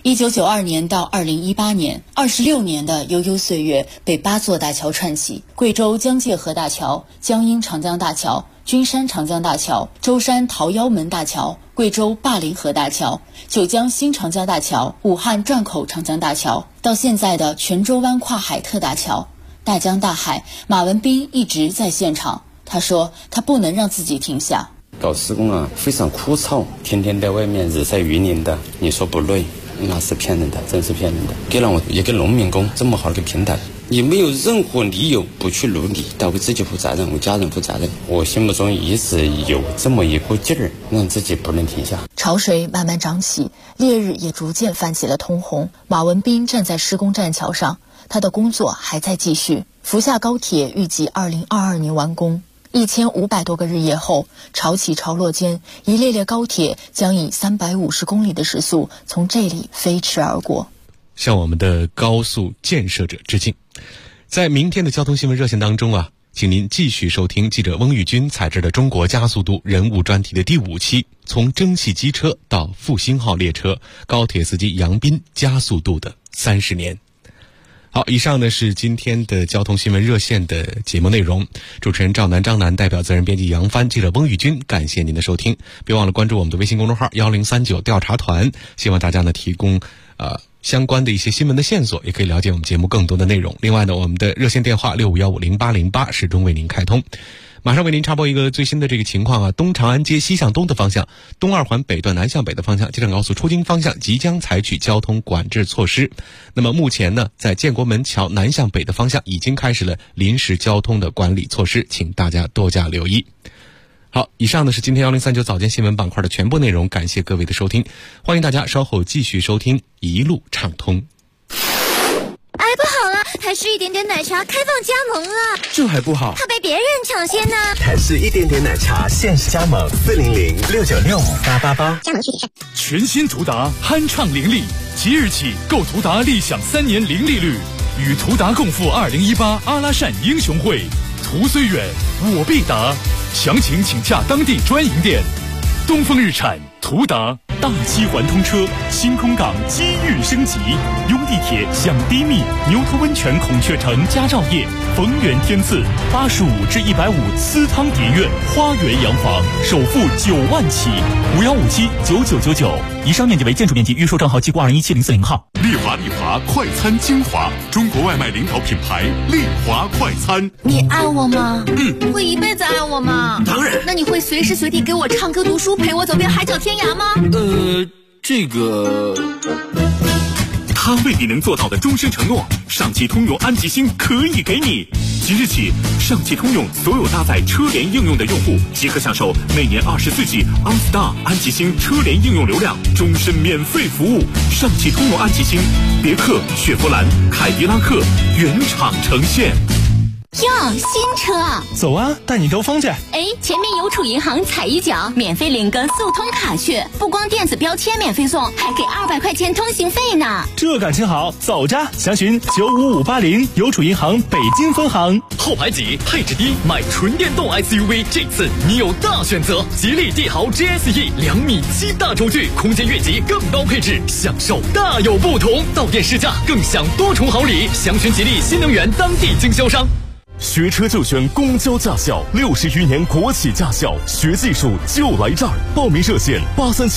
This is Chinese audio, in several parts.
1992年到2018年，26年的悠悠岁月被8座大桥串起：贵州江界河大桥、江阴长江大桥、君山长江大桥、舟山桃夭门大桥、贵州灞陵河大桥、九江新长江大桥、武汉转口长江大桥，到现在的泉州湾跨海特大桥。大江大海，马文斌一直在现场。他说他不能让自己停下。 搞施工啊，非常枯燥，天天在外面日晒雨淋的，你说不累？那是骗人的，真是骗人的。给了我一个农民工这么好的平台，你没有任何理由不去努力，要为自己负责任，为家人负责任。我心目中一直有这么一股劲儿，让自己不能停下。 潮水慢慢涨起，烈日也逐渐泛起了通红。马文斌站在施工栈桥上，他的工作还在继续。福厦高铁预计2022年完工。1500多个日夜后，潮起潮落间，一列列高铁将以350公里的时速从这里飞驰而过。 向我们的高速建设者致敬。在明天的交通新闻热线当中请您继续收听记者翁玉军采制的中国加速度人物专题的第5期，从蒸汽机车到复兴号列车，高铁司机杨斌加速度的30年。好，以上呢是今天的交通新闻热线的节目内容。主持人张楠，代表责任编辑杨帆，记者翁玉军，感谢您的收听。别忘了关注我们的微信公众号1039调查团，希望大家呢提供相关的一些新闻的线索，也可以了解我们节目更多的内容。另外呢，我们的热线电话65150808始终为您开通。马上为您插播一个最新的这个情况东长安街西向东的方向，东2环北段南向北的方向，京承高速出京方向即将采取交通管制措施。那么目前呢，在建国门桥南向北的方向已经开始了临时交通的管理措施，请大家多加留意。好，以上呢是今天1039早间新闻板块的全部内容，感谢各位的收听，欢迎大家稍后继续收听一路畅通。 哎，不好了，台式一点点奶茶开放加盟了， 这还不好， 怕被别人抢先呢。 台式一点点奶茶限时加盟400-696-5888， 加盟具体是全新途达酣畅伶俐，即日起购途达立享3年零利率，与途达共赴2018阿拉善英雄会。途虽远，我必达。详情请洽当地专营店。东风日产途达大7环通车，新空港机遇升级，拥地铁享低密，牛头温泉孔雀城佳兆业，逢源天赐85至150私汤叠苑花园洋房，首付9万起，51579999。以上面积为建筑面积，预售账号记过217040号。 丽华快餐精华，中国外卖领导品牌丽华快餐。 你爱我吗？会一辈子爱我吗？ 当然。 那你会随时随地给我唱歌读书，陪我走遍海角天涯吗？ 这个他为你能做到的终身承诺，上汽通用安吉星可以给你。即日起，上汽通用所有搭载车联应用的用户即可享受每年24G OnStar 安吉星车联应用流量，终身免费服务。上汽通用安吉星，别克、雪佛兰、凯迪拉克原厂呈现。 哟，新车， 走啊，带你兜风去。 前面邮储银行踩一脚，免费领个速通卡去，不光电子标签免费送，还给200块钱通行费呢。 这感情好，走着，详询95580邮储银行北京分行。 后排挤，配置低，买纯电动 SUV， 这次你有大选择。吉利帝豪 GSE 2.7米大轴距，空间越级更高配置，享受大有不同。到店试驾更享多重好礼，详询吉利新能源当地经销商。 学车就选公交驾校，60余年国企驾校，学技术就来这儿。报名热线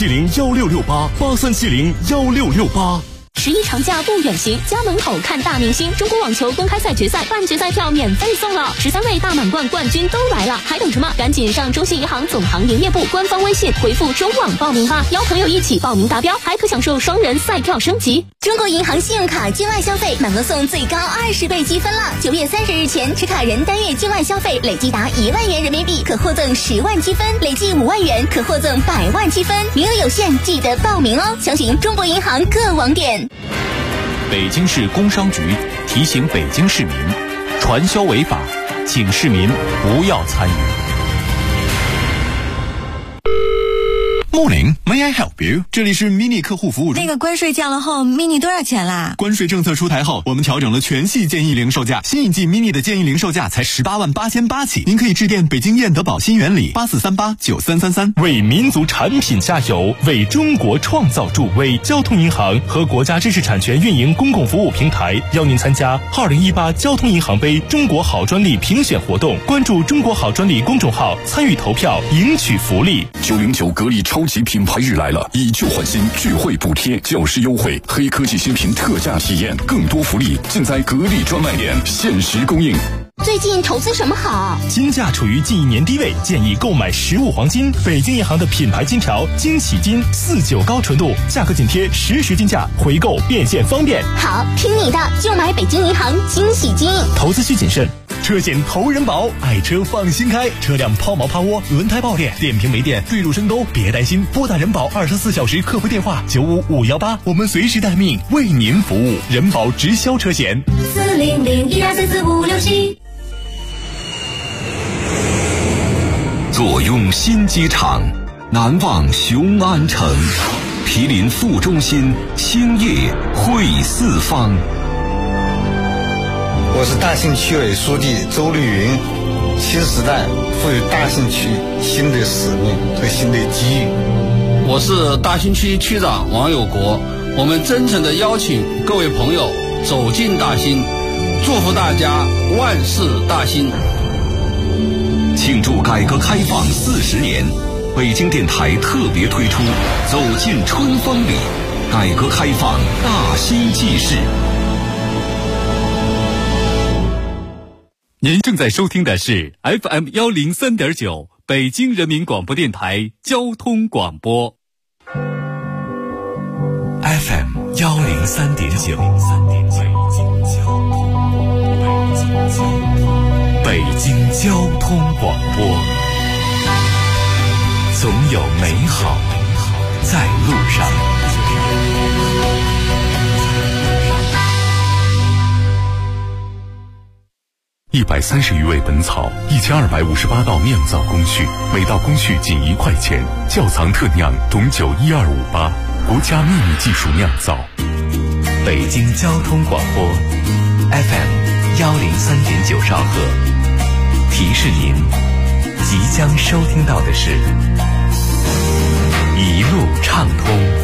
83701668，83701668。 11长假不远行，家门口看大明星。中国网球公开赛决赛、半决赛票免费送了，13位大满贯冠军都来了，还等什么？赶紧上中信银行总行营业部官方微信回复中网报名吧，邀朋友一起报名达标，还可享受双人赛票升级。中国银行信用卡境外消费满额送最高20倍积分了！9月30日前持卡人单月境外消费累计达1万元人民币，可获赠10万积分；累计5万元可获赠100万积分，名额有限，记得报名哦！详询中国银行各网点。 北京市工商局提醒北京市民，传销违法，请市民不要参与。 Morning, may I help you？ 这里是 mini 客户服务中。 那个关税降了后 ，mini 多少钱啦？ 关税政策出台后，我们调整了全系建议零售价，新一季 mini 的建议零售价才18.888起。您可以致电北京燕德宝新源里84389333。 为民族产品加油，为中国创造助威。交通银行和国家知识产权运营公共服务平台邀您参加2018交通银行杯中国好专利评选活动，关注中国好专利公众号，参与投票，赢取福利。 909格力超级品牌日来了，以旧换新，聚会补贴，教师优惠，黑科技新品特价体验，更多福利尽在格力专卖店，限时供应。 最近投资什么好？ 金价处于近1年低位，建议购买实物黄金。北京银行的品牌金条惊喜金49高纯度，价格紧贴实时金价，回购变现方便。 好，听你的，就买北京银行惊喜金。 投资需谨慎。车险投人保，爱车放心开，车辆抛锚趴窝、轮胎爆裂、电瓶没电、坠入深沟，别担心，拨打人保24小时客服电话95518，我们随时待命，为您服务。人保直销车险 40012344567。 坐拥新机场，难忘雄安城，毗邻副中心，兴业汇四方。 我是大兴区委书记周绿云。新时代赋予大兴区新的使命和新的机遇。 我是大兴区区长王有国，我们真诚地邀请各位朋友走进大兴，祝福大家万事大兴。 庆祝改革开放40年，北京电台特别推出走进春风里，改革开放大兴纪事。 您正在收听的是 FM 103.9北京人民广播电台交通广播。 FM 103.9北京交通广播，总有美好在路上。130余味本草，1258道酿造工序，每道工序仅1块钱，窖藏特酿种酒12588，国家秘密技术酿造。北京交通广播 FM 103.9兆赫，提示您即将收听到的是一路畅通。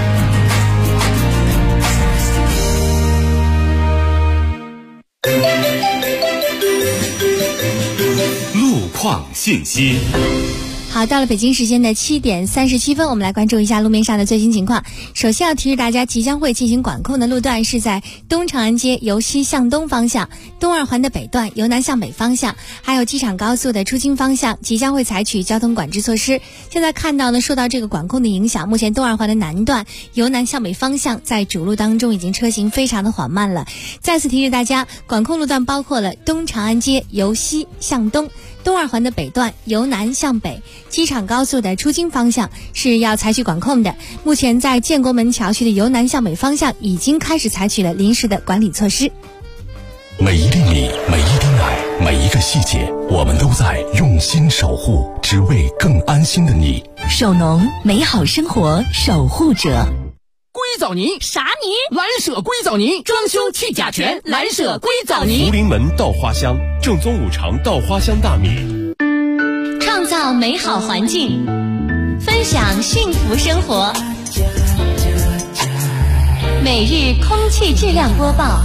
况信息。 好，到了北京时间的7点37分，我们来关注一下路面上的最新情况。首先要提示大家，即将会进行管控的路段是在东长安街由西向东方向、东二环的北段由南向北方向，还有机场高速的出京方向，即将会采取交通管制措施。现在看到呢，受到这个管控的影响，目前东二环的南段由南向北方向在主路当中已经车行非常的缓慢了。再次提示大家，管控路段包括了东长安街由西向东、东二环的北段由南向北，机场高速的出京方向是要采取管控的。目前在建国门桥区的由南向北方向已经开始采取了临时的管理措施。 每一粒米，每一滴奶，每一个细节，我们都在用心守护，只为更安心的你。 首农，美好生活守护者。 硅藻泥啥泥？ 蓝舍硅藻泥，装修去甲醛，蓝舍硅藻泥。 福临门稻花香，正宗5常稻花香大米。 创造美好环境，分享幸福生活。每日空气质量播报。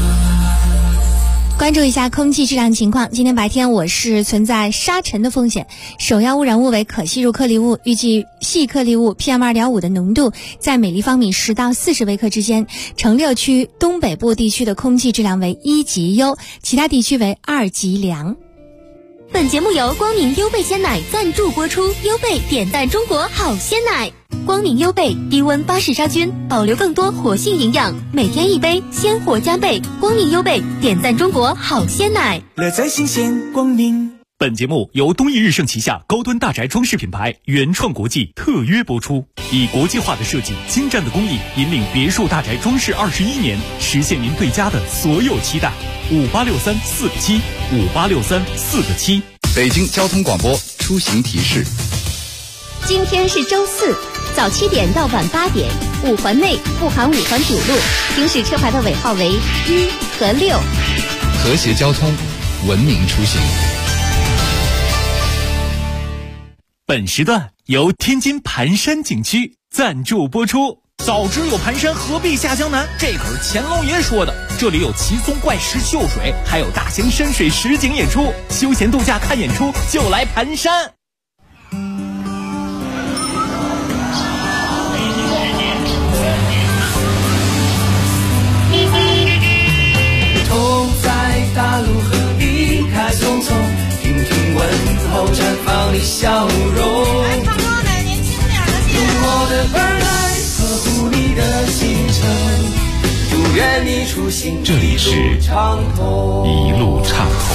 关注一下空气质量情况。今天白天我市存在沙尘的风险，首要污染物为可吸入颗粒物，预计细颗粒物 PM2.5 的浓度在每立方米10到40微克之间。城6区东北部地区的空气质量为1级优，其他地区为2级良。 本节目由光明优贝鲜奶赞助播出，优贝点赞中国好鲜奶。光明优贝低温巴氏杀菌，保留更多活性营养，每天1杯，鲜活加倍。光明优贝点赞中国好鲜奶， 乐在新鲜光明。 本节目由东益日盛旗下高端大宅装饰品牌原创国际特约播出，以国际化的设计、精湛的工艺，引领别墅大宅装饰21年，实现您对家的所有期待。586347，586347。 北京交通广播出行提示。 今天是周4，早7点到晚8点，5环内不含5环堵路，行驶车牌的尾号为1和6。 和谐交通，文明出行。 本时段由天津盘山景区赞助播出。 早知有盘山，何必下江南？这可是乾隆爷说的。这里有奇松怪石秀水，还有大型山水实景演出，休闲度假看演出就来盘山。 头在大陆何必开匆匆，听听问候绽放的笑容。来唱歌的年轻点的先。用我的耳来呵护你的行程，祝愿你出行这里是一路畅通。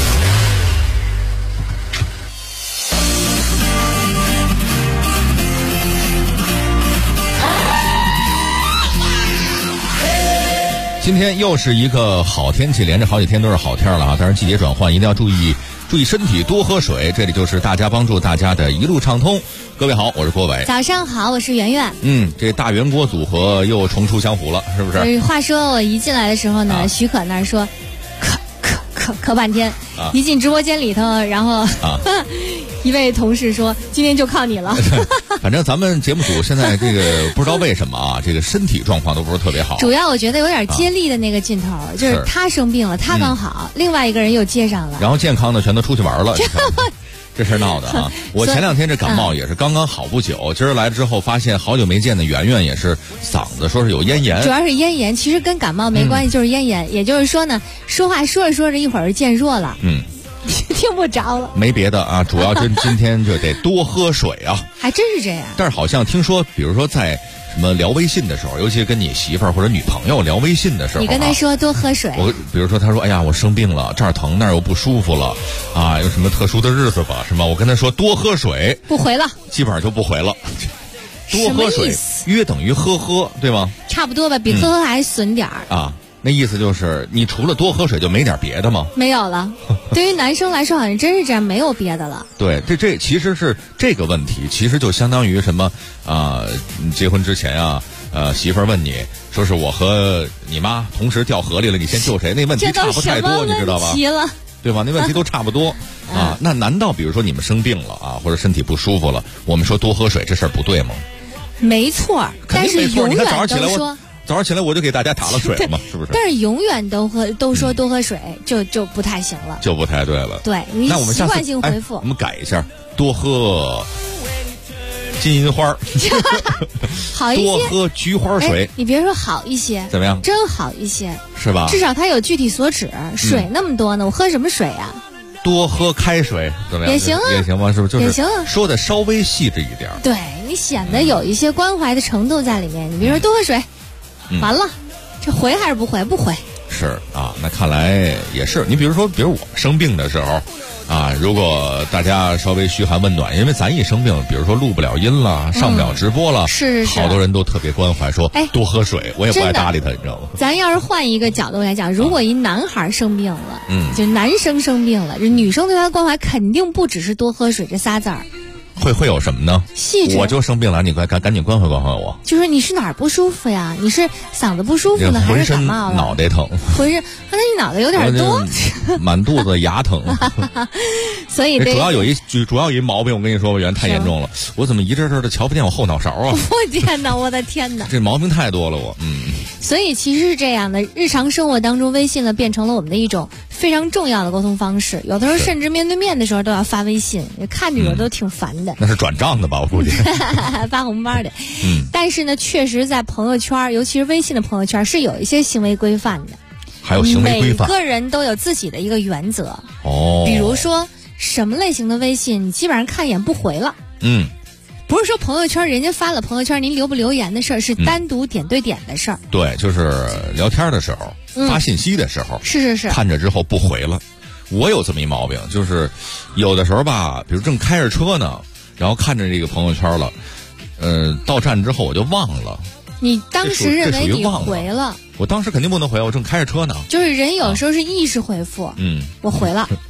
今天又是一个好天气，连着好几天都是好天了啊！但是季节转换，一定要注意身体，多喝水。这里就是大家帮助大家的一路畅通。各位好，我是郭伟。 早上好，我是圆圆。 这大圆锅组合又重出江湖了，是不是？ 话说我一进来的时候呢，许可那儿说咳半天，一进直播间里头，然后一位同事说今天就靠你了。 反正咱们节目组现在这个不知道为什么啊，这个身体状况都不是特别好。 主要我觉得有点接力的那个劲头，就是他生病了，他刚好，另外一个人又接上了， 然后健康的全都出去玩了。这事闹的啊！我前2天这感冒也是刚刚好不久，今儿来之后发现好久没见的圆圆也是嗓子说是有咽炎， 主要是咽炎，其实跟感冒没关系，就是咽炎。也就是说呢，说话说着说着一会儿渐弱了，听不着了。 没别的啊，主要今天就得多喝水啊。 还真是这样。 但是好像听说，比如说在什么聊微信的时候，尤其跟你媳妇儿或者女朋友聊微信的时候， 你跟她说多喝水。 比如说她说哎呀我生病了，这儿疼那儿又不舒服了啊，有什么特殊的日子吧，是吧？我跟她说多喝水， 不回了， 基本上就不回了。多喝水约等于喝，对吗？ 差不多吧，比喝还损点儿啊。那意思就是你除了多喝水就没点别的吗？ 没有了。对于男生来说好像真是这样，没有别的了。 对，这其实是这个问题，其实就相当于什么结婚之前啊，媳妇儿问你说是我和你妈同时掉河里了，你先救谁？那问题差不太多，你知道吧？对吧？那问题都差不多啊。那难道比如说你们生病了啊，或者身体不舒服了，我们说多喝水这事儿不对吗？ 没错，但是永远都说。 早上起来我就给大家打了水了嘛，是不是？ 但是永远都说多喝水，就不太行了， 就不太对了。 对，你习惯性回复， 我们改一下，多喝金银花好一些， 多喝菊花水。 你别说好一些， 怎么样？ 真好一些， 是吧？ 至少它有具体所指。水那么多呢，我喝什么水啊？ 多喝开水怎么样？ 也行啊， 也行吧，是不是？ 也行啊， 说的稍微细致一点。 对，你显得有一些关怀的程度在里面。你比如说多喝水。完了，这回还是不回？不回。 是啊，那看来也是。你比如我生病的时候，啊，如果大家稍微嘘寒问暖，因为咱一生病，比如说录不了音了，上不了直播了， 是好多人都特别关怀，说多喝水，我也不爱搭理他，你知道吗？ 咱要是换一个角度来讲，如果一男孩生病了，就男生生病了，这女生对他的关怀肯定不只是多喝水这仨字儿。 会有什么呢？ 细致， 我就生病了，你赶紧关怀关怀我。 就是你是哪儿不舒服呀？你是嗓子不舒服呢，还是感冒了？ 脑袋疼。 浑身，那你脑袋有点多， 满肚子牙疼。 所以主要一毛病，我跟你说吧，太严重了。我怎么一阵阵的瞧不见我后脑勺啊？ 我的天哪！ 这毛病太多了，我。 所以其实是这样的，日常生活当中，微信变成了我们的一种非常重要的沟通方式。有的时候甚至面对面的时候都要发微信，看着都挺烦的。 那是转账的吧，我估计。 发红包的。但是呢，确实在朋友圈，尤其是微信的朋友圈，是有一些行为规范的。 还有行为规范。 每个人都有自己的一个原则。 哦。 比如说什么类型的微信，你基本上看一眼不回了。不是说朋友圈人家发了朋友圈您留不留言的事儿，是单独点对点的事儿。 对，就是聊天的时候，发信息的时候， 是看着之后不回了。我有这么一毛病，就是有的时候吧，比如正开着车呢，然后看着这个朋友圈了，到站之后我就忘了。 你当时认为你回了？ 我当时肯定不能回，我正开着车呢。 就是人有时候是意识回复，我回了。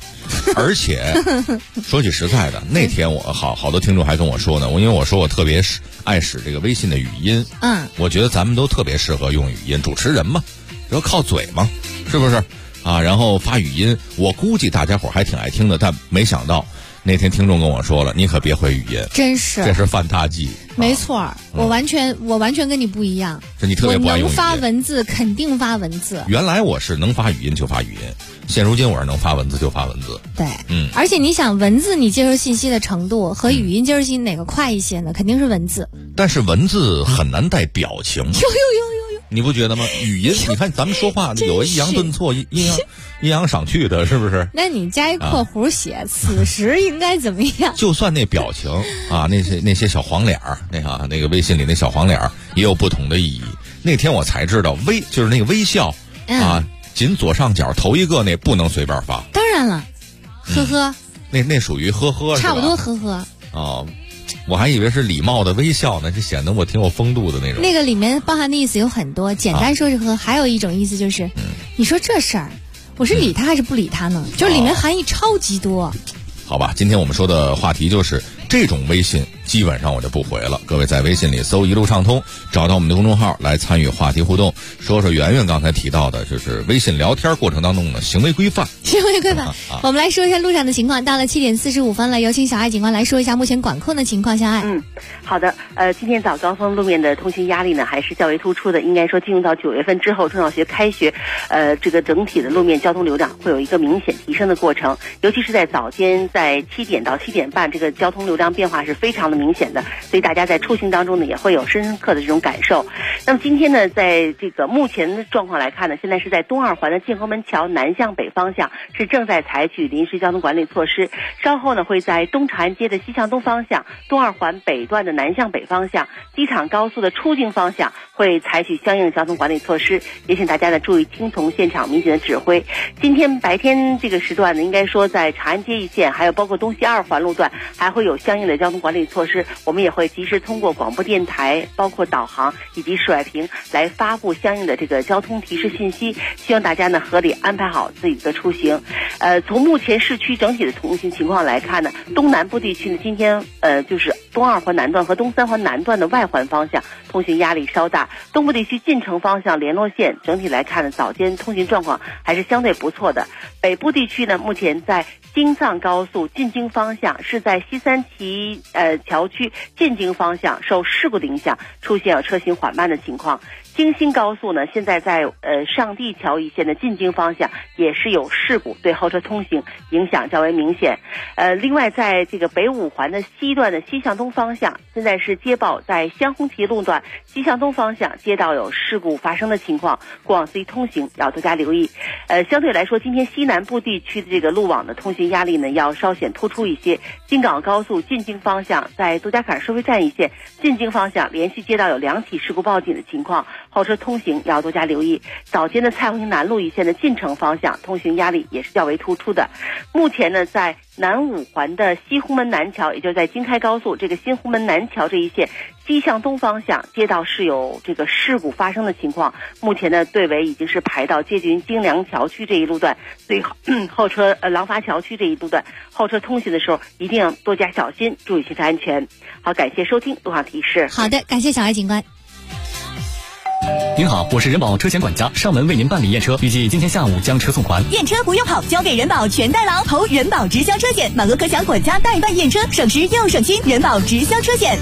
而且说句实在的，那天我好多听众还跟我说呢，因为我说我特别爱使这个微信的语音，我觉得咱们都特别适合用语音，主持人嘛，要靠嘴嘛，是不是啊？然后发语音，我估计大家伙还挺爱听的，但没想到那天听众跟我说了，你可别回语音， 真是， 这是犯大忌。 没错，我完全跟你不一样。 你特别不爱用语音。 我能发文字，肯定发文字。 原来我是能发语音就发语音，现如今我是能发文字就发文字。 对，而且你想，文字你接收信息的程度和语音接收信息哪个快一些呢？肯定是文字。 但是文字很难带表情。 有。 你不觉得吗？语音，你看咱们说话有抑扬顿挫、阴阳赏去的，是不是？ 那你加一括弧写，此时应该怎么样？ 就算那表情啊，那些小黄脸儿，那个微信里那小黄脸儿也有不同的意义。那天我才知道，就是那个微笑啊，仅左上角头一个那不能随便发。 当然了，呵呵， 那属于呵呵， 差不多呵呵。 哦。我还以为是礼貌的微笑呢，这显得我挺有风度的那种。 那个里面包含的意思有很多，简单说是和，还有一种意思就是，你说这事儿，我是理他还是不理他呢？就是里面含义超级多。 好吧，今天我们说的话题就是这种微信基本上我就不回了。各位在微信里搜一路畅通，找到我们的公众号来参与话题互动，说说圆圆刚才提到的就是微信聊天过程当中的行为规范。 我们来说一下路上的情况。到了7点45分了，有请小爱警官来说一下目前管控的情况。小爱， 好的，今天早高峰路面的通行压力呢还是较为突出的，应该说进入到9月份之后，中小学开学，这个整体的路面交通流量会有一个明显提升的过程，尤其是在早间，在7点到7点半，这个交通流量变化是非常的明显的，所以大家在出行当中呢也会有深刻的这种感受。那么今天呢，在这个目前的状况来看呢，现在是在东二环的建河门桥南向北方向是正在采取临时交通管理措施，稍后呢会在东长安街的西向东方向、东二环北段的南向北方向、机场高速的出境方向会采取相应的交通管理措施，也请大家呢注意听从现场民警的指挥。今天白天这个时段呢，应该说在长安街一线，还有包括东西2环路段还会有相应的交通管理措施，我们也会及时通过广播电台、包括导航以及水屏来发布相应的这个交通提示信息，希望大家呢合理安排好自己的出行。从目前市区整体的通行情况来看呢，东南部地区呢今天就是东2环南段和东3环南段的外环方向通行压力稍大，东部地区进城方向联络线整体来看呢，早间通行状况还是相对不错的。北部地区呢，目前在京藏高速进京方向是在西三旗桥区进京方向受事故的影响，出现了车行缓慢的情况。京新高速呢，现在在上地桥一线的进京方向也是有事故，对后车通行影响较为明显。另外在这个北5环的西段的西向东方向，现在是接报在香红旗路段西向东方向街道有事故发生的情况，过往司机通行要多加留意。相对来说，今天西南部地区的这个路网的通行压力呢要稍显突出一些。京港高速进京方向在杜家坎收费站一线进京方向连续接到有2起事故报警的情况，后车通行要多加留意。早间的蔡湖营南路一线的进城方向通行压力也是较为突出的。目前呢，在南5环的西湖门南桥，也就是在京开高速这个新湖门南桥这一线西向东方向街道是有这个事故发生的情况，目前呢队尾已经是排到接近京梁桥区这一路段，所以后车廊坊桥区这一路段后车通行的时候一定要多加小心，注意行车安全。好，感谢收听路上提示。 好的，感谢小爱警官。 您好，我是人保车险管家，上门为您办理验车，预计今天下午将车送还。 验车不用跑，交给人保全代劳，投人保直销车险，满额可享管家代办验车，省时又省心。人保直销车险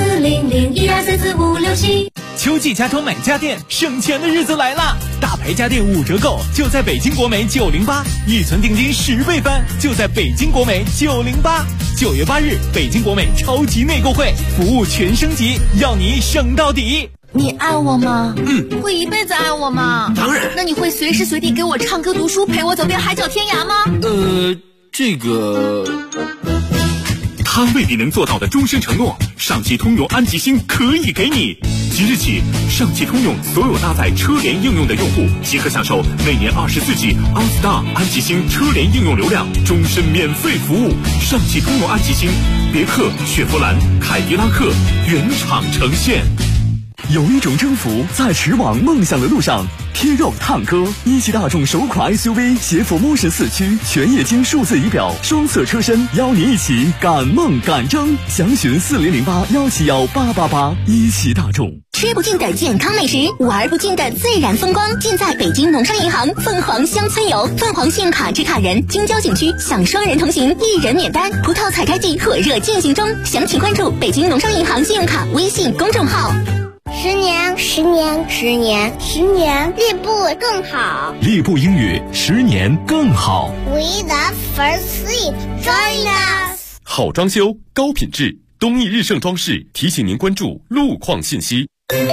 400124456秋季家装买家电，省钱的日子来了！大牌家电5折购，就在北京国美908，一存定金10倍翻，就在北京国美908。9月8日，北京国美超级内购会，服务全升级，要你省到底。 你爱我吗？会一辈子爱我吗？ 当然。 那你会随时随地给我唱歌读书，陪我走遍海角天涯吗？ 这个他未必能做到的终身承诺，上汽通用安吉星可以给你。即日起，上汽通用所有搭载车联应用的用户即可享受每年24G OnStar 安吉星车联应用流量终身免费服务。上汽通用安吉星，别克、雪佛兰、凯迪拉克原厂呈现。 有一种征服在驰往梦想的路上。贴肉探歌，一汽大众首款 SUV 携辅 Motion 4驱，全液晶数字仪表，双色车身，邀您一起赶梦赶征。详询4008-171-888。一汽大众。 吃不尽的健康美食，玩不尽的自然风光，尽在北京农商银行凤凰乡村游。凤凰信用卡制卡人京郊景区享双人同行，1人免单。葡萄采开季火热进行中，详情关注北京农商银行信用卡微信公众号。 10年，10年，10年，10年，立步更好。 立步英语10年更好。 We the first three, join us。 好装修，高品质，东义日盛装饰提醒您关注路况信息。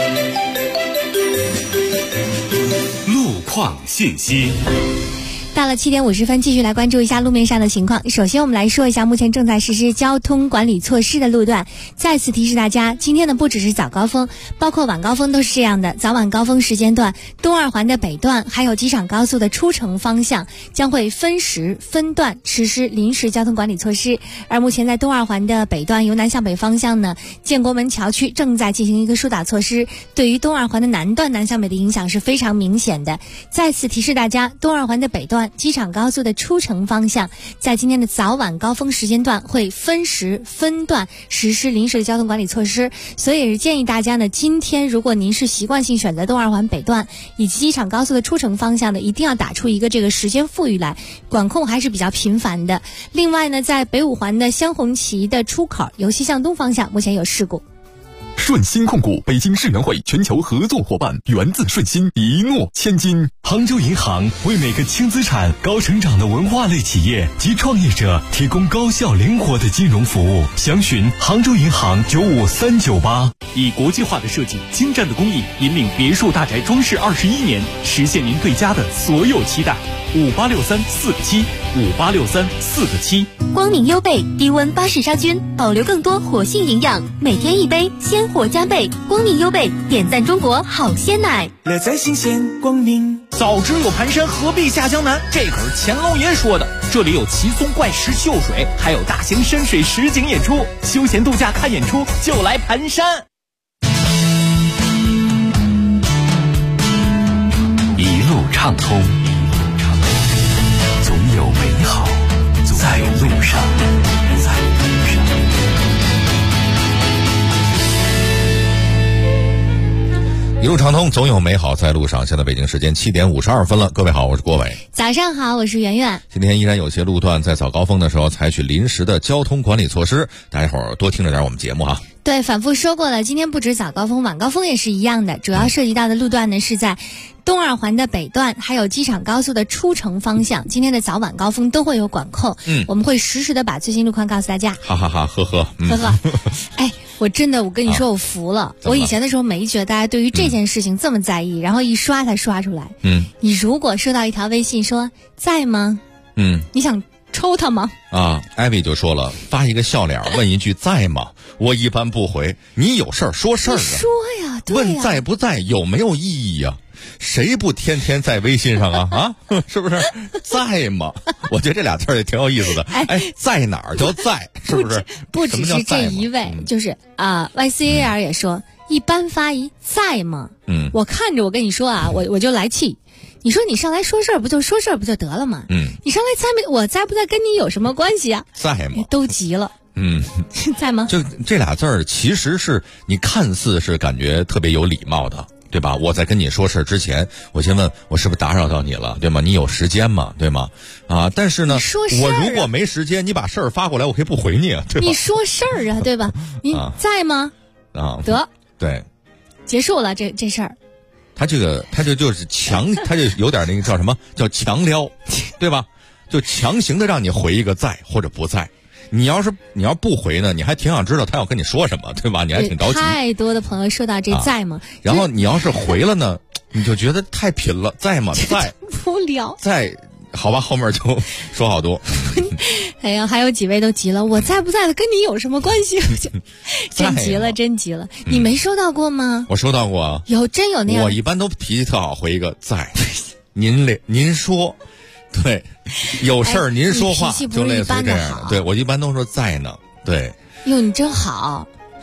路况信息。 到了7点50分，继续来关注一下路面上的情况。首先我们来说一下目前正在实施交通管理措施的路段。再次提示大家，今天呢不只是早高峰，包括晚高峰都是这样的。早晚高峰时间段，东二环的北段还有机场高速的出城方向将会分时分段实施临时交通管理措施。而目前在东二环的北段由南向北方向呢，建国门桥区正在进行一个疏导措施，对于东二环的南段南向北的影响是非常明显的。再次提示大家，东二环的北段机场高速的出城方向在今天的早晚高峰时间段会分时分段实施临时的交通管理措施，所以也是建议大家呢，今天如果您是习惯性选择东二环北段以及机场高速的出城方向的，一定要打出一个这个时间富裕来，管控还是比较频繁的。另外呢，在北五环的香红旗的出口由西向东方向目前有事故。 顺鑫控股北京世园会全球合作伙伴，源自顺鑫，一诺千金。 杭州银行为每个轻资产、高成长的文化类企业及创业者提供高效灵活的金融服务。详询杭州银行95398。 以国际化的设计、精湛的工艺，引领别墅大宅装饰21年，实现您对家的所有期待。586347，586347。 光明优贝低温巴氏杀菌，保留更多活性营养，每天一杯，鲜活加倍。光明优贝点赞中国好鲜奶， 乐在新鲜光明。早知有盘山，何必下江南？这可是乾隆爷说的。这里有奇松怪石秀水，还有大型深水实景演出，休闲度假看演出就来盘山。 一路畅通，总有美好在路上。 一路畅通，总有美好在路上。现在北京时间7点52分了，各位好，我是郭伟。 早上好，我是圆圆。 今天依然有些路段在早高峰的时候采取临时的交通管理措施，大家伙儿多听着点我们节目哈。 对，反复说过了，今天不止早高峰，晚高峰也是一样的。主要涉及到的路段呢是在东二环的北段，还有机场高速的出城方向，今天的早晚高峰都会有管控。我们会实时的把最新路况告诉大家。 哈哈哈，呵呵， 呵呵。哎，我真的，我跟你说，我服了。我以前的时候没觉得大家对于这件事情这么在意，然后一刷才刷出来。你如果收到一条微信说在吗？你想抽他吗？ 艾比就说了，发一个笑脸，问一句在吗？我一般不回。你有事儿说事儿啊， 说呀，对呀， 问在不在有没有意义呀？谁不天天在微信上啊？是不是？在吗？我觉得这俩字儿也挺有意思的。在哪儿叫在？是不是？ 不只是这一位，就是YCAR 也说，一般发一在吗？我看着我跟你说啊，我就来气。你说你上来说事儿不就说事儿不就得了吗？你上来我在不在跟你有什么关系啊？ 在吗？ 都急了。在吗？ 就这俩字儿，其实是你看似是感觉特别有礼貌的，对吧？我在跟你说事儿之前，我先问我是不是打扰到你了，对吗？你有时间吗？对吗？但是呢，我如果没时间，你把事儿发过来，我可以不回你啊，对吧？ 你说事儿啊，对吧？你在吗？得， 对， 结束了这事儿。 他就是强，他就有点那个叫什么叫强撩，对吧？就强行的让你回一个在或者不在。你要不回呢，你还挺想知道他要跟你说什么，对吧？你还挺着急。 太多的朋友说到这在吗？ 然后你要是回了呢，你就觉得太贫了，在吗？在无聊。 在，好吧，后面就说好多。 哎呀，还有几位都急了，我在不在的跟你有什么关系？真急了，真急了。你没收到过吗？ 我收到过啊。 真有那样。 我一般都脾气特好，回一个在。您说。对，有事儿您说话，就类似于这样的。对，我一般都说在呢。对， 哟，你真好。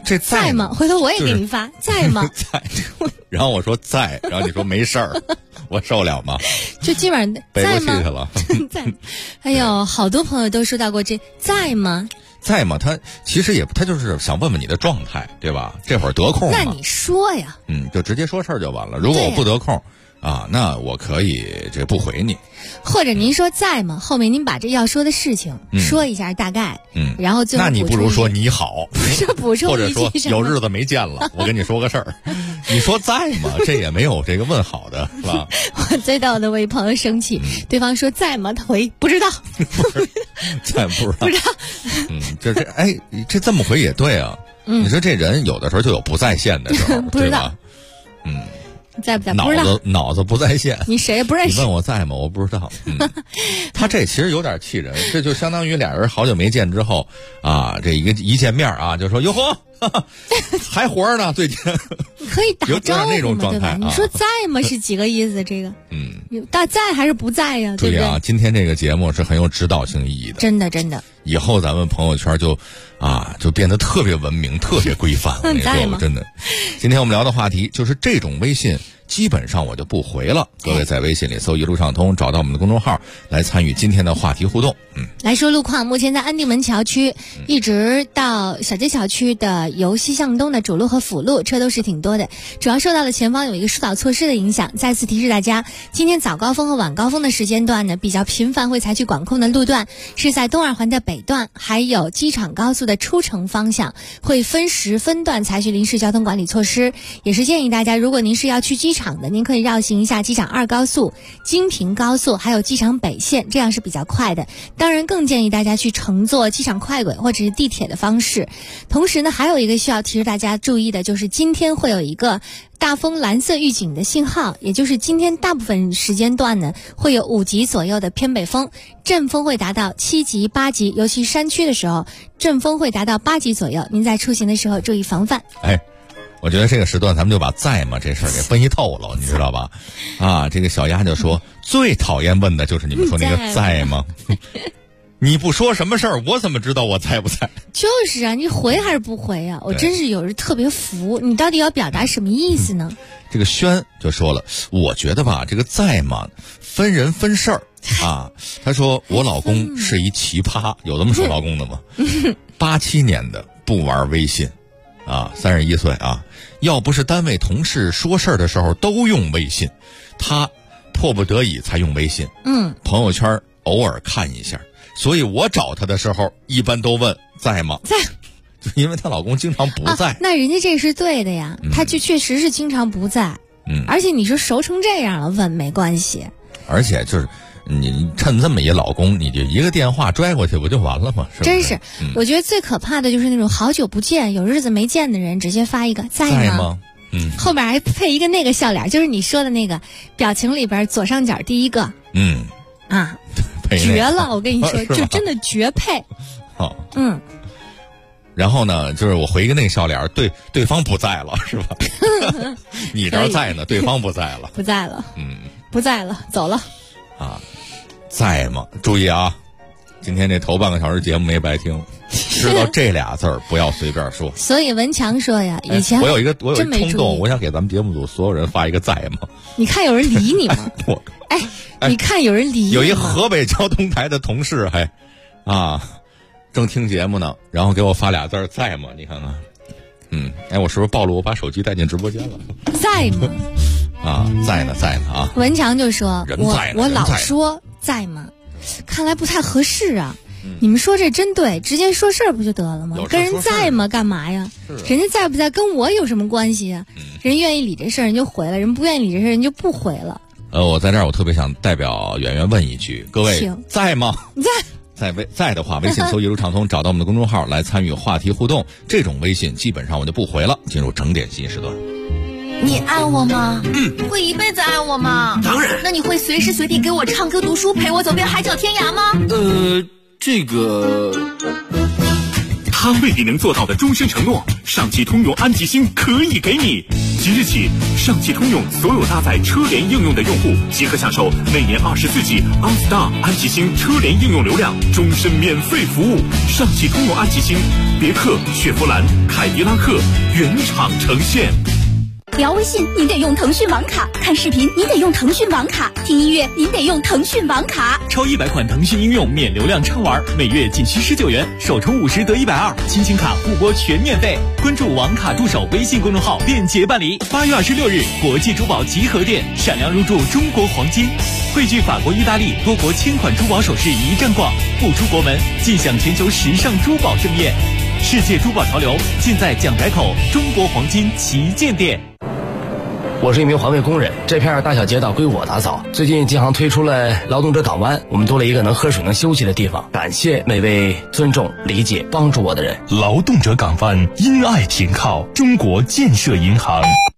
这在吗？回头我也给你发，在吗？ 在。然后我说在，然后你说没事儿，我受了吗？ 就基本上在吗？在。哎呦，好多朋友都收到过这在吗？ 在吗？他其实也他就是想问问你的状态，对吧？这会儿得空吗？ 那你说呀。 就直接说事儿就完了。如果我不得空啊，那我可以这不回你。 或者您说在吗？后面您把这要说的事情说一下大概，然后最后那你不如说你好， 不是补充或者说有日子没见了，我跟你说个事儿。你说在吗？这也没有这个问好的，是吧？ 我最逗的，我一朋友生气，对方说在吗？他回不知道， 在不知道， 不知道。 这这么回也对啊。你说这人有的时候就有不在线的时候， 不知道，在不在？ 脑子不在线， 你谁也不认识？ 你问我在吗？我不知道。他这其实有点气人，这就相当于俩人好久没见之后啊，这一见面啊，就说哟呵，还活着呢，最近。 可以打招呼那种状态。 你说在吗？是几个意思？这个大在还是不在呀？ 注意啊，今天这个节目是很有指导性意义的。 真的真的。 以后咱们朋友圈就变得特别文明、特别规范。我跟你说，真的。今天我们聊的话题就是这种微信，基本上我就不回了。各位在微信里搜一路畅通，找到我们的公众号来参与今天的话题互动。 来说路况，目前在安定门桥区一直到小街小区的由西向东的主路和辅路车都是挺多的，主要受到了前方有一个疏导措施的影响。再次提示大家，今天早高峰和晚高峰的时间段呢，比较频繁会采取管控的路段是在东二环的北段，还有机场高速的出城方向，会分时分段采取临时交通管理措施。也是建议大家，如果您是要去机场的，您可以绕行一下机场2高速、京平高速，还有机场北线，这样是比较快的。当然更建议大家去乘坐机场快轨或者是地铁的方式。同时呢，还有一个需要提示大家注意的，就是今天会有一个大风蓝色预警的信号，也就是今天大部分时间段呢会有5级左右的偏北风，阵风会达到7级、8级，尤其山区的时候，阵风会达到8级左右。您在出行的时候注意防范。 我觉得这个时段咱们就把在吗这事儿给分析透了，你知道吧？这个小丫就说最讨厌问的就是你们说那个在吗？你不说什么事儿，我怎么知道我在不在？ 就是啊，你回还是不回啊？我真是有人特别服，你到底要表达什么意思呢？ 这个轩就说了，我觉得吧，这个在吗分人分事儿啊。他说我老公是一奇葩，有这么说老公的吗？87年的，不玩微信，31岁啊，要不是单位同事说事儿的时候都用微信，他迫不得已才用微信。朋友圈偶尔看一下。所以我找她的时候一般都问在吗？ 在， 就因为她老公经常不在。 那人家这是对的呀，他就确实是经常不在。而且你说熟成这样了，问没关系。 而且就是你趁这么一老公，你就一个电话拽过去不就完了吗？ 真是，我觉得最可怕的就是那种好久不见、有日子没见的人，直接发一个在吗？后边还配一个那个笑脸，就是你说的那个表情里边左上角第一个。绝了！我跟你说，就真的绝配。 然后呢，就是我回一个那个笑脸，对方不在了，是吧？你这儿在呢，对方不在了， 不在了，不在了，走了。 在吗？注意啊，今天这头半个小时节目没白听，知道这俩字儿不要随便说。 所以文强说呀，以前我有一个冲动，我想给咱们节目组所有人发一个在吗？ 你看有人理你吗？你看有人理你吗？ 有一河北交通台的同事还正听节目呢，然后给我发俩字在吗？你看看，我是不是暴露我把手机带进直播间了？ 在吗？ 在呢啊！ 文强就说我老说在吗？看来不太合适啊。你们说这真对，直接说事儿不就得了吗？跟人在吗？干嘛呀？人家在不在跟我有什么关系啊？人愿意理这事儿人就回了，人不愿意理这事儿人就不回了。 我在这儿我特别想代表圆圆问一句，各位在吗？在的话，微信搜一路畅通，找到我们的公众号来参与话题互动。这种微信基本上我就不回了。进入整点新时段。 你爱我吗？会一辈子爱我吗？ 当然。 那你会随时随地给我唱歌读书，陪我走遍海角天涯吗？ 这个他未必能做到的终身承诺，上汽通用安吉星可以给你。即日起，上汽通用所有搭载车联应用的用户即可享受每年24G OnStar 安吉星车联应用流量，终身免费服务。上汽通用安吉星，别克、雪佛兰、凯迪拉克原厂呈现。 聊微信您得用腾讯网卡，看视频您得用腾讯网卡，听音乐您得用腾讯网卡。 超100款腾讯应用免流量畅玩，每月仅需19元，首充50得120，亲情卡互拨全免费。关注网卡助手微信公众号便捷办理。8月26日，国际珠宝集合店闪亮入驻中国黄金，汇聚法国、意大利多国千款珠宝首饰一站逛，不出国门尽享全球时尚珠宝盛宴。世界珠宝潮流尽在蒋宅口中国黄金旗舰店。 我是一名环卫工人，这片大小街道归我打扫。最近京杭推出了劳动者港湾，我们多了一个能喝水能休息的地方。感谢每位尊重、理解、帮助我的人。 劳动者港湾，因爱停靠，中国建设银行。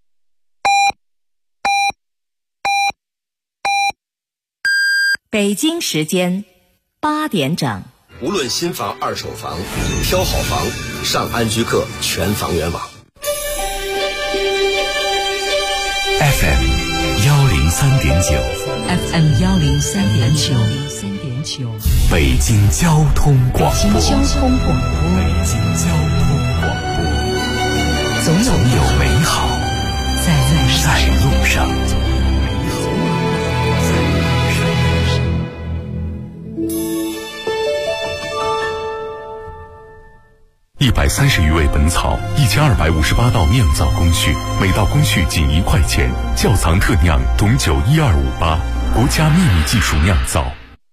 北京时间8点整。 无论新房、二手房，挑好房，上安居客全房源网。 FM 103.9 FM 103.9 北京交通广播。 北京交通广播。 总有美好在路上。 130余味本草，1258道酿造工序，每道工序仅1块钱，窖藏特酿董酒12588，国家秘密技术酿造。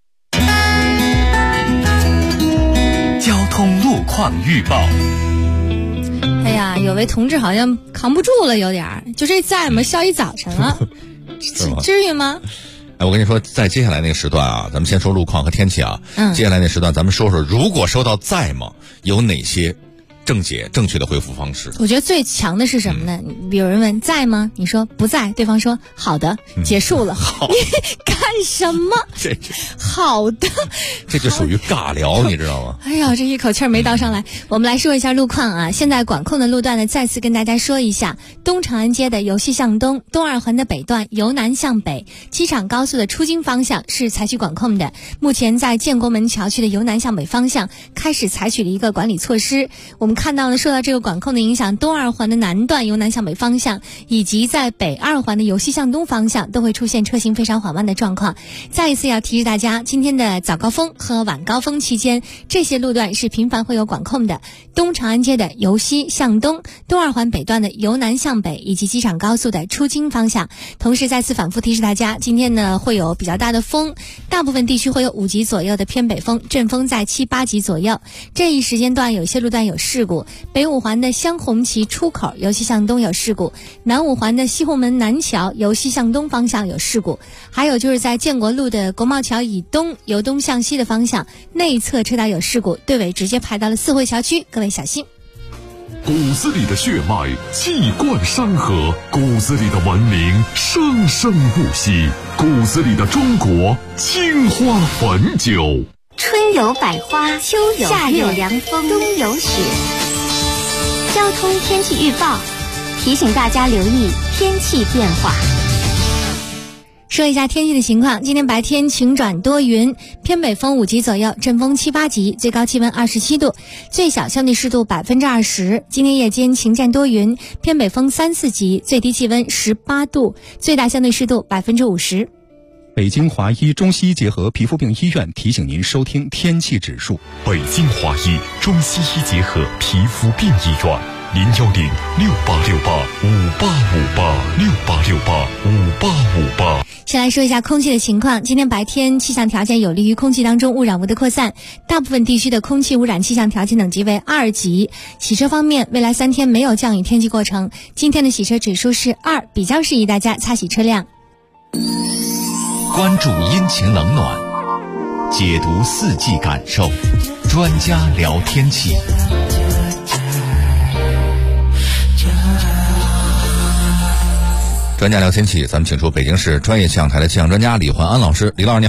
交通路况预报。 哎呀，有位同志好像扛不住了，有点儿，就这在吗？笑一早晨了，至于吗？ 我跟你说，在接下来那个时段啊，咱们先说路况和天气啊。接下来那时段，咱们说说，如果收到在吗，有哪些正确的回复方式？我觉得最强的是什么呢？有人问在吗？你说不在，对方说好的，结束了。你干什么？好的，这就属于尬聊，你知道吗？哎呀，这一口气没倒上来。我们来说一下路况啊。现在管控的路段呢，再次跟大家说一下：东长安街的由西向东，东二环的北段由南向北，机场高速的出京方向是采取管控的。目前在建国门桥区的由南向北方向开始采取了一个管理措施。我们看到了，受到这个管控的影响，东二环的南段由南向北方向，以及在北二环的由西向东方向都会出现车行非常缓慢的状况。再一次要提示大家，今天的早高峰和晚高峰期间，这些路段是频繁会有管控的。东长安街的由西向东，东二环北段的由南向北，以及机场高速的出京方向。同时再次反复提示大家，今天呢会有比较大的风，大部分地区会有5级左右的偏北风，阵风在7、8级左右。这一时间段有些路段有事故，北五环的香红旗出口由西向东有事故，南五环的西红门南桥由西向东方向有事故，还有就是在建国路的国贸桥以东由东向西的方向内侧车道有事故，队尾直接排到了四惠桥区，各位小心。 骨子里的血脉气贯山河，骨子里的文明生生不息，骨子里的中国青花汾酒。 春有百花，秋有夏有凉风，冬有雪。交通天气预报提醒大家留意天气变化。说一下天气的情况，今天白天晴转多云，偏北风5级左右，阵风7、8级，最高气温27度，最小相对湿度20%。今天夜间晴间多云，偏北风3、4级，最低气温18度，最大相对湿度50%。 北京华医中西医结合皮肤病医院提醒您收听天气指数。 北京华医中西医结合皮肤病医院，010-6868-5858，6868-5858。 先来说一下空气的情况，今天白天气象条件有利于空气当中污染物的扩散，大部分地区的空气污染气象条件等级为2级。洗车方面，未来3天没有降雨天气过程，今天的洗车指数是2，比较适宜大家擦洗车辆。 关注阴晴冷暖，解读4季感受，专家聊天气。 专家聊天气，咱们请出北京市专业气象台的气象专家李焕安老师。李老师你好。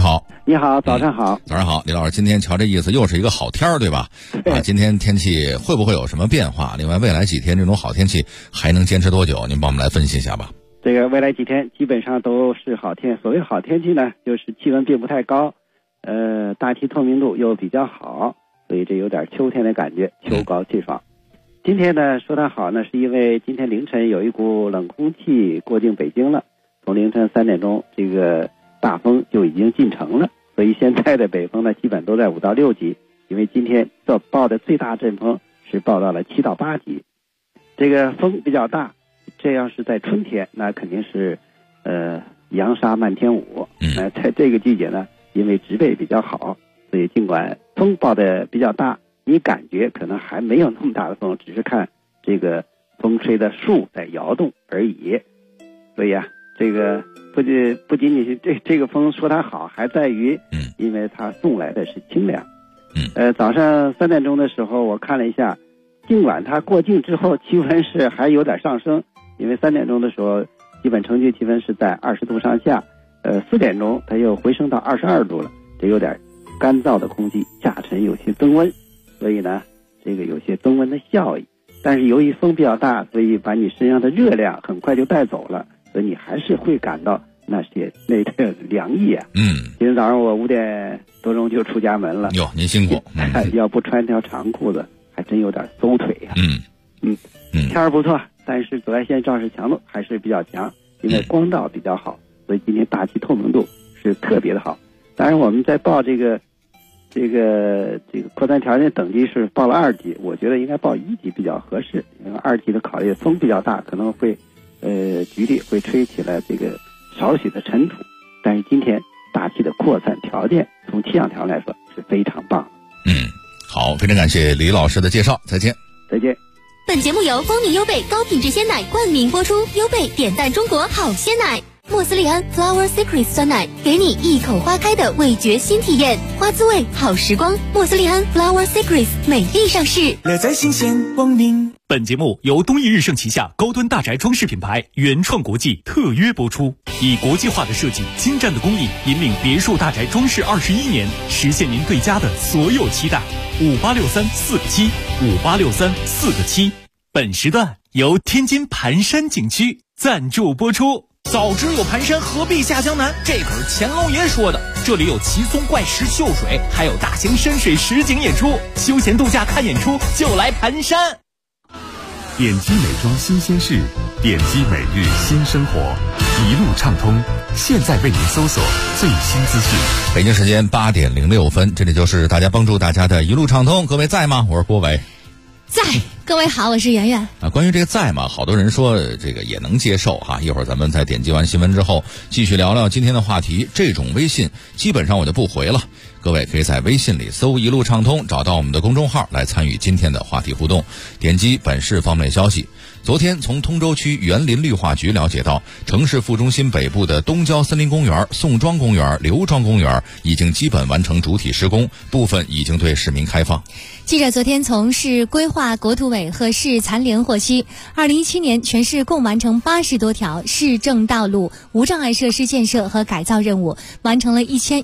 你好，早上好。 早上好，李老师，今天瞧这意思，又是一个好天儿，对吧？今天天气会不会有什么变化？另外，未来几天这种好天气还能坚持多久？您帮我们来分析一下吧。 这个未来几天基本上都是好天。所谓好天气呢，就是气温并不太高，大气透明度又比较好，所以这有点秋天的感觉，秋高气爽。今天呢，说它好呢，是因为今天凌晨有一股冷空气过境北京了，从凌晨3点钟，这个大风就已经进城了，所以现在的北风呢，基本都在5到6级，因为今天所报的最大阵风是报到了7到8级，这个风比较大。这要是在春天，那肯定是扬沙漫天舞。在这个季节呢，因为植被比较好，所以尽管风报的比较大，你感觉可能还没有那么大的风，只是看这个风吹的树在摇动而已。所以啊，这个不仅仅是这个风说它好，还在于因为它送来的是清凉。早上3点钟的时候我看了一下，尽管它过境之后气温是还有点上升，因为3点钟的时候基本城区气温是在20度上下，4点钟它又回升到22度了，这有点干燥的空气，下沉有些增温，所以呢这个有些增温的效益。但是由于风比较大，所以把你身上的热量很快就带走了，所以你还是会感到那个凉意啊。今天早上我5点多钟就出家门了。 哟，您辛苦。 要不穿条长裤子还真有点馊腿呀。天儿不错，但是紫外线照射强度还是比较强，因为光照比较好，所以今天大气透明度是特别的好。当然我们在报这个扩散条件等级是报了2级，我觉得应该报1级比较合适，因为2级的考虑风比较大，可能会局地会吹起来这个少许的尘土，但是今天大气的扩散条件从气象条来说是非常棒。 好，非常感谢李老师的介绍，再见。 再见。 本节目由光明优贝高品质鲜奶冠名播出，优贝点赞中国好鲜奶。莫斯利安 Flower Secrets 酸奶，给你一口花开的味觉新体验，花滋味好时光。莫斯利安 Flower Secrets 美丽上市， 乐在新鲜光临。本节目由东益日盛旗下高端大宅装饰品牌原创国际特约播出，以国际化的设计、精湛的工艺，引领别墅大宅装饰21年，实现您对家的所有期待。586347，586347。本时段由天津盘山景区赞助播出。早知有盘山，何必下江南？这可是乾隆爷说的。这里有奇松怪石秀水，还有大型深水实景演出，休闲度假看演出就来盘山。 点击美妆新鲜事，点击每日新生活，一路畅通，现在为您搜索最新资讯。 北京时间8点06分，这里就是大家帮助大家的一路畅通。各位在吗？我是郭伟。 在，各位好，我是圆圆。 关于这个在嘛，好多人说这个也能接受哈。一会儿咱们在点击完新闻之后，继续聊聊今天的话题。这种微信基本上我就不回了，各位可以在微信里搜一路畅通，找到我们的公众号来参与今天的话题互动。点击本市方面消息。昨天从通州区园林绿化局了解到，城市副中心北部的东郊森林公园、宋庄公园、刘庄公园已经基本完成主体施工，部分已经对市民开放。 记者昨天从市规划、国土委和市残联获悉，2017年全市共完成80多条市政道路无障碍设施建设和改造任务，完成了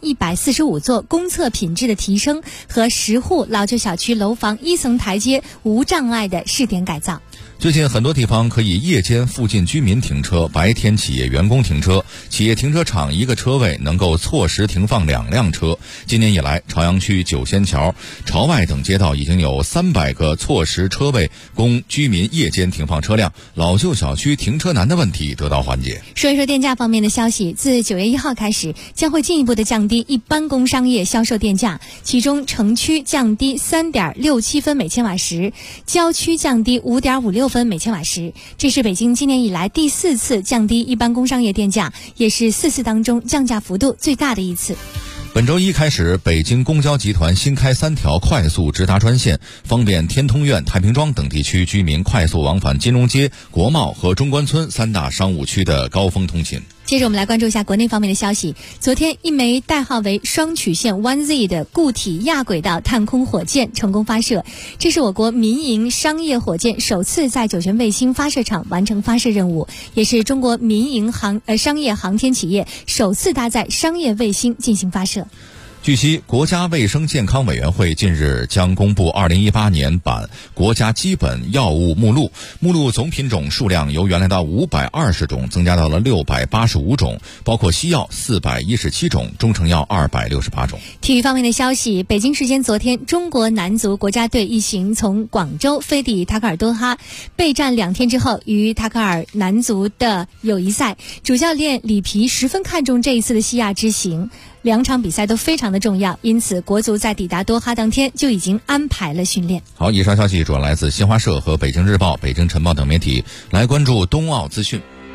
1145座公厕品质的提升和10户老旧小区楼房1层台阶无障碍的试点改造。 最近很多地方可以夜间附近居民停车，白天企业员工停车，企业停车场一个车位能够错时停放2辆车。今年以来，朝阳区九仙桥、朝外等街道已经有300个错时车位供居民夜间停放车辆，老旧小区停车难的问题得到缓解。 说一说电价方面的消息，自9月1号开始，将会进一步的降低一般工商业销售电价，其中城区降低3.67分每千瓦时，郊区降低5.56分每千瓦时。这是北京今年以来第4次降低一般工商业电价，也是4次当中降价幅度最大的一次。 本周一开始，北京公交集团新开3条快速直达专线，方便天通苑、太平庄等地区居民快速往返金融街、国贸和中关村3大商务区的高峰通勤。 接着我们来关注一下国内方面的消息。昨天，一枚代号为双曲线 1Z 的固体亚轨道探空火箭成功发射，这是我国民营商业火箭首次在酒泉卫星发射场完成发射任务，也是中国民营商业航天企业首次搭载商业卫星进行发射。 据悉，国家卫生健康委员会近日将公布2018年版国家基本药物目录，目录总品种数量由原来的520种增加到了685种，包括西药417种，中成药268种。 体育方面的消息，北京时间昨天，中国男足国家队一行从广州飞抵塔克尔多哈，备战2天之后，于塔克尔男足的友谊赛，主教练里皮十分看重这一次的西亚之行。2场比赛都非常的重要，因此国足在抵达多哈当天就已经安排了训练。 好，以上消息主要来自新华社和北京日报、北京晨报等媒体。来关注冬奥资讯。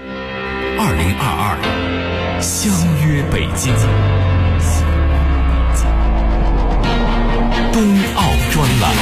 2022相约北京，冬奥专栏。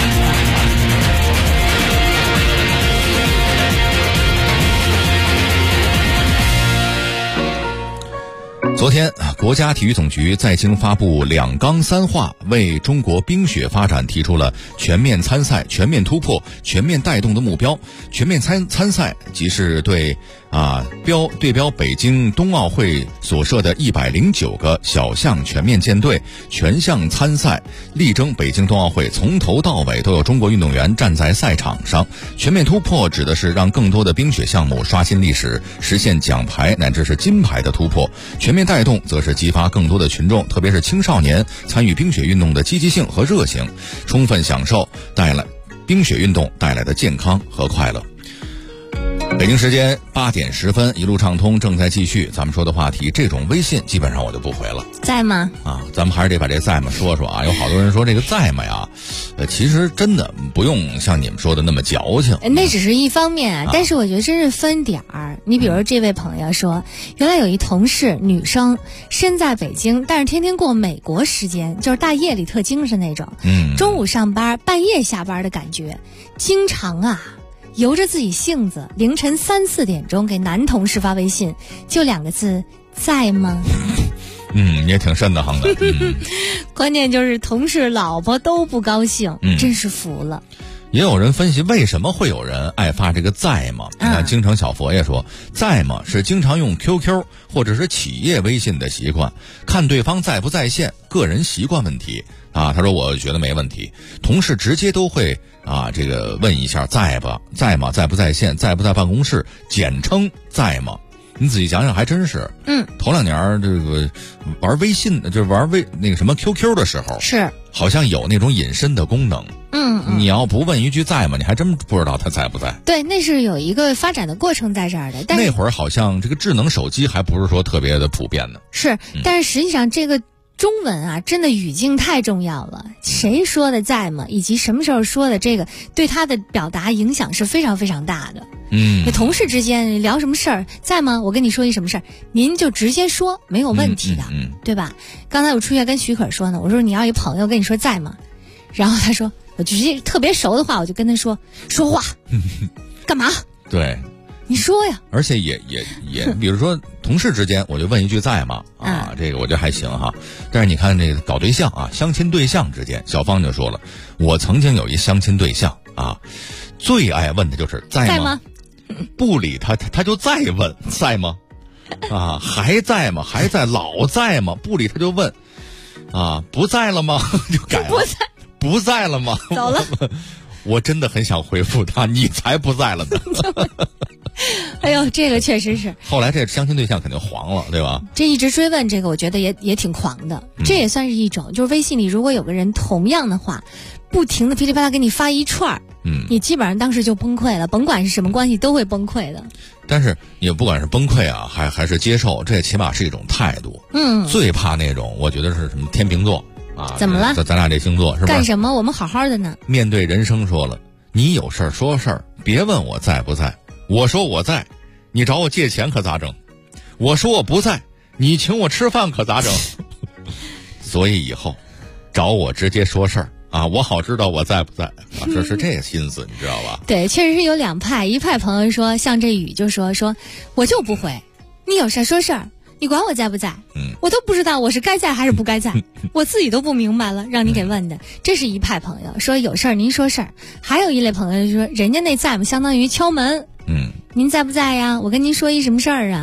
昨天，国家体育总局在京发布2纲3化，为中国冰雪发展提出了全面参赛、全面突破、全面带动的目标。全面参赛即是对标北京冬奥会所设的109个小项全面建队，全项参赛，力争北京冬奥会从头到尾都有中国运动员站在赛场上。全面突破指的是让更多的冰雪项目刷新历史，实现奖牌乃至是金牌的突破。全面带动则是激发更多的群众，特别是青少年参与冰雪运动的积极性和热情，充分享受冰雪运动带来的健康和快乐。北京时间8点10分，一路畅通正在继续。咱们说的话题，这种微信基本上我就不回了。 在吗？ 咱们还是得把这在吗说说啊。有好多人说这个在吗呀，其实真的不用像你们说的那么矫情。 那只是一方面，但是我觉得真是分点儿。你比如这位朋友说，原来有一同事女生身在北京，但是天天过美国时间，就是大夜里特精神那种。中午上班，半夜下班的感觉，经常由着自己性子，凌晨3、4点钟给男同事发微信，就2个字，在吗？ 也挺瘆得慌的。 关键就是同事老婆都不高兴，真是服了。 也有人分析为什么会有人爱发这个在吗？你看京城小佛爷说，在吗是经常用 QQ 或者是企业微信的习惯，看对方在不在线，个人习惯问题他说我觉得没问题，同事直接都会这个问一下在吗，在不在线，在不在办公室，简称在吗。你仔细想想还真是。头2年这个玩微信，就是玩那个什么 QQ 的时候，是好像有那种隐身的功能。你要不问一句在吗，你还真不知道他在不在。 对，那是有一个发展的过程在这儿的。但那会儿好像这个智能手机还不是说特别的普遍呢。 是，但是实际上这个中文真的语境太重要了。谁说的在吗，以及什么时候说的，这个对他的表达影响是非常非常大的。同事之间聊什么事儿，在吗？我跟你说一什么事儿，您就直接说，没有问题的，对吧？刚才我出去跟许可说呢，我说你要一朋友跟你说在吗，然后他说我直接特别熟的话，我就跟他说话，干嘛？ 对。 你说呀， 而且也，比如说同事之间，我就问一句在吗？这个我觉得还行哈。但是你看这个搞对象相亲对象之间，小芳就说了，我曾经有一相亲对象最爱问的就是在吗？不理他就再问在吗？还在吗？还在，老在吗？不理他就问不在了吗？就改了，不在了吗？ 走了。 我真的很想回复他，你才不在了呢。 哎呦，这个确实是。 后来这相亲对象肯定黄了，对吧？ 这一直追问这个，我觉得也挺狂的。这也算是一种，就是微信里如果有个人同样的话，不停的噼里啪啦给你发一串，你基本上当时就崩溃了，甭管是什么关系都会崩溃的。 但是也不管是崩溃还是接受，这起码是一种态度。最怕那种，我觉得是什么天秤座。 怎么了？ 咱俩这星座是吧？ 干什么？我们好好的呢。 面对人生说了，你有事儿说事儿，别问我在不在。我说我在，你找我借钱可咋整？我说我不在，你请我吃饭可咋整？所以以后找我直接说事儿我好知道我在不在这是这个心思，你知道吧？ 对，确实是有2派，一派朋友说，像这雨就说我就不回，你有事说事儿。你管我在不在，我都不知道我是该在还是不该在，我自己都不明白了，让你给问的。这是一派朋友说有事儿您说事儿。还有一类朋友就说，人家那在嘛相当于敲门，您在不在呀？我跟您说一什么事儿啊？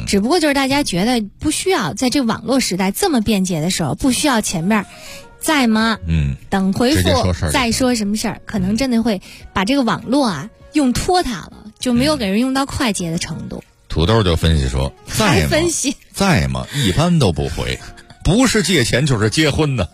只不过就是大家觉得不需要在这网络时代这么便捷的时候，不需要前面在吗？等回复再说什么事儿，可能真的会把这个网络啊用拖沓了，就没有给人用到快捷的程度。 土豆就分析说，在吗？在吗？一般都不回，不是借钱就是结婚的。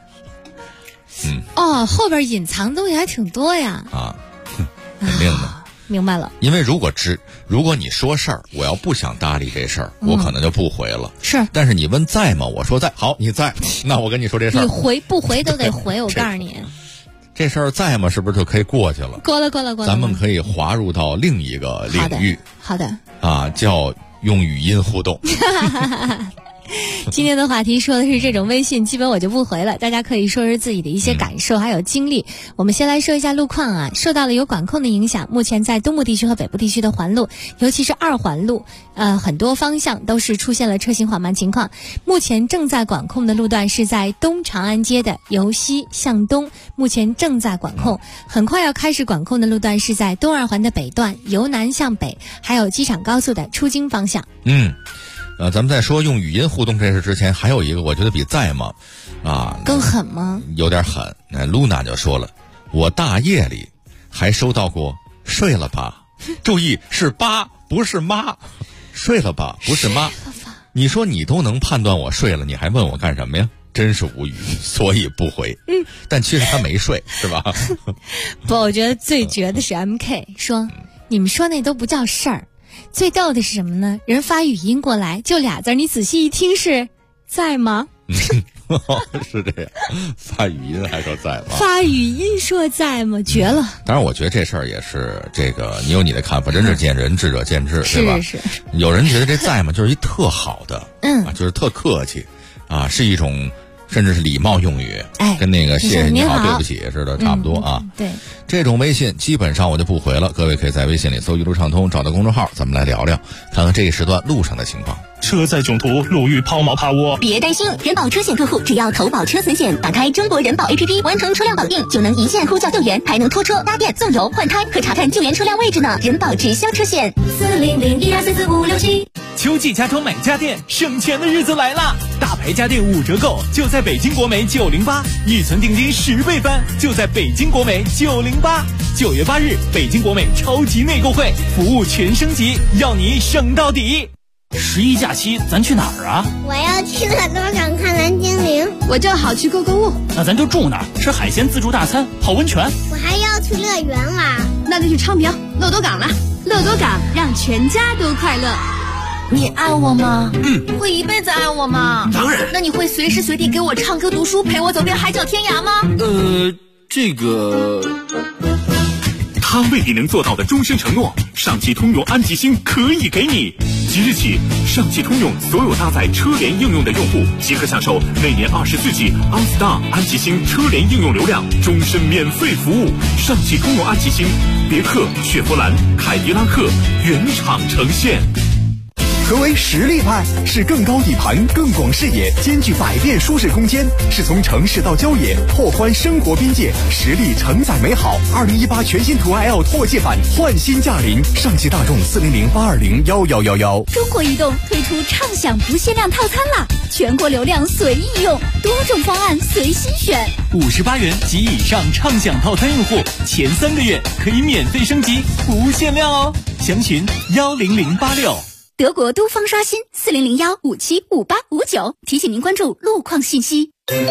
后边隐藏东西还挺多呀。 肯定的。 明白了。 因为如果你说事儿，我要不想搭理这事儿，我可能就不回了。 是。 但是你问在吗？我说在，好，你在，那我跟你说这事儿。 你回不回都得回，我告诉你。 这事儿在吗？是不是就可以过去了？ 过了。 咱们可以滑入到另一个领域。 好的。 叫用语音互动。 今天的话题说的是这种微信基本我就不回了，大家可以说说自己的一些感受还有经历。我们先来说一下路况啊，受到了有管控的影响，目前在东部地区和北部地区的环路，尤其是二环路很多方向都是出现了车行缓慢情况。目前正在管控的路段是在东长安街的由西向东，目前正在管控。很快要开始管控的路段是在东二环的北段由南向北，还有机场高速的出京方向。 咱们在说用语音互动这事之前，还有一个我觉得比在吗更狠吗？ 有点狠。露娜就说了，我大夜里还收到过睡了吧，注意是爸不是妈，睡了吧不是妈。你说你都能判断我睡了，你还问我干什么呀？真是无语，所以不回。但其实他没睡是吧？ 不，我觉得最绝的是 MK 说，你们说那都不叫事儿。最逗的是什么呢？人发语音过来就俩字，你仔细一听是在吗？ 是这样，发语音还说在吗？ 发语音说在吗？绝了！ 当然，我觉得这事儿也是这个，你有你的看法，仁者见仁，智者见智，对吧？ 是。 有人觉得这在吗，就是一特好的，就是特客气，是一种甚至是礼貌用语，跟那个谢谢你好对不起似的，差不多啊。 对， 这种微信基本上我就不回了，各位可以在微信里搜一路畅通，找到公众号，咱们来聊聊，看看这一时段路上的情况。 车载囧途，路遇抛锚趴窝。 别担心，人保车险客户只要投保车损险，打开中国人保 APP， 完成车辆绑定，就能一键呼叫救援，还能拖车、搭电、送油、换胎和查看救援车辆位置呢。人保直销车险，4001244567。 秋季家装买家电，省钱的日子来啦！大牌家电5折购，就在北京国美908，一存定金10倍翻，就在北京国美908。9月8日，北京国美超级内购会，服务全升级，要你省到底。 11假期咱去哪儿啊？ 我要去乐多港看蓝精灵。 我正好去购物。 那咱就住那儿，吃海鲜自助大餐，泡温泉。 我还要去乐园玩。 那就去昌平乐多港了。乐多港让全家都快乐。 你爱我吗？会一辈子爱我吗？ 当然。 那你会随时随地给我唱歌读书，陪我走遍海角天涯吗？ 这个他未必能做到的终身承诺，上汽通用安吉星可以给你。即日起，上汽通用所有搭载车联应用的用户即可享受每年24G OnStar 安吉星车联应用流量，终身免费服务。上汽通用安吉星，别克、雪佛兰、凯迪拉克原厂呈现。 何为实力派？是更高底盘、更广视野，兼具百变舒适空间，是从城市到郊野，拓宽生活边界，实力承载美好。2018全新途爱 L 拓界版焕新驾临，上汽大众400-820-1111。 中国移动推出畅享不限量套餐啦，全国流量随意用，多种方案随心选。 58元及以上畅享套餐用户，前3个月可以免费升级，不限量哦。详询10086。 德国都方刷新4001575859，提醒您关注路况信息。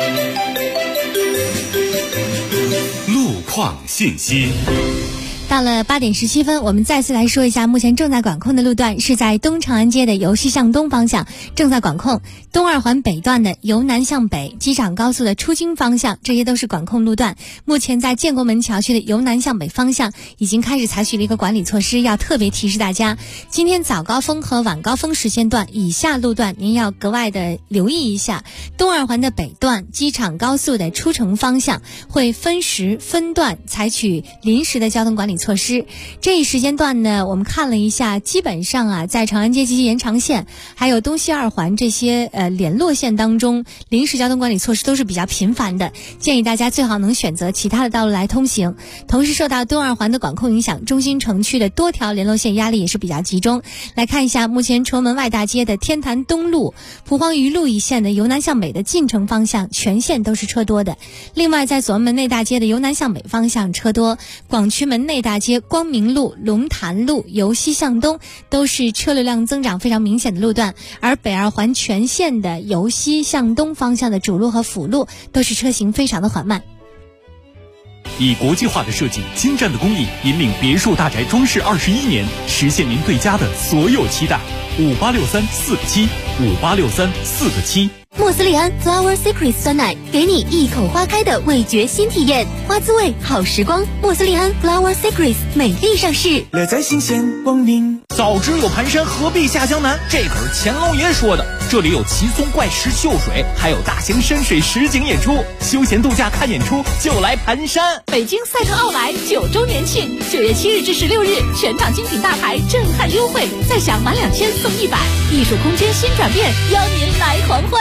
路况信息。 到了8点17分，我们再次来说一下目前正在管控的路段是在东长安街的由西向东方向正在管控，东二环北段的由南向北，机场高速的出京方向，这些都是管控路段。目前在建国门桥区的由南向北方向已经开始采取了一个管理措施，要特别提示大家，今天早高峰和晚高峰时间段以下路段您要格外的留意一下。东二环的北段机场高速的出城方向会分时分段采取临时的交通管理措措施。这一时间段呢，我们看了一下，基本上啊，在长安街及其延长线还有东西二环这些联络线当中，临时交通管理措施都是比较频繁的，建议大家最好能选择其他的道路来通行。同时受到东二环的管控影响，中心城区的多条联络线压力也是比较集中。来看一下目前崇文门外大街的天坛东路、蒲黄榆路一线的由南向北的进城方向全线都是车多的。另外在左安门内大街的由南向北方向车多，广渠门内大街、光明路、龙潭路由西向东都是车流量增长非常明显的路段，而北二环全线的由西向东方向的主路和辅路都是车行非常的缓慢。 以国际化的设计、精湛的工艺，引领别墅大宅装饰21年，实现您对家的所有期待。586347，586347。 莫斯利安 Flower Secrets 酸奶，给你一口花开的味觉新体验，花滋味好时光。莫斯利安 Flower Secrets 美丽上市， 乐在新鲜光临。早知有盘山，何必下江南？这可是乾隆爷说的。这里有奇松怪石秀水，还有大型山水实景演出，休闲度假看演出就来盘山。 北京赛特奥莱9周年庆，9月7日至16日，全场精品大牌震撼优惠，再享满2000送100，艺术空间新转变，邀您来狂欢。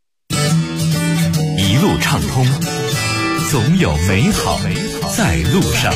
一路畅通，总有美好在路上。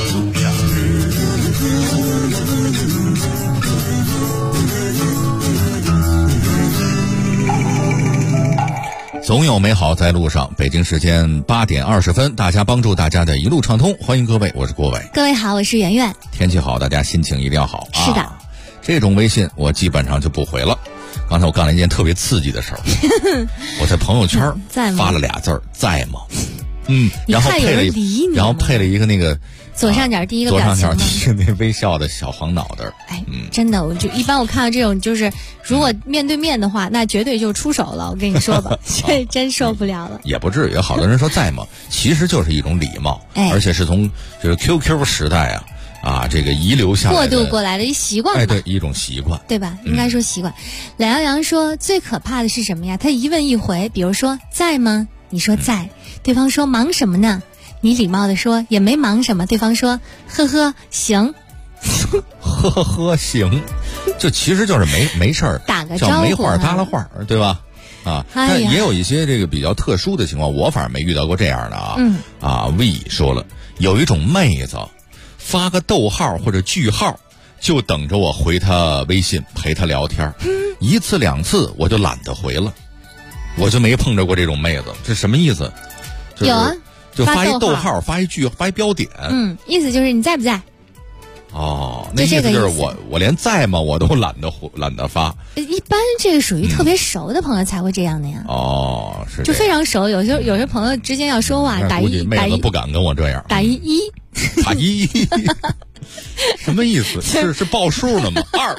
总有美好在路上。北京时间8点20分，大家帮助大家的一路畅通，欢迎各位，我是郭伟。 各位好，我是圆圆。 天气好，大家心情一定要好啊。 是的， 这种微信我基本上就不回了。刚才我干了一件特别刺激的事儿，我在朋友圈发了俩字儿，在吗？然后配了一个那个左上角第一个左表情上角第一个那微笑的小黄脑袋。 真的，我就一般我看到这种，就是如果面对面的话，那绝对就出手了。我跟你说吧，这真受不了了。 也不至于，好多人说在吗？其实就是一种礼貌，而且是从就是 QQ 时代这个遗留下来的过渡过来的一习惯吧， 对，一种习惯， 对吧？应该说习惯。懒羊羊说最可怕的是什么呀？他一问一回，比如说在吗？你说在，对方说忙什么呢？你礼貌的说也没忙什么，对方说呵呵行， 呵呵行，就其实就是没事儿， 打个招呼， 叫没话搭了话，对吧？但也有一些这个比较特殊的情况，我反正没遇到过这样的V 说了，有一种妹子发个逗号或者句号，就等着我回她微信陪她聊天，一次两次我就懒得回了，我就没碰着过这种妹子，这什么意思？ 有啊， 就发一逗号，发一句，发一标点， 意思就是你在不在？ 那意思就是我连在吗我都懒得发。 一般这个属于特别熟的朋友才会这样的呀。 是就非常熟，有些朋友之间要说话，打一妹子不敢跟我这样， 打一打一什么意思？是报数呢吗？2。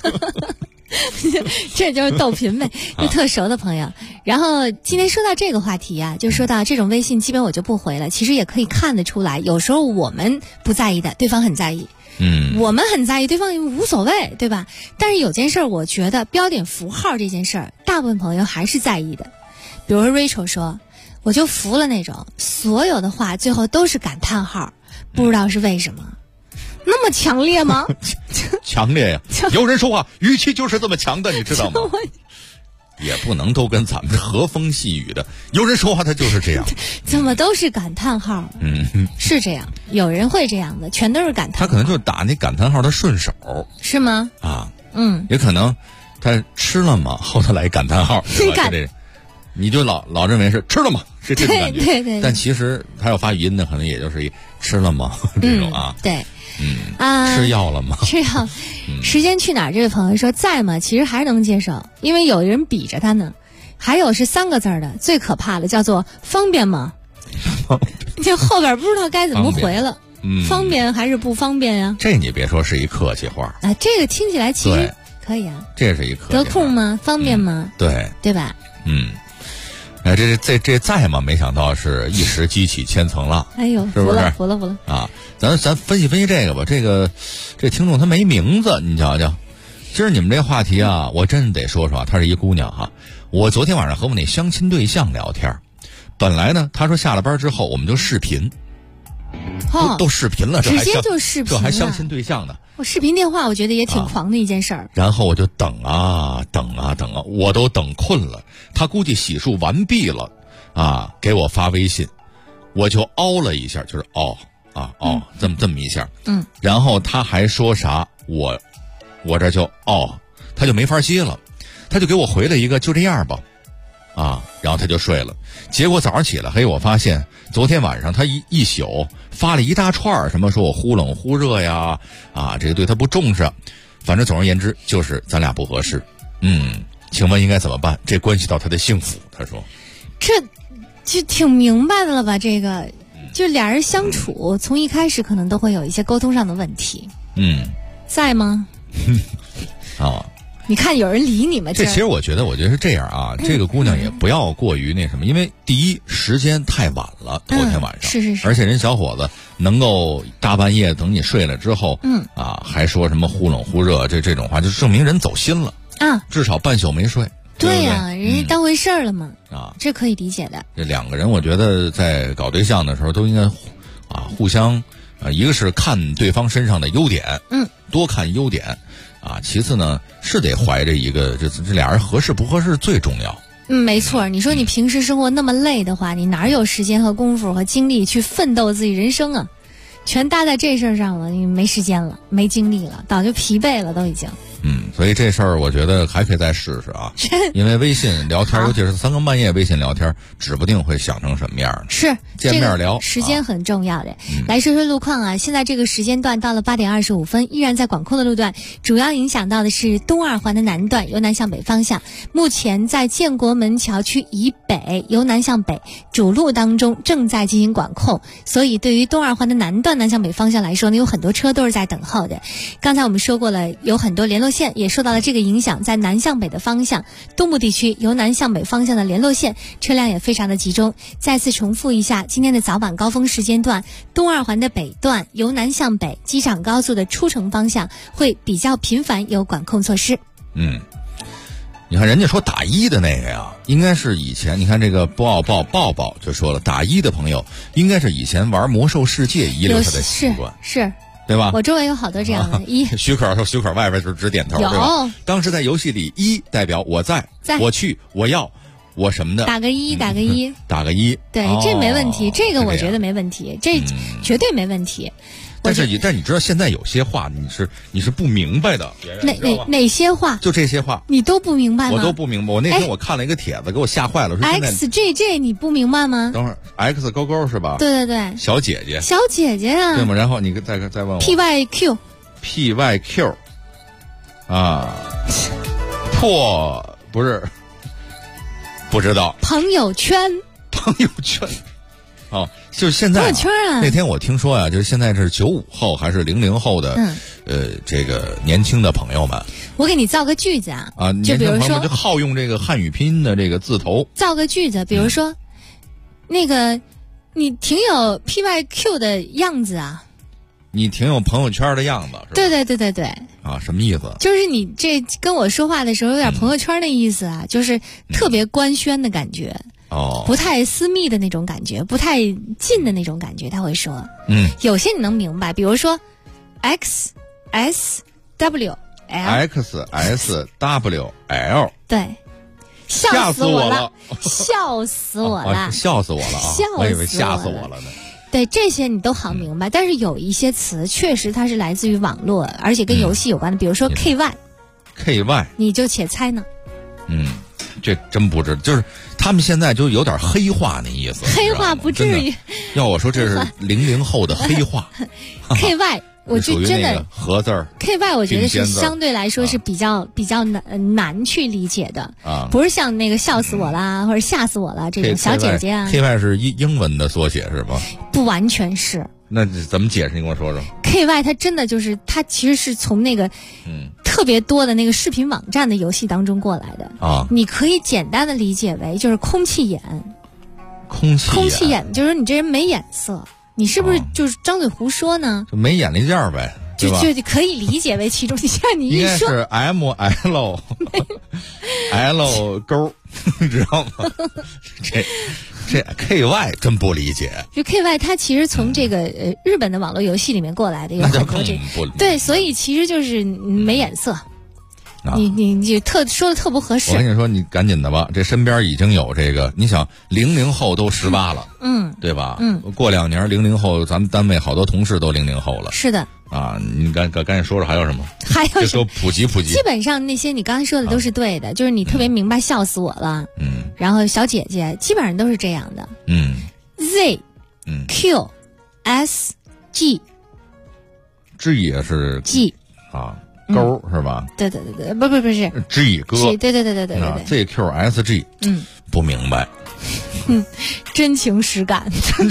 这就是逗贫呗，就特熟的朋友。然后今天说到这个话题就说到这种微信基本我就不回了。其实也可以看得出来，有时候我们不在意的，对方很在意。我们很在意，对方也无所谓，对吧？但是有件事我觉得标点符号这件事儿，大部分朋友还是在意的。比如说 Rachel 说，我就服了那种所有的话最后都是感叹号，不知道是为什么。那么强烈吗？ 强烈呀！有人说话语气就是这么强的，你知道吗？也不能都跟咱们和风细雨的，有人说话他就是这样。 怎么都是感叹号？是这样，有人会这样的，全都是感叹号。 他可能就打那感叹号的顺手， 是吗？ 也可能他吃了吗？后头来感叹号，你就老认为是吃了吗？是这种感觉。 对。 但其实他要发语音的，可能也就是一吃了吗这种对。 吃药了吗？ 吃药。时间去哪儿？这位朋友说在吗？其实还是能接受，因为有人比着他呢。还有是3个字的，最可怕的叫做方便吗？就后边不知道该怎么回了。方便还是不方便呀？ 这你别说是一客气话这个听起来其实可以这是一客气话。 得空吗？方便吗？对吧？ 这在吗？没想到是一时激起千层浪。 哎呦， 是不是？ 服了咱分析这个吧。这听众他没名字，你瞧瞧。今儿你们这话题我真得说说她是一姑娘我昨天晚上和我那相亲对象聊天，本来呢，她说下了班之后我们就视频， 都视频了， 直接就视频了， 这还相亲对象呢。 我视频电话，我觉得也挺狂的一件事儿。 然后我就等啊，我都等困了。他估计洗漱完毕了，给我发微信，我就哦了一下，就是这么一下。然后他还说啥，我这就他就没法接了，他就给我回了一个就这样吧，然后他就睡了。结果早上起来，我发现昨天晚上他一宿发了一大串什么说我忽冷忽热呀，这个对他不重视，反正总而言之就是咱俩不合适。请问应该怎么办？这关系到他的幸福。他说， 这就挺明白的了吧？这个就俩人相处，从一开始可能都会有一些沟通上的问题。在吗？你看有人理你吗？ 这其实我觉得是这样啊，这个姑娘也不要过于那什么，因为第一时间太晚了，头天晚上， 是， 而且人小伙子能够大半夜等你睡了之后，还说什么忽冷忽热，这种话就证明人走心了至少半宿没睡。 对呀，人家当回事儿了嘛，这可以理解的。 这两个人我觉得在搞对象的时候都应该互相一个是看对方身上的优点，多看优点。其次呢，是得怀着一个这俩人合适不合适最重要。 没错。你说你平时生活那么累的话，你哪有时间和功夫和精力去奋斗自己人生啊？全搭在这事儿上了，你没时间了，没精力了，早就疲惫了都已经。 所以这事儿我觉得还可以再试试啊，因为微信聊天，尤其是3更半夜微信聊天，指不定会想成什么样。 是见面聊， 时间很重要的。来说说路况啊，现在这个时间段到了8点25分，依然在管控的路段，主要影响到的是东二环的南段，由南向北方向。目前在建国门桥区以北，由南向北主路当中正在进行管控，所以对于东二环的南段南向北方向来说呢，有很多车都是在等候的。刚才我们说过了，有很多联络线也受到了这个影响，在南向北的方向，东部地区由南向北方向的联络线车辆也非常的集中。再次重复一下，今天的早晚高峰时间段，东二环的北段由南向北，机场高速的出城方向会比较频繁有管控措施。 你看人家说打一的那个呀，应该是以前，你看这个抱抱就说了，打一的朋友应该是以前玩魔兽世界遗留下的习惯， 是对吧？ 我周围有好多这样的许可外边就直点头，对吧？当时在游戏里，一代表我在，我去，我要，我什么的， 打个一，打个一，对，这没问题，这个我觉得没问题，这绝对没问题。 但是你知道现在有些话你是不明白的， 哪些话？ 就这些话你都不明白吗？ 我都不明白。我那天我看了一个帖子，给我吓坏了。说 XJJ 你不明白吗？ 等会儿 X 勾勾是吧？ 对， 小姐姐啊，对吗？然后你再问我 PYQ 不知道朋友圈。 就是现在朋友圈啊。 那天我听说啊，就是现在是95后还是00后的，这个年轻的朋友们， 我给你造个句子啊，就比如说就好用这个汉语拼音的这个字头，造个句子，比如说，那个你挺有 PYQ 的样子啊， 你挺有朋友圈的样子， 对什么意思？ 就是你这跟我说话的时候有点朋友圈的意思啊，就是特别官宣的感觉。不太私密的那种感觉，不太近的那种感觉，他会说，有些你能明白，比如说 XSWL， 对， 吓死我了， 笑死我了， 笑死我了啊！我以为吓死我了呢。 对，这些你都好明白，但是有一些词确实它是来自于网络，而且跟游戏有关的，比如说 KY， 你就且猜呢？ 这真不知道，就是他们现在就有点黑化那意思。 黑化不至于。 要我说，这是00后的黑化。 KY， 我就真的合字儿。 KY， 我觉得是相对来说是比较难去理解的不是像那个笑死我啦，或者吓死我啦这种小姐姐啊。 KY 是英文的缩写是吧？ 不完全是。 那怎么解释？你跟我说说。 KY 它真的就是它其实是从那个特别多的那个视频网站的游戏当中过来的啊。你可以简单的理解为就是空气眼。空气眼就是你这人没眼色，你是不是就是张嘴胡说呢？ 就没眼力劲儿呗， 就可以理解为其中。像你一说应该是 ML 勾知道吗？这 KY 真不理解。 就 KY 它其实从这个日本的网络游戏里面过来的，有很多这对，所以其实就是没眼色。你说的特不合适。 我跟你说，你赶紧的吧，这身边已经有这个，你想00后都18了，对吧？过2年00后，咱们单位好多同事都00后了。 是的。 啊，你赶紧说说还有什么？ 还有说普及。 基本上那些你刚才说的都是对的，就是你特别明白，笑死我了。然后小姐姐基本上都是这样的。Z，Q， S， G， G 也是 G 啊。勾是吧？ 对，不是 G 哥， 对 ZQSG， 不明白， 真情实感，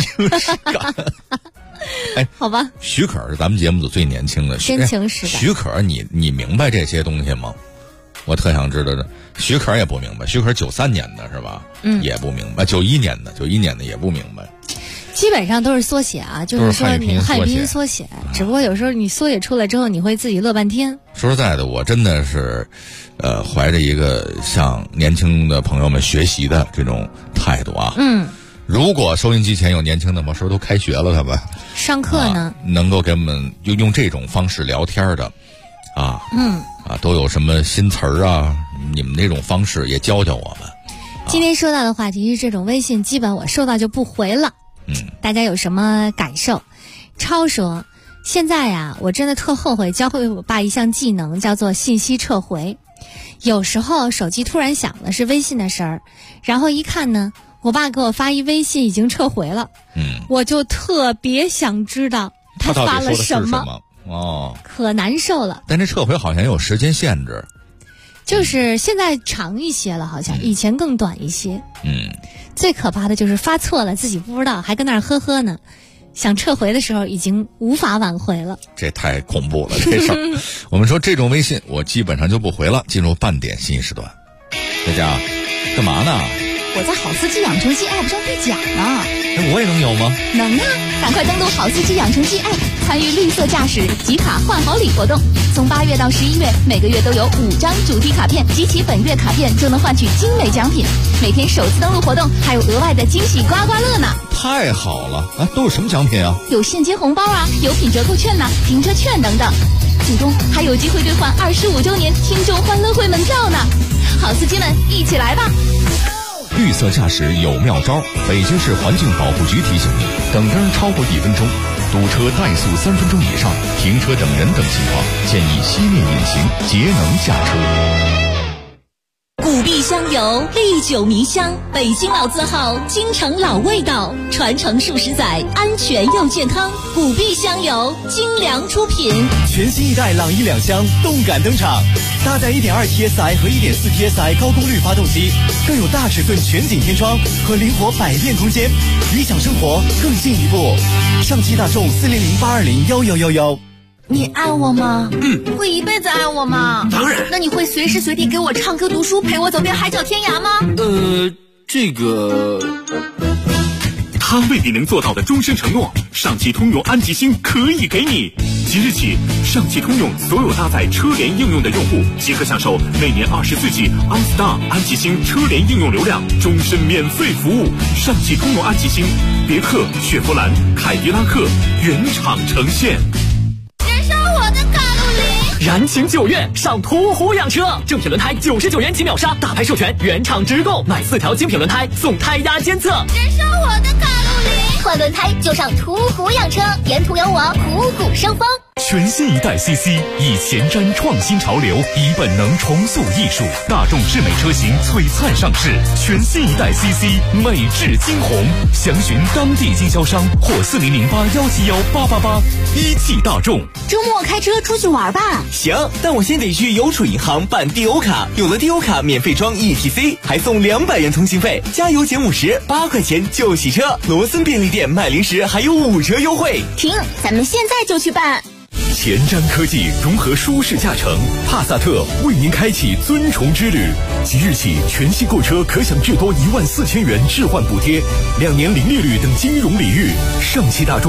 哎，好吧。 许可是咱们节目组最年轻的， 真情实感。 许可，你明白这些东西吗？我特想知道的。许可也不明白，许可93年的是吧？也不明白。91年的也不明白。 基本上都是缩写啊，就是说汉语拼音缩写，只不过有时候你缩写出来之后，你会自己乐半天。 说实在的，我真的是，怀着一个向年轻的朋友们学习的这种态度啊。如果收音机前有年轻的朋友，是不是都开学了？他们上课呢， 能够给我们用这种方式聊天的，都有什么新词儿啊？你们那种方式也教教我们。 今天说到的话题是这种微信，基本我收到就不回了。大家有什么感受？超说，现在呀，我真的特后悔教会我爸一项技能，叫做信息撤回。有时候手机突然响了，是微信的事儿，然后一看呢，我爸给我发一微信已经撤回了，我就特别想知道他发了什么。可难受了。 但这撤回好像有时间限制， 就是现在长一些了，好像以前更短一些。最可怕的就是发错了自己不知道，还跟那儿呵呵呢，想撤回的时候已经无法挽回了。 这太恐怖了，这事儿。我们说这种微信我基本上就不回了。进入半点新时段，大家干嘛呢？ 我在好司机养成记 App 上兑奖呢。 我也能有吗？ 能啊！赶快登录好司机养成记 App， 参与绿色驾驶集卡换好礼活动。从8月到11月，每个月都有5张主题卡片，集齐本月卡片就能换取精美奖品。每天首次登录活动还有额外的惊喜刮刮乐呢！ 太好了啊！都有什么奖品啊？ 有现金红包啊，有品折扣券呐，停车券等等。最终还有机会兑换25周年听众欢乐会门票呢！好司机们，一起来吧！ 绿色驾驶有妙招，北京市环境保护局提醒你：等灯超过1分钟，堵车怠速3分钟以上，停车等人等情况，建议熄灭引擎，节能下车。 古壁香油，历久弥香，北京老字号，京城老味道，传承数十载，安全又健康。古壁香油，精良出品。 全新一代朗逸2厢动感登场，搭载 1.2 TSI 和 1.4 TSI 高功率发动机，更有大尺寸全景天窗和灵活百变空间，理想生活更进一步。上汽大众400-820-1111。 你爱我吗？会一辈子爱我吗？ 当然。 那你会随时随地给我唱歌读书，陪我走遍海角天涯吗？ 这个他未必能做到的终身承诺，上汽通用安吉星可以给你。即日起，上汽通用所有搭载车联应用的用户即可享受每年24G OnStar 安吉星车联应用流量，终身免费服务。上汽通用安吉星，别克、雪佛兰、凯迪拉克原厂呈现。 燃情9月上途虎养车，正品轮胎99元起秒杀，大牌授权原厂直购，买4条精品轮胎送胎压监测。 燃烧我的卡路里， 换轮胎就上途虎养车，沿途有我虎虎生风。 全新一代 CC 以前瞻创新潮流，以本能重塑艺术，大众智美车型璀璨上市。全新一代 CC 美质惊鸿，详询当地经销商或4008171888。一汽大众。 周末开车出去玩吧。 行，但我先得去邮储银行办低欧卡，有了低欧卡免费装 ETC， 还送200元通信费，加油减50，8块钱就洗车。罗森便利店卖零食还有5折优惠。 停，咱们现在就去办。 前瞻科技融合舒适驾乘，帕萨特为您开启尊崇之旅。即日起，全新购车可享至多14000元置换补贴，2年零利率等金融礼遇。上汽大众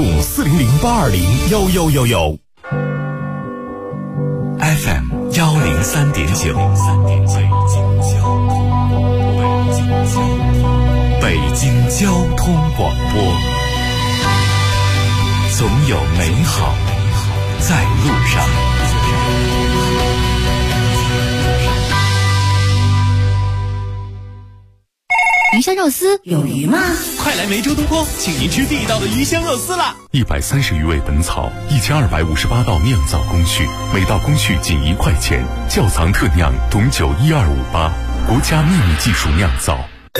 400-820-1111。FM 103.9。 北京交通广播，总有美好在路上。 鱼香肉丝有鱼吗？ 快来梅州东坡，请您吃地道的鱼香肉丝啦 ！130余味本草，1258道酿造工序，每道工序仅1块钱，窖藏特酿，董酒12588，国家秘密技术酿造。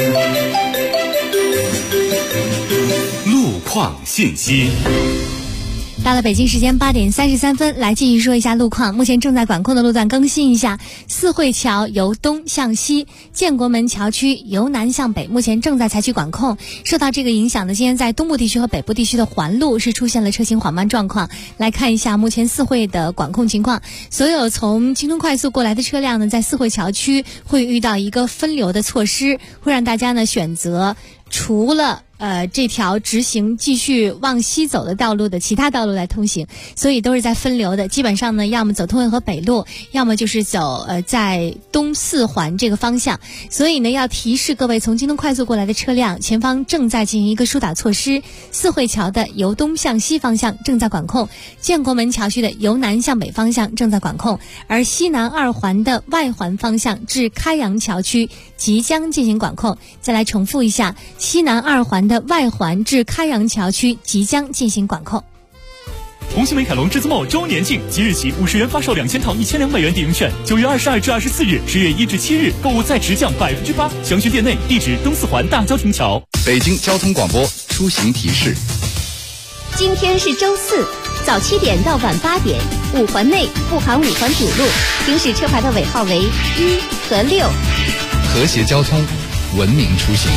路况信息。 到了北京时间8点33分，来继续说一下路况。目前正在管控的路段更新一下：四惠桥由东向西，建国门桥区由南向北，目前正在采取管控。受到这个影响呢，今天在东部地区和北部地区的环路是出现了车行缓慢状况。来看一下目前四惠的管控情况。所有从京通快速过来的车辆呢，在四惠桥区会遇到一个分流的措施，会让大家呢选择除了这条直行继续往西走的道路的其他道路来通行，所以都是在分流的。基本上呢，要么走通惠河北路，要么就是走在东四环这个方向。所以呢，要提示各位从京东快速过来的车辆，前方正在进行一个疏导措施。四惠桥的由东向西方向正在管控，建国门桥区的由南向北方向正在管控，而西南二环的外环方向至开阳桥区即将进行管控。再来重复一下，西南二环的外环至开阳桥区即将进行管控。 红星美凯龙栀子墨周年庆，即日起50元发售2000套1200元抵用券，9月22至24日，10月1至7日购物再直降8%，详询店内，地址东四环大交亭桥。 北京交通广播出行提示： 今天是周四，早7点到晚8点，5环内不含5环主路，行驶车牌的尾号为1和6。 和谐交通，文明出行。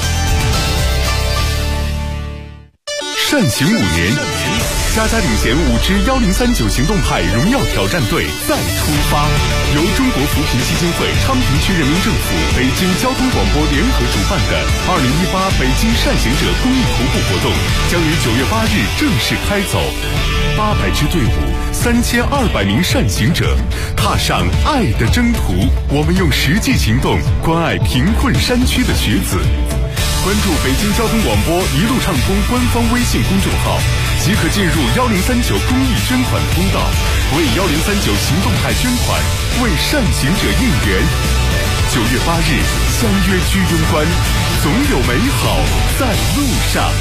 善行5年，嘉领衔5支1039行动派荣耀挑战队再出发。由中国扶贫基金会、昌平区人民政府、北京交通广播联合主办的2018北京善行者公益徒步活动将于9月8日正式开走。800支队伍，3200名善行者，踏上爱的征途。我们用实际行动关爱贫困山区的学子。关注北京交通广播一路畅通官方微信公众号，即可进入1039公益捐款通道，为1039行动派捐款，为善行者应援。9月8日相约居庸关，总有美好在路上。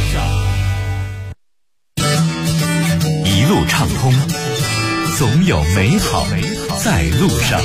一路畅通，总有美好在路上。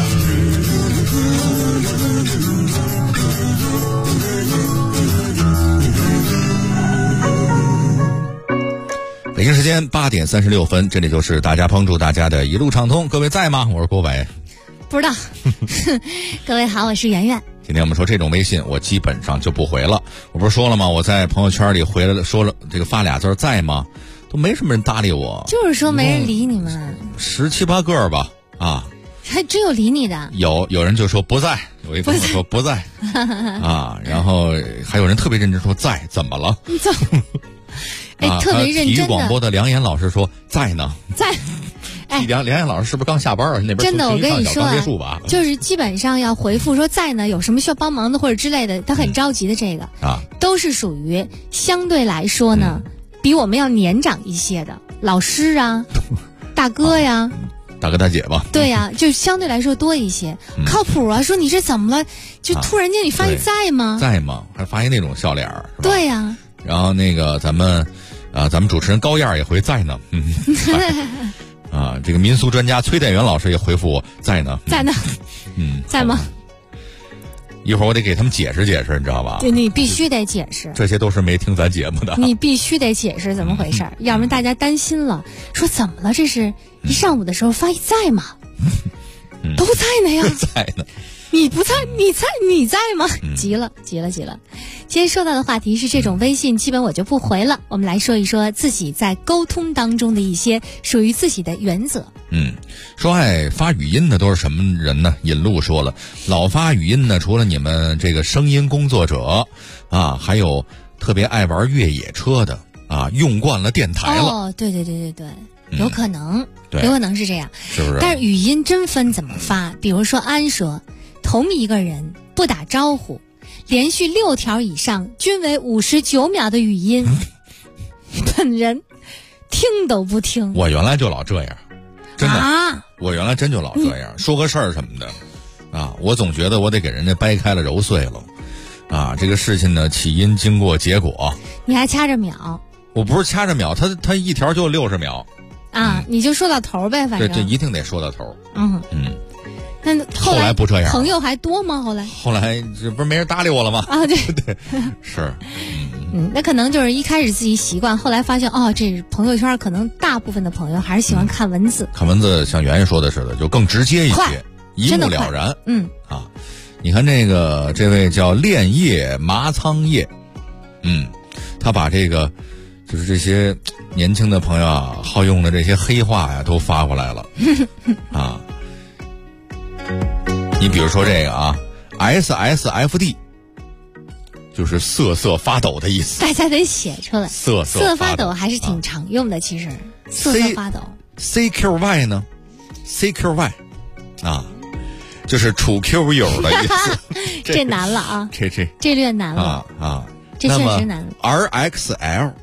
北京时间8点36分，这里就是大家帮助大家的一路畅通。各位在吗？我是郭伟。 不知道。各位好，我是圆圆。 今天我们说这种微信我基本上就不回了。我不是说了吗？我在朋友圈里回了，说了这个发俩字在吗？都没什么人搭理我。 就是说没人理你们。 17、8个吧。啊。 还真有理你的。有人就说不在，有一个朋友说不在。啊，然后还有人特别认真说在，怎么了？ 特别认真的。 体育广播的梁岩老师说在呢， 在。 梁岩老师是不是刚下班啊？那边真的，我跟你说啊， 就是基本上要回复说在呢，有什么需要帮忙的或者之类的，他很着急的这个都是属于相对来说呢，比我们要年长一些的老师啊、大哥呀。 大哥大姐吧， 对呀，就相对来说多一些，靠谱啊！说你这怎么了？就突然间你发一在吗？ 在吗？还发一那种笑脸儿，是吧？ 对呀。 然后那个咱们主持人高燕也回在呢，这个民俗专家崔代元老师也回复我在呢， 在呢，在吗？ 一会儿我得给他们解释解释，你知道吧？ 对，你必须得解释。 这些都是没听咱节目的。你必须得解释怎么回事，要不然大家担心了，说怎么了？这是一上午的时候发一在吗？都在呢呀， 在呢。 你不在，你在吗？急了。今天说到的话题是这种微信基本我就不回了，我们来说一说自己在沟通当中的一些属于自己的原则。 说爱发语音的都是什么人呢？引路说了，老发语音的除了你们这个声音工作者还有特别爱玩越野车的用惯了电台了。 对，有可能，有可能是这样， 是不是？ 但是语音真分怎么发，比如说安说同一个人不打招呼连续6条以上，均为59秒的语音，本人听都不听。 我原来就老这样，真的啊！ 我原来真就老这样，说个事儿什么的啊，我总觉得我得给人家掰开了揉碎了啊。这个事情呢，起因、经过、结果， 你还掐着秒？ 我不是掐着秒，他一条就60秒啊，你就说到头呗，反正这一定得说到头。 那后来不这样， 朋友还多吗？后来这不是没人搭理我了吗？ 啊，对对，是， 那可能就是一开始自己习惯，后来发现这朋友圈可能大部分的朋友还是喜欢看文字， 看文字像圆圆说的似的，就更直接一些，一目了然。你看这位叫炼叶麻仓叶，他把这个就是这些年轻的朋友啊好用的这些黑话呀都发过来了啊。你比如说这个啊 ，SSFD， 就是瑟瑟发抖的意思。 大家得写出来。 瑟瑟发抖还是挺常用的，其实。瑟瑟发抖。 CQY 呢 ？CQY， 啊，就是处 Q 友的意思。 这难了啊！这略难了啊！ 这确实难了。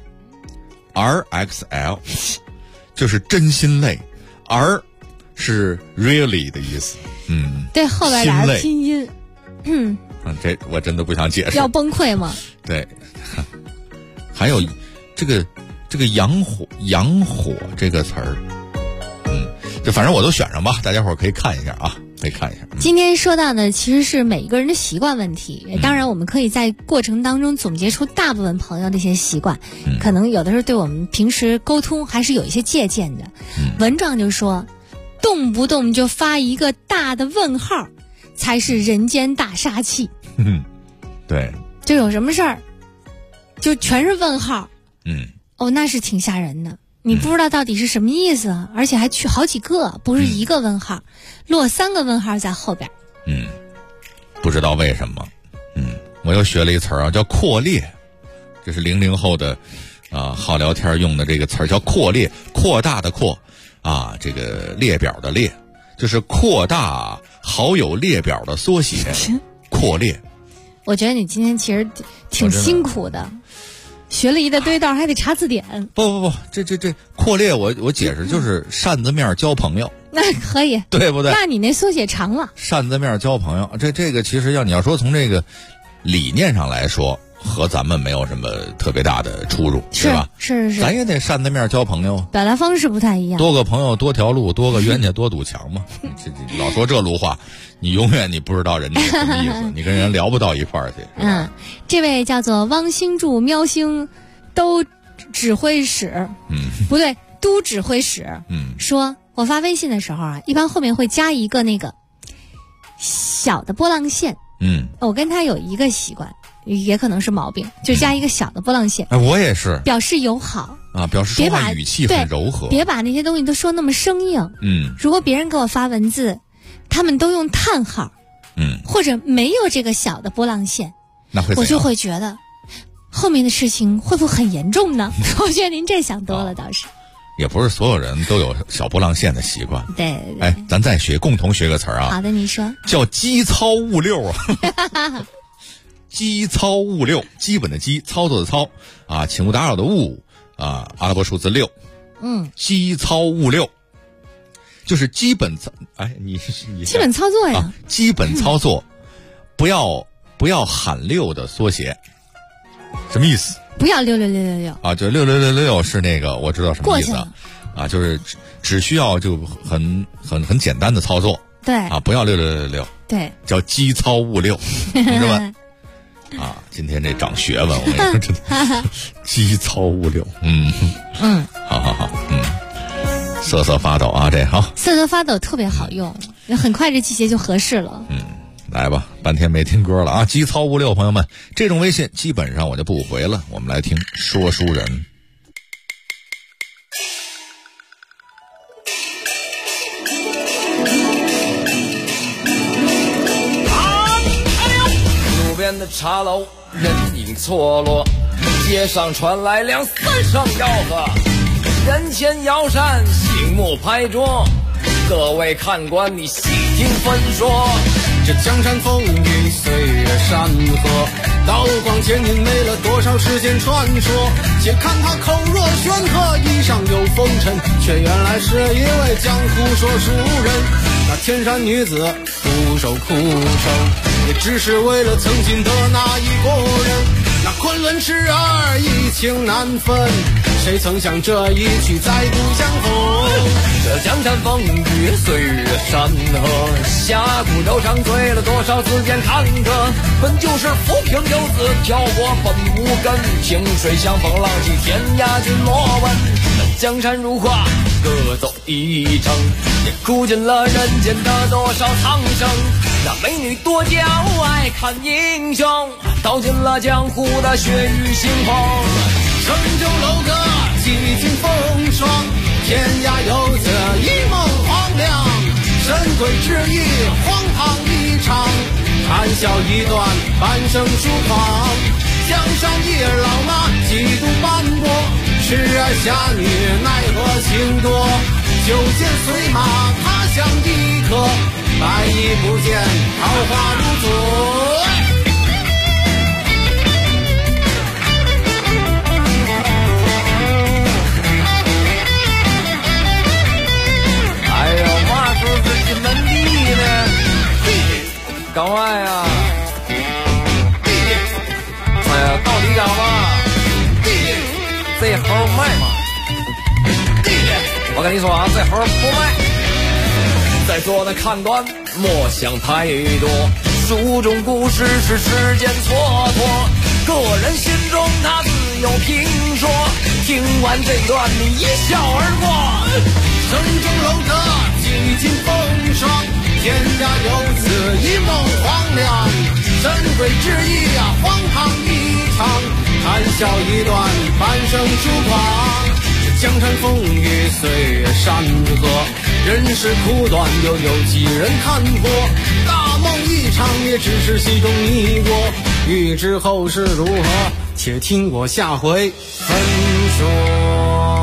RXL， 就是真心累 ，R 是 really 的意思。 对，后边俩是拼音。 这我真的不想解释。 要崩溃吗？ 对，还有这个阳火这个词儿，就反正我都选上吧，大家伙儿可以看一下啊，可以看一下。 今天说到的其实是每一个人的习惯问题，当然我们可以在过程当中总结出大部分朋友的一些习惯，可能有的时候对我们平时沟通还是有一些借鉴的。文章就说，动不动就发一个大的问号，才是人间大杀器。 对， 就有什么事儿，就全是问号。那是挺吓人的。你不知道到底是什么意思，而且还去好几个，不是一个问号，落3个问号在后边。 不知道为什么。我又学了一词儿啊，叫扩列，这是00后的好聊天用的这个词儿，叫扩列，扩大的扩啊，这个列表的列，就是扩大好友列表的缩写，扩列。 我觉得你今天其实挺辛苦的。学了一大堆道还得查字典。 不，这扩列我解释就是扇子面交朋友。 那可以， 对不对？ 那你那缩写长了。 扇子面交朋友，这个其实你要说从这个理念上来说，和咱们没有什么特别大的出入，是吧？ 是， 咱也得扇子面交朋友， 表达方式不太一样。 多个朋友多条路，多个冤家多堵墙嘛。老说这路话，你永远你不知道人家什么意思，你跟人聊不到一块儿去。 这位叫做汪星柱喵星都指挥使，不对，都指挥使，说我发微信的时候啊，一般后面会加一个那个小的波浪线。我跟他有一个习惯，也可能是毛病，就加一个小的波浪线。 我也是， 表示友好啊，表示说话语气很柔和， 别把那些东西都说那么生硬。如果别人给我发文字，他们都用叹号，或者没有这个小的波浪线， 那会我就会觉得后面的事情会不会很严重呢？我觉得您这想多了，倒是。 也不是所有人都有小波浪线的习惯。 对， 咱再共同学个词儿啊。 好的，你说。 叫机操物六啊。机操物六，基本的基，操作的操啊，请勿打扰的勿啊，阿拉伯数字6。机操物六，就是基本你基本操作呀。 基本操作，不要喊6的缩写，什么意思？ 不要6666 啊，就6666是那个我知道什么意思啊，就是只需要就很简单的操作。 对啊，不要6666。对，叫机操物六，同志们啊，今天这长学问，我跟你说真的，机操物六，好，瑟瑟发抖啊，这好， 瑟瑟发抖特别好用，很快这季节就合适了。 来吧，半天没听歌了啊！机操物六，朋友们，这种微信基本上我就不回了。我们来听说书人。 路边的茶楼人影错落，街上传来两三声吆喝，人前摇扇，醒目拍桌，各位看官你细听分说。这江山风雨虽然山河。刀光剑影没了多少时间传说，且看他口若悬河，衣上有风尘，却原来是一位江湖说书人。那天山女子独守枯城，也只是为了曾经的那一个人。那昆仑痴儿一情难分，谁曾想这一去再不相逢。 这江山风雨岁月山河，峡谷柔肠醉了多少字间坎坷。本就是浮萍游子漂泊本无根，清水相逢浪迹天涯尽莫问。江山如画各走一程，也哭尽了人间的多少苍生。那美女多娇爱看英雄，道尽了江湖的血雨腥风。 神州楼阁几经风霜，天涯游子一梦黄粱。神鬼之意荒唐一场，谈笑一段半生疏狂。江山一老马几度斑驳，痴儿侠女奈何情多。酒剑随马他乡一刻，百亿不见桃花如昨。 哎呦，嘛时候是进门地呢？干嘛呀？哎呀，到底干嘛？这猴卖吗？我跟你说啊，这猴不卖。在座的看官莫想太多，书中故事是时间蹉跎，个人心中他自有评说。听完这段你一笑而过。 神州楼阁几经风霜，天涯游子一梦黄粱。神鬼之意啊，荒唐一场，谈笑一段半生疏狂。江山风雨岁月山河，人世苦短又有几人看破。大梦一场也只是戏中一过，欲知后事如何，且听我下回分说。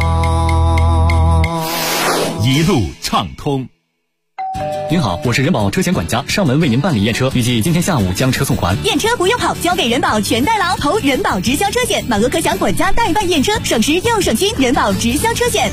一路畅通。 您好，我是人保车险管家，上门为您办理验车，预计今天下午将车送还。 验车不用跑，交给人保全代劳，投人保直销车险，满额可享管家代办验车，省时又省心。人保直销车险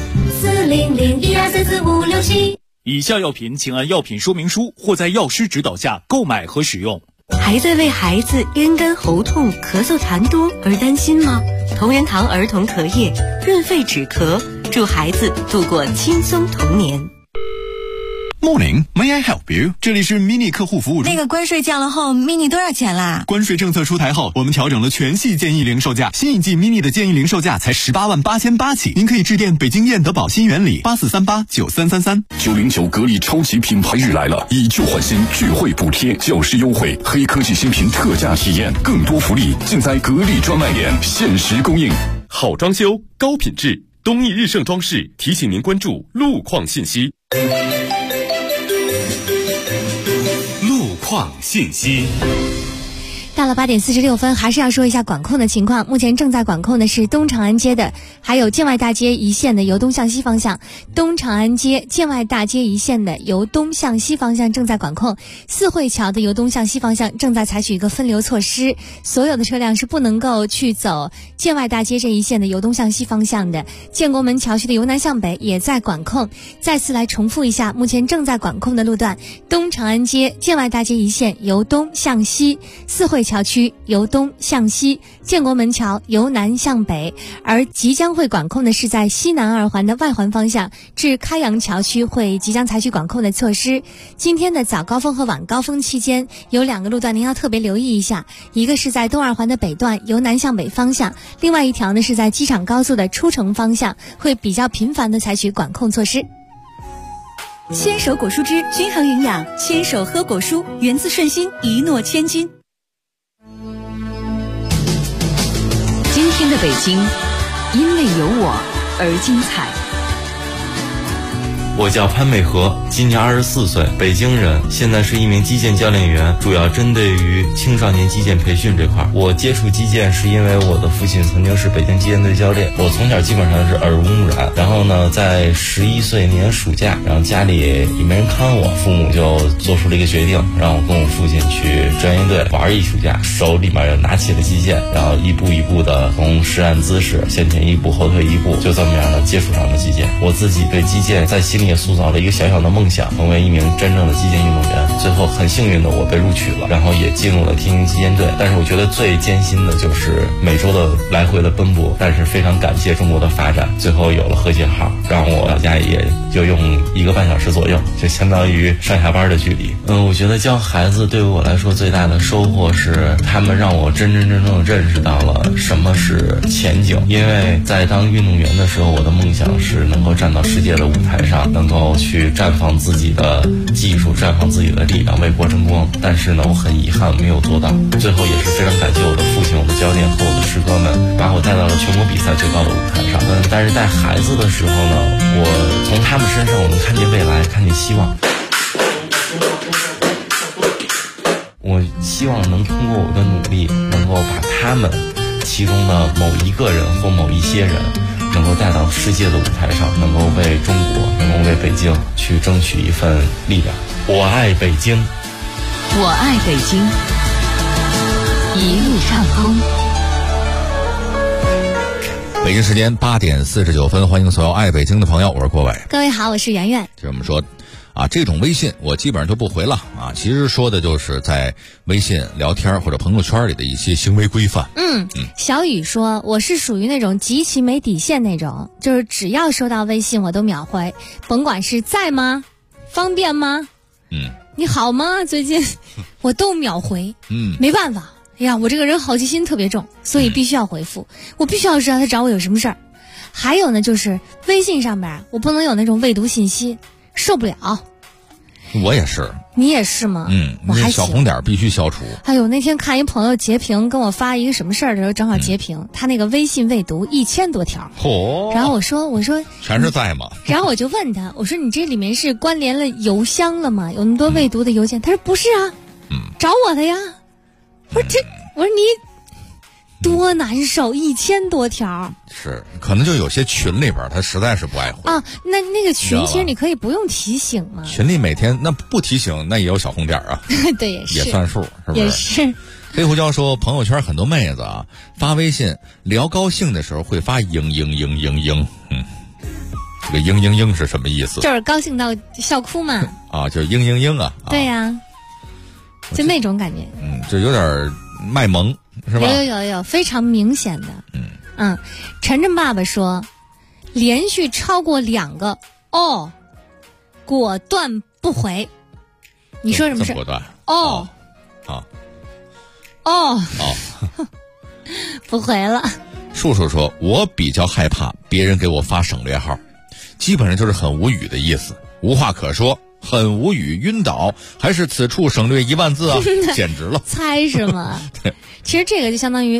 ，400124456 以下药品请按药品说明书或在药师指导下购买和使用。 还在为孩子咽干喉痛、咳嗽痰多而担心吗？同仁堂儿童咳液，润肺止咳，祝孩子度过轻松童年。 Morning, may I help you？ 这里是 mini 客户服务中。 那个关税降了后 ，mini 多少钱啦？ 关税政策出台后，我们调整了全系建议零售价，新一季 mini 的建议零售价才188800起。您可以致电北京燕德宝新源里84389333。 909格力超级品牌日来了，以旧换新，聚会补贴，教师优惠，黑科技新品特价体验，更多福利尽在格力专卖店，限时供应。 好装修，高品质，东义日盛装饰提醒您关注路况信息。 况信息。 到了8点46分，还是要说一下管控的情况。目前正在管控的是东长安街的，还有建外大街一线的由东向西方向。东长安街、建外大街一线的由东向西方向正在管控。四惠桥的由东向西方向正在采取一个分流措施，所有的车辆是不能够去走建外大街这一线的由东向西方向的。建国门桥区的由南向北也在管控。再次来重复一下，目前正在管控的路段：东长安街、建外大街一线由东向西，四惠桥区由东向西，建国门桥由南向北。而即将会管控的是在西南二环的外环方向至开阳桥区会即将采取管控的措施。今天的早高峰和晚高峰期间有2个路段您要特别留意一下，一个是在东二环的北段由南向北方向，另外一条呢是在机场高速的出城方向，会比较频繁的采取管控措施。 牵手果蔬汁均衡营养，牵手喝果蔬，源自顺心，一诺千金。 今天的北京因为有我而精彩。 我叫潘美和，今年24岁，北京人，现在是一名击剑教练员，主要针对于青少年击剑培训这块。我接触击剑是因为我的父亲曾经是北京击剑队教练，我从小基本上是耳濡目染。然后呢，在11岁年暑假，然后家里也没人看我，父母就做出了一个决定，让我跟我父亲去专业队玩一暑假，手里面又拿起了击剑，然后一步一步的从实战姿势先前一步后退一步，就这么样的接触上了击剑。我自己对击剑在心里也塑造了一个小小的梦想，成为一名真正的击剑运动员。最后很幸运的我被录取了，然后也进入了天津击剑队。但是我觉得最艰辛的就是每周的来回的奔波，但是非常感谢中国的发展，最后有了和谐号，让我到家也就用1个半小时左右，就相当于上下班的距离。我觉得教孩子对我来说最大的收获是，他们让我真正的认识到了什么是前景。因为在当运动员的时候，我的梦想是能够站到世界的舞台上，能够去绽放自己的技术，绽放自己的力量，为国争光。但是呢，我很遗憾没有做到。最后也是非常感谢我的父亲、我的教练和我的师哥们，把我带到了全国比赛最高的舞台上。但是带孩子的时候呢，我从他们身上我能看见未来，看见希望。我希望能通过我的努力，能够把他们其中的某一个人或某一些人能够带到世界的舞台上，能够为中国，能够为北京去争取一份力量。我爱北京， 我爱北京，一路畅通。 北京时间8点49分，欢迎所有爱北京的朋友，我是郭伟。 各位好，我是圆圆。 就我们说这种微信我基本上就不回了其实说的就是在微信聊天或者朋友圈里的一些行为规范。 小雨说，我是属于那种极其没底线那种，就是只要收到微信我都秒回，甭管是在吗，方便吗，你好吗，最近我都秒回。没办法，哎呀，我这个人好奇心特别重，所以必须要回复，我必须要知道他找我有什么事儿。还有呢，就是微信上面我不能有那种未读信息，受不了。 我也是。 你也是吗？我还小红点必须消除。 哎呦，那天看一朋友截屏跟我发一个什么事儿的时候，正好截屏，他那个微信未读1000多条。然后我说全是在吗？ 然后我就问他，我说你这里面是关联了邮箱了吗？有那么多未读的邮件？他说不是啊，找我的呀。我说你多难受，1000多条。 是，可能就有些群里边他实在是不爱回那个群其实你可以不用提醒嘛。 群里每天那不提醒，那也有小红点啊。 对，也是， 也算数，是不是？ 也是。 黑胡椒说，朋友圈很多妹子发微信聊高兴的时候会发嘤。这个嘤是什么意思？ 就是高兴到笑哭嘛。 就是嘤啊。 对呀，就那种感觉。 就有点卖萌，是吧？ 有，非常明显的。晨晨爸爸说，连续超过2个果断不回。你说什么事？ 果断不回了。 树树说，我比较害怕别人给我发省略号，基本上就是很无语的意思，无话可说，很无语，晕倒，还是此处省略1万字啊，简直了。 猜是吗？ 对， 其实这个就相当于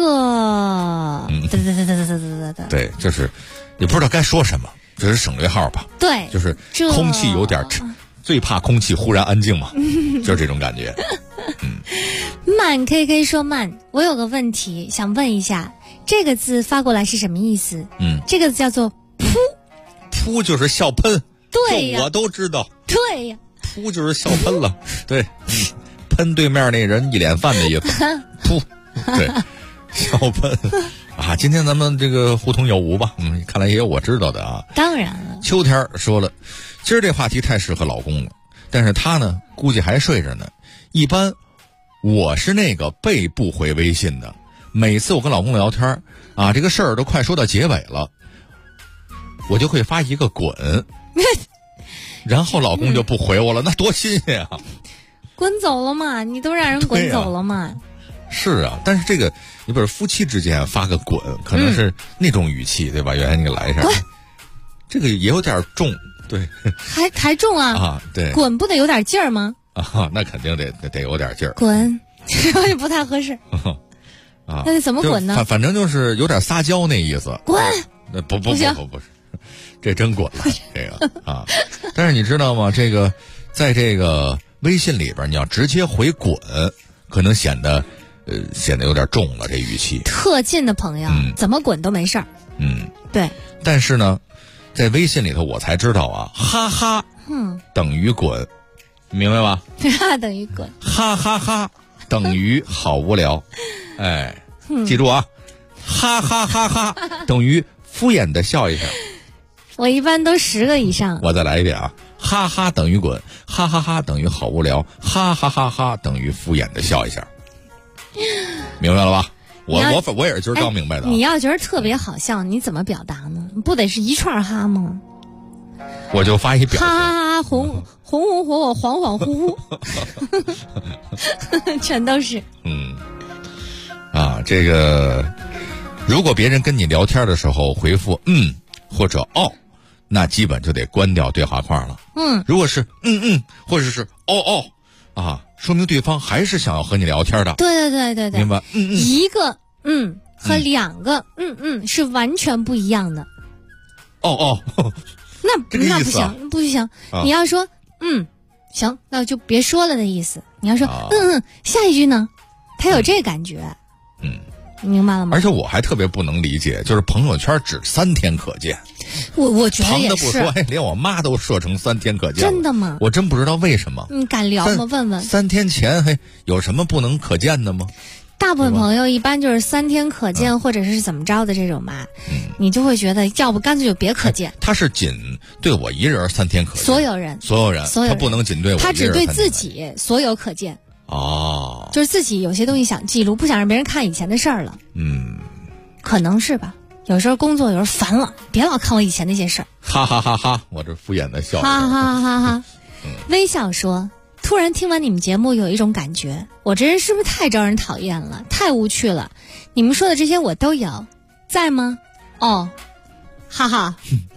对，就是也不知道该说什么，这是省略号吧？ 对， 就是空气有点最怕空气忽然安静嘛，就是这种感觉。 慢 KK 说慢，我有个问题想问一下，这个字发过来是什么意思？这个字叫做噗就是笑喷。 对呀， 我都知道。 对呀， 噗就是笑喷了。对，喷对面那人一脸饭的意思。噗，对，笑喷今天咱们这个互通有无吧？看来也有我知道的当然了。 秋天说了，今儿这话题太适合老公了，但是他呢估计还睡着呢。一般我是那个被不回微信的，每次我跟老公聊天这个事儿都快说到结尾了，我就会发一个滚。然后老公就不回我了，那多新鲜啊！ 滚走了嘛，你都让人滚走了嘛。 是啊，但是这个你比如夫妻之间发个滚，可能是那种语气，对吧？原来你来一下，这个也有点重，对， 还重对， 滚不得有点劲儿吗？ 那肯定得有点劲儿。 滚，这也不太合适。那怎么滚呢？ 反正就是有点撒娇那意思。 滚！ 不是。 这真滚了，这个啊！但是你知道吗？这个在这个微信里边，你要直接回滚，可能显得有点重了，这语气。 特近的朋友，怎么滚都没事儿。对。 但是呢，在微信里头，我才知道啊，哈哈，等于滚，明白吧？ 哈等于滚， 哈哈哈等于好无聊，哎，记住啊，哈哈哈哈等于敷衍的笑一下。 我一般都10个以上。 我再来一遍啊，哈哈等于滚，哈哈哈等于好无聊，哈哈哈哈等于敷衍的笑一下，明白了吧？我也是今儿刚明白的。 你要觉得特别好笑，你怎么表达呢？不得是一串哈吗？ 我就发一表情， 哈哈哈，红红火火，恍恍惚惚，全都是。 这个如果别人跟你聊天的时候回复或者哦，那基本就得关掉对话框了。如果是或者是哦说明对方还是想要和你聊天的。 对， 明白？ 一个和2个是完全不一样的。那不行，你要说行，那就别说了的意思。你要说下一句呢，他有这感觉。明白了吗？ 而且我还特别不能理解，就是朋友圈只3天可见。 我觉得也是。 旁的不说，连我妈都设成3天可见。 真的吗？ 我真不知道为什么。 你敢聊吗？问问。 3天前有什么不能可见的吗？ 大部分朋友一般就是3天可见，或者是怎么着的这种嘛，你就会觉得要不干脆就别可见。 他是仅对我一人3天可见。 所有人， 他不能仅对我一人。 他只对自己所有可见。就是自己有些东西想记录，不想让别人看以前的事儿了。可能是吧。有时候工作有时候烦了，别老看我以前那些事儿。 哈哈哈哈！我这敷衍的笑。 哈哈哈哈！微笑说：“突然听完你们节目，有一种感觉，我这人是不是太招人讨厌了，太无趣了？你们说的这些我都有，在吗？哦，哈哈，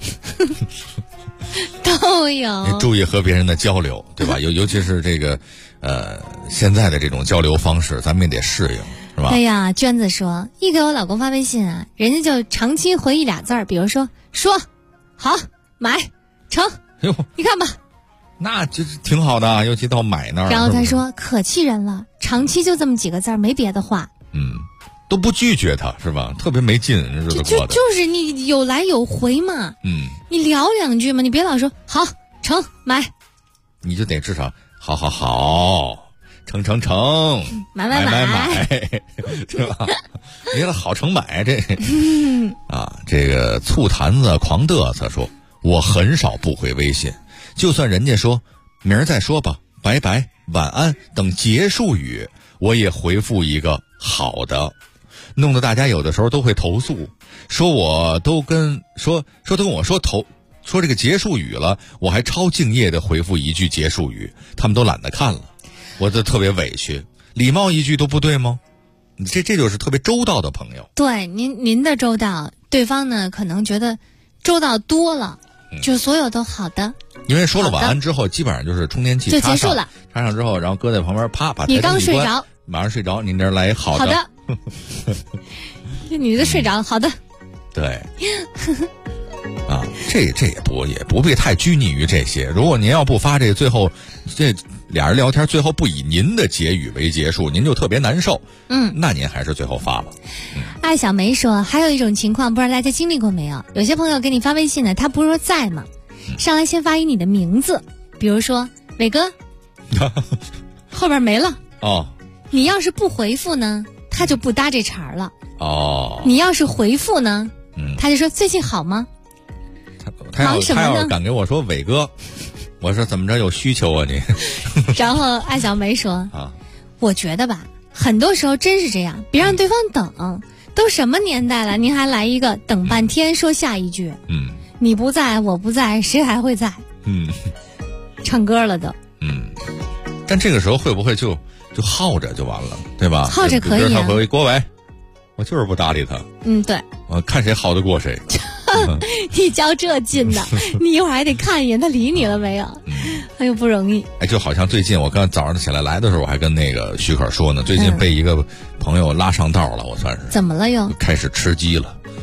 都有。 你注意和别人的交流，对吧？尤其是这个。现在的这种交流方式，咱们也得适应，是吧？ 哎呀，娟子说，一给我老公发微信啊，人家就长期回忆2字儿，比如说好买成，你看吧， 那就是挺好的，尤其到买那儿。 然后他说可气人了，长期就这么几个字儿，没别的话。 都不拒绝他是吧？特别没劲，日子过的。 就是你有来有回嘛，你聊2句嘛，你别老说好成买， 你就得至少。好，成，买，是吧？你这好成买这这个醋坛子狂嘚瑟说，我很少不回微信，就算人家说明儿再说吧，拜拜，晚安等结束语，我也回复一个好的，弄得大家有的时候都会投诉，说都跟我说这个结束语了，我还超敬业的回复一句结束语，他们都懒得看了，我就特别委屈。礼貌一句都不对吗？这就是特别周到的朋友。 对，您的周到，对方呢可能觉得周到多了，就所有都好的。 因为说了晚安之后，基本上就是充电器就结束了， 插上之后，然后搁在旁边，啪把你刚睡着， 马上睡着，您这来好的，你的睡着了，好的， 对。这也不必太拘泥于这些。如果您要不发这最后这俩人聊天最后不以您的结语为结束，您就特别难受。那您还是最后发了。 艾小梅说，还有一种情况，不知道大家经历过没有？有些朋友给你发微信呢，他不是说在吗？上来先发你的名字，比如说伟哥，后边没了。你要是不回复呢，他就不搭这茬了。你要是回复呢，他就说最近好吗？ 他要是敢给我说伟哥，我说怎么着有需求啊你？ 然后艾小梅说我觉得吧，很多时候真是这样，别让对方等。都什么年代了，您还来一个等半天说下一句？你不在我不在，谁还会在？唱歌了都。 但这个时候会不会就耗着就完了，对吧？ 耗着可以他回郭伟，我就是不搭理他。 对。 我看谁耗得过谁。 你较这劲的，你一会儿还得看一眼他理你了没有，哎呦不容易。 就好像最近我刚早上起来的时候，我还跟那个许可说呢，最近被一个朋友拉上道了，我算是。 怎么了又？ 开始吃鸡了，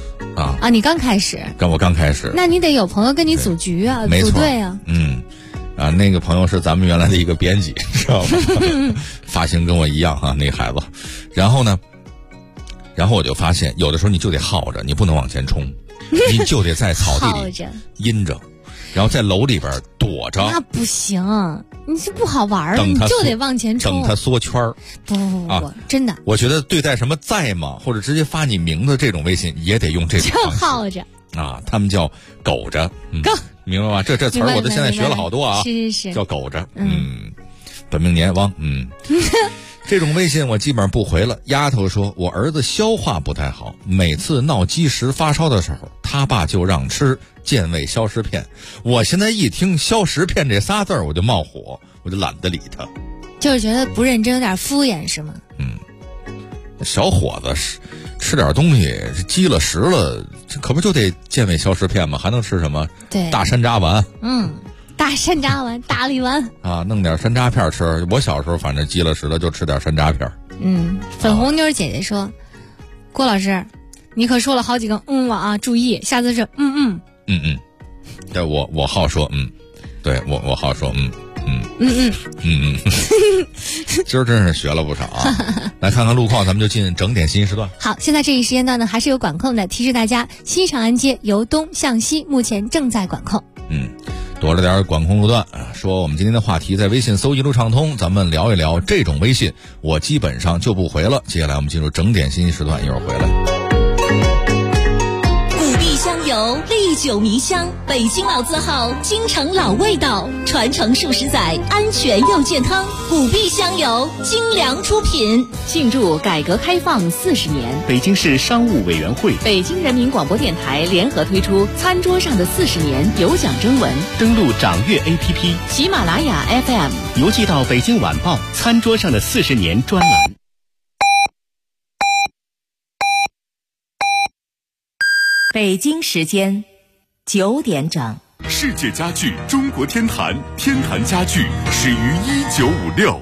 啊，你刚开始？ 我刚开始。 那你得有朋友跟你组局啊，组队啊。 那个朋友是咱们原来的一个编辑，知道吗？发型跟我一样那孩子。然后我就发现，有的时候你就得耗着，你不能往前冲，你就得在草地里阴着，然后在楼里边躲着。 那不行，你是不好玩了，你就得往前冲， 等它缩圈儿。 不，真的。 我觉得对待什么在吗，或者直接发你名字这种微信，也得用这种方式。 就耗着他们叫苟着，明白吗？这词儿我都现在学了好多啊， 是叫苟着。本命年汪。这种微信我基本上不回了。丫头说，我儿子消化不太好，每次闹积食发烧的时候，他爸就让吃健胃消食片。我现在一听消食片这仨字儿，我就冒火，我就懒得理他。 就是觉得不认真，有点敷衍是吗？ 小伙子吃点东西，积了食了，这可不就得健胃消食片吗？还能吃什么？ 对， 大山楂丸。 大山楂丸、大力丸弄点山楂片吃。我小时候反正积了食了，就吃点山楂片。 粉红妞姐姐说，郭老师，你可说了好几个了啊，注意，下次是对， 我好说对我好说今儿真是学了不少啊！来看看路况，咱们就进整点新时段。 好，现在这一时间段呢，还是有管控的，提示大家，西长安街由东向西目前正在管控。 多了点管控路段。说我们今天的话题在微信搜一路畅通，咱们聊一聊这种微信，我基本上就不回了。接下来我们进入整点新时段，一会儿回来。 古碧香油，历久弥香，北京老字号，京城老味道，传承数十载，安全又健康。古碧香油，精良出品。 庆祝改革开放40年， 北京市商务委员会、 北京人民广播电台联合推出《餐桌上的40年》有奖征文。 登录掌阅 APP、 喜马拉雅 FM， 邮寄到《北京晚报》《餐桌上的40年》专栏。 北京时间9点整。 世界家具中国天坛，天坛家具始于1956。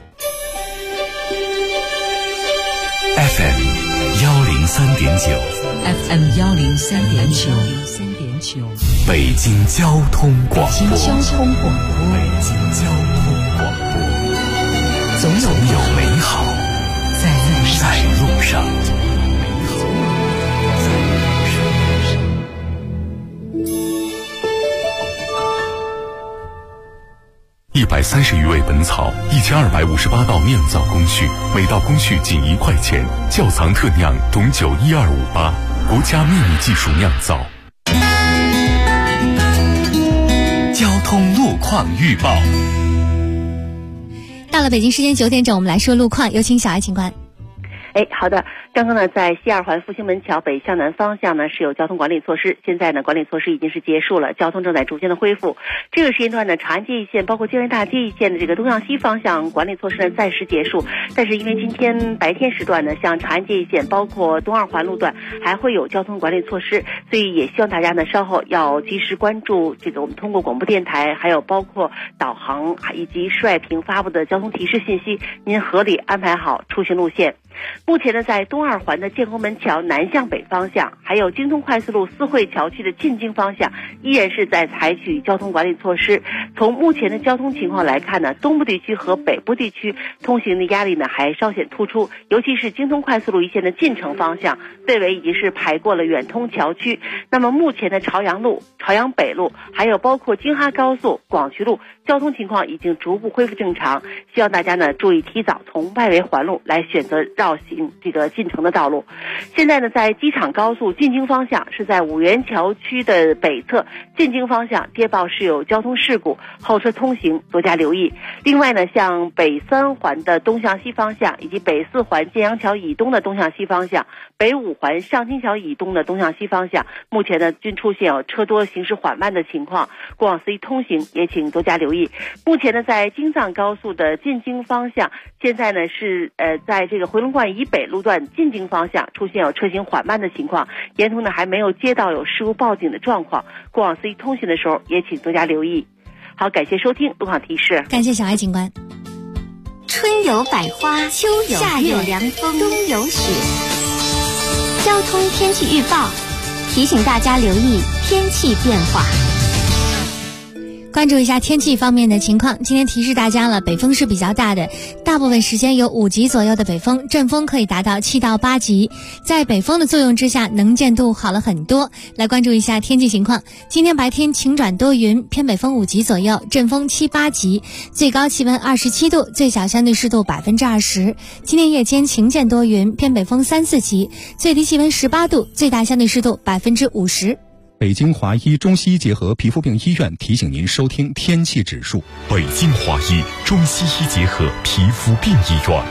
FM 103.9 FM 103.9 北京交通广播。 北京交通广播。 北京交通广播。总有美好在路上。130余味本草，1258道酿造工序，每道工序仅1块钱。窖藏特酿董酒12588，国家秘密技术酿造。 交通路况预报。 到了北京时间9点整，我们来说路况，有请小爱警官。 好的。刚刚呢，在西二环复兴门桥北向南方向呢是有交通管理措施，现在呢管理措施已经是结束了，交通正在逐渐的恢复。这个时间段呢，长安街一线包括建文大街一线的这个东向西方向管理措施呢暂时结束，但是因为今天白天时段呢，像长安街一线包括东二环路段还会有交通管理措施，所以也希望大家呢稍后要及时关注这个我们通过广播电台还有包括导航以及市外屏发布的交通提示信息，您合理安排好出行路线。目前呢，在东二环的建国门桥南向北方向，还有京通快速路四惠桥区的进京方向，依然是在采取交通管理措施。从目前的交通情况来看呢，东部地区和北部地区通行的压力呢还稍显突出，尤其是京通快速路一线的进城方向，队尾已经是排过了远通桥区。那么目前的朝阳路、朝阳北路，还有包括京哈高速、广渠路，交通情况已经逐步恢复正常。希望大家呢注意提早从外围环路来选择绕行这个进城的道路。现在呢，在机场高速进京方向是在五元桥区的北侧，进京方向接报是有交通事故，后车通行多加留意。另外呢，像北三环的东向西方向以及北四环建阳桥以东的东向西方向，北五环上清桥以东的东向西方向，目前呢均出现有车多行驶缓慢的情况，过往司机通行也请多加留意。目前呢，在京藏高速的进京方向，现在呢是在这个回龙观以北路段进京方向出现有车行缓慢的情况，沿途呢还没有接到有事故报警的状况，过往司机通行的时候也请多加留意。好，感谢收听路况提示， 感谢小爱警官。 春有百花，秋有夏有凉风，冬有雪。交通天气预报， 提醒大家留意天气变化。 关注一下天气方面的情况，今天提示大家了，北风是比较大的，大部分时间有5级左右的北风，阵风可以达到7到8级。在北风的作用之下，能见度好了很多。来关注一下天气情况，今天白天晴转多云，偏北风5级左右，阵风7、8级，最高气温27度，最小相对湿度20%。今天夜间晴间多云，偏北风3、4级，最低气温18度，最大相对湿度50%。 北京华医中西医结合皮肤病医院提醒您收听天气指数。 北京华医中西医结合皮肤病医院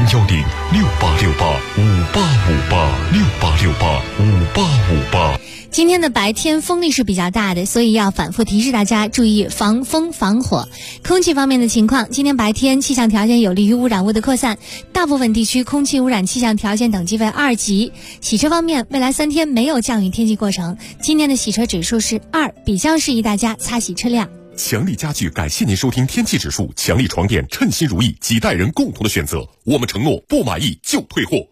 ，0106868585868685858。 今天的白天风力是比较大的，所以要反复提示大家注意防风防火。空气方面的情况，今天白天气象条件有利于污染物的扩散，大部分地区空气污染气象条件等级为2级。洗车方面，未来3天没有降雨天气过程，今天的洗车指数是2，比较适宜大家擦洗车辆。 强力家具感谢您收听天气指数，强力床垫称心如意，几代人共同的选择，我们承诺不满意就退货。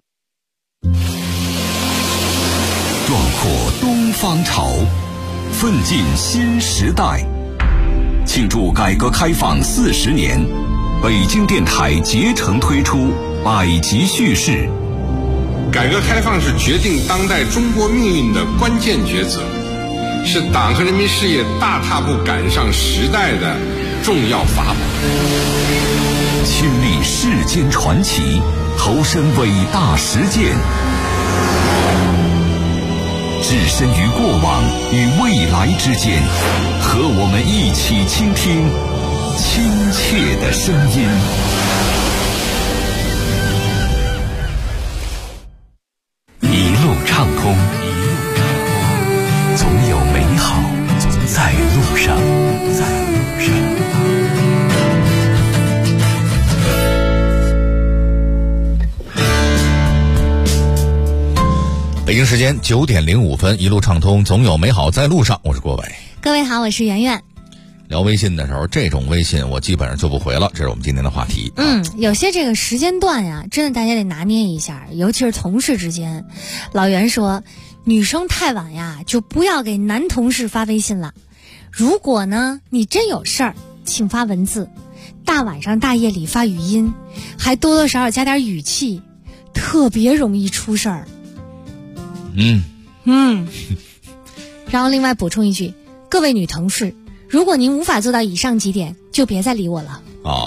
壮阔东方潮，奋进新时代。庆祝改革开放40年，北京电台竭诚推出百集叙事。 改革开放是决定当代中国命运的关键抉择，是党和人民事业大踏步赶上时代的重要法宝。 亲历世间传奇，投身伟大实践，置身于过往与未来之间，和我们一起倾听亲切的声音。一路畅通，总有美好在路上。 北京时间9点05分，一路畅通，总有美好在路上。我是郭伟。 各位好，我是圆圆。 聊微信的时候，这种微信我基本上就不回了，这是我们今天的话题。 有些这个时间段呀，真的大家得拿捏一下，尤其是同事之间。老袁说，女生太晚呀，就不要给男同事发微信了。如果呢，你真有事儿，请发文字。大晚上大夜里发语音，还多多少少加点语气，特别容易出事儿。然后另外补充一句，各位女同事，如果您无法做到以上几点，就别再理我了。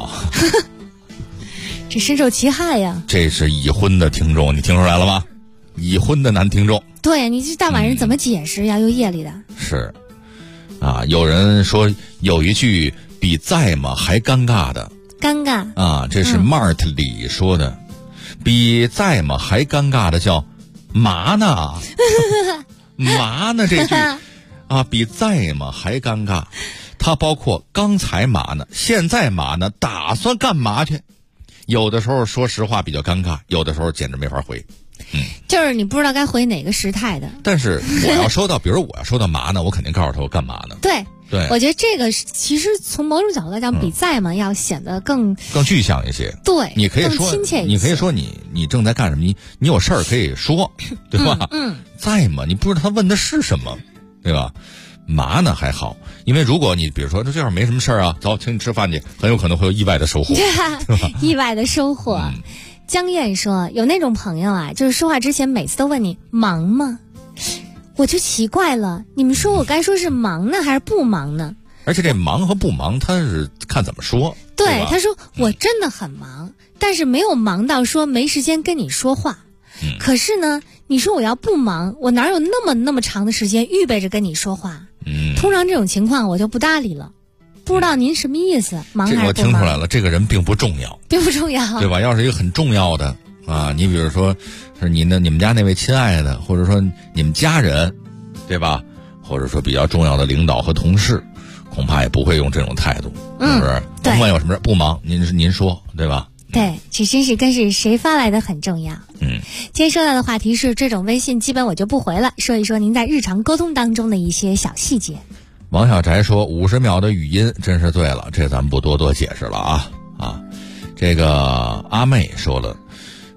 这深受其害呀。 这是已婚的听众，你听出来了吗？已婚的男听众。 对，你这大晚上怎么解释呀？又夜里的。 是啊，有人说有一句比在吗还尴尬的。 尴尬啊，这是 Mart 里说的。比在吗还尴尬的叫嘛呢？嘛呢？这句啊，比在吗还尴尬。它包括刚才嘛呢，现在嘛呢，打算干嘛去？有的时候说实话比较尴尬，有的时候简直没法回。 就是你不知道该回哪个时态的。 但是我要收到，比如我要收到嘛呢，我肯定告诉他我干嘛呢。 对，我觉得这个其实从某种角度来讲，比在嘛要显得更具象一些。 对， 你可以说， 更亲切一些。 你可以说你正在干什么？你有事儿可以说，对吧？在嘛，你不知道他问的是什么，对吧？嘛呢还好，因为如果你比如说这要是没什么事儿啊，走，请你吃饭去，很有可能会有意外的收获，对吧？ 意外的收获。江燕说，有那种朋友啊，就是说话之前每次都问你忙吗？我就奇怪了，你们说我该说是忙呢还是不忙呢？ 而且这忙和不忙他是看怎么说。 对，他说我真的很忙，但是没有忙到说没时间跟你说话。可是呢，你说我要不忙，我哪有那么长的时间预备着跟你说话？通常这种情况我就不搭理了。不知道您什么意思？忙还是不忙？ 我听出来了，这个人并不重要， 并不重要， 对吧？要是一个很重要的啊，你比如说是你们家那位亲爱的，或者说你们家人，对吧？或者说比较重要的领导和同事，恐怕也不会用这种态度，是不是？甭管有什么事不忙，您说，对吧？ 对，这真是跟是谁发来的很重要。今天说到的话题是这种微信基本我就不回了，说一说您在日常沟通当中的一些小细节。 王小宅说50秒的语音真是醉了，这咱们不多解释了啊。这个阿妹说了，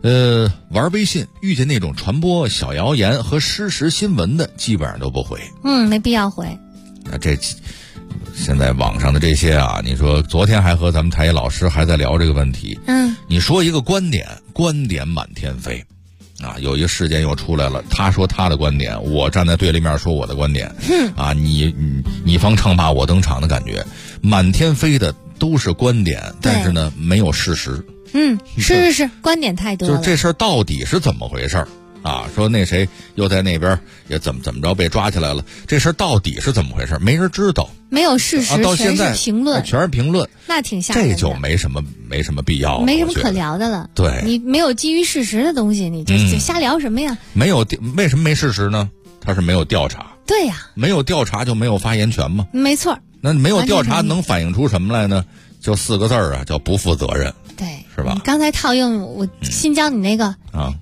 玩微信遇见那种传播小谣言和事实新闻的，基本上都不回。 没必要回。 那这现在网上的这些啊，你说昨天还和咱们台老师还在聊这个问题。你说一个观点满天飞。有一个事件又出来了，他说他的观点，我站在对立面说我的观点。你方唱罢我登场的感觉，满天飞的都是观点，但是呢没有事实。 是，观点太多了。 就是这事儿到底是怎么回事啊？说那谁又在那边也怎么着被抓起来了，这事儿到底是怎么回事？没人知道， 没有事实， 到现在全是评论，那挺吓人的。 这就没什么必要了， 没什么可聊的了。 对， 你没有基于事实的东西，你就瞎聊什么呀？ 没有，为什么没事实呢？他是没有调查。 对呀， 没有调查就没有发言权吗？ 没错。 那没有调查能反映出什么来呢？就4个字啊，叫不负责任。 对， 是吧？ 刚才套用我新教你那个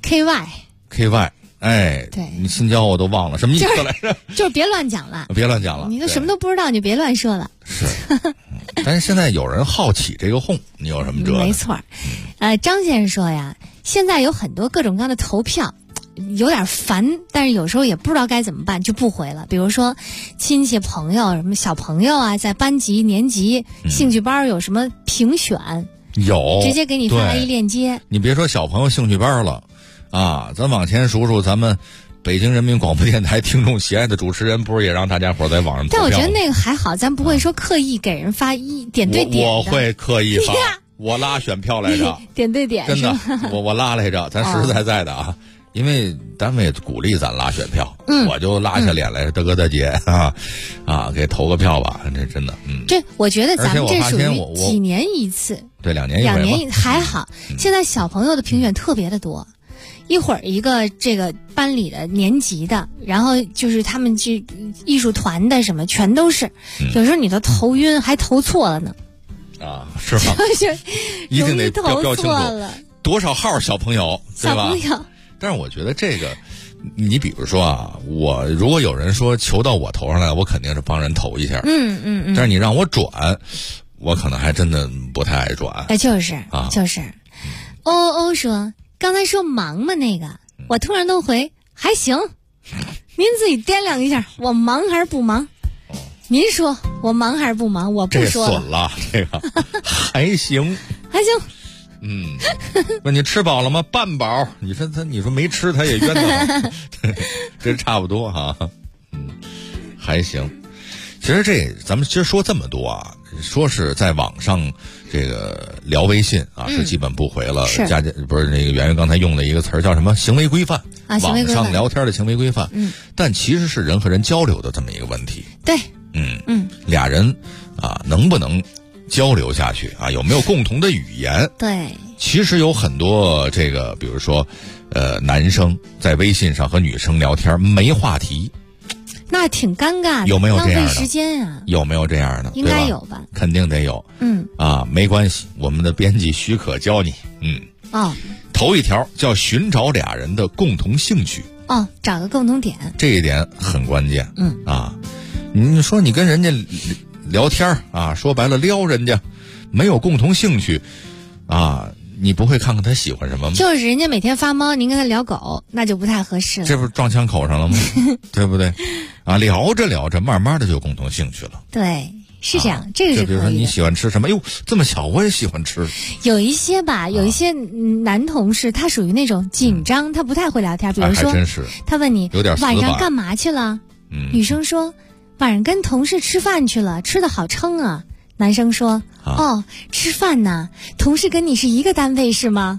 KY， 哎， 对， 你新教我都忘了什么意思来着？ 就是别乱讲了， 别乱讲了。 你都什么都不知道，你就别乱说了。 是，但是现在有人好起这个哄，你有什么辙？ 没错。张先生说呀，现在有很多各种各样的投票。有点烦，但是有时候也不知道该怎么办，就不回了。比如说亲戚朋友什么小朋友啊，在班级年级兴趣班有什么评选， 有直接给你发来一链接。 你别说小朋友兴趣班了啊，咱往前数咱们北京人民广播电台听众喜爱的主持人，不是也让大家伙在网上投票吗？ 但我觉得那个还好，咱不会说刻意给人发点对点的。 我会刻意发，我拉选票来着， 点对点， 真的，我拉来着，咱实实在在的啊。因为单位鼓励咱拉选票，我就拉下脸来，大哥大姐给投个票吧，这真的， 这我觉得咱们这属于几年一次， 对，2年一回还好。现在小朋友的评选特别的多，一会儿一个这个班里的年级的，然后就是他们去艺术团的什么，全都是，有时候你都头晕，还投错了呢。 是吧？一定得标清楚了多少号小朋友，对吧？ 小朋友。 但是我觉得这个，你比如说啊，我如果有人说求到我头上来，我肯定是帮人投一下。但是你让我转，我可能还真的不太爱转。 就是欧说刚才说忙吗那个，我突然都回还行，您自己掂量一下，我忙还是不忙？您说我忙还是不忙？我不说了。 这损了，这个还行， 还行。 问你吃饱了吗？半饱。你说没吃，他也冤枉。这差不多哈。还行。其实咱们说这么多啊，说是在网上这个聊微信啊，是基本不回了。不是那个圆圆刚才用的一个词儿叫什么？行为规范啊， 网上聊天的行为规范。但其实是人和人交流的这么一个问题。 对。 俩人能不能交流下去啊？有没有共同的语言？ 对， 其实有很多这个，比如说，男生在微信上和女生聊天没话题， 那挺尴尬的， 有没有这样的？ 浪费时间啊？ 有没有这样的？ 应该有吧？ 肯定得有。没关系，我们的编辑许可教你。头一条叫寻找俩人的共同兴趣。 找个共同点， 这一点很关键。你说你跟人家聊天啊，说白了撩人家，没有共同兴趣啊，你不会看看他喜欢什么吗？ 就是人家每天发猫，您跟他聊狗，那就不太合适了。 这不是撞枪口上了吗？对不对？聊着聊着，慢慢的就有共同兴趣了。 对，是这样，这个是可以的。 比如说你喜欢吃什么？哟，这么巧，我也喜欢吃。 有一些吧，有一些男同事，他属于那种紧张，他不太会聊天。比如说， 真是他问你有点晚上干嘛去了？女生说晚上跟同事吃饭去了，吃的好撑啊。男生说吃饭呢，同事跟你是一个单位是吗？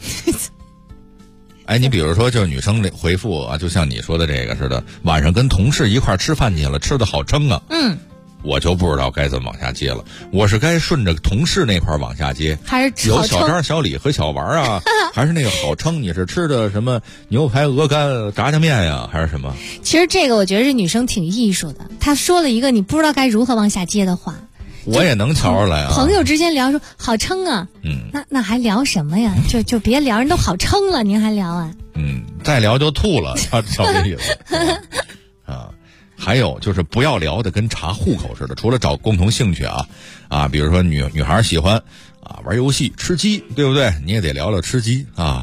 你比如说就是女生回复啊，就像你说的这个似的，晚上跟同事一块吃饭去了，吃的好撑啊。我就不知道该怎么往下接了。我是该顺着同事那块往下接， 还是有小张小李和小王啊？还是那个好撑？你是吃的什么牛排、鹅肝、炸酱面呀，还是什么？ 其实这个我觉得这女生挺艺术的，她说了一个你不知道该如何往下接的话。 我也能瞧出来啊。 朋友之间聊说好撑啊，那还聊什么呀？就别聊，人都好撑了，您还聊啊？ 再聊就吐了，瞧这意思啊。还有就是不要聊的跟查户口似的，除了找共同兴趣啊，比如说女孩喜欢玩游戏吃鸡，对不对？你也得聊聊吃鸡啊。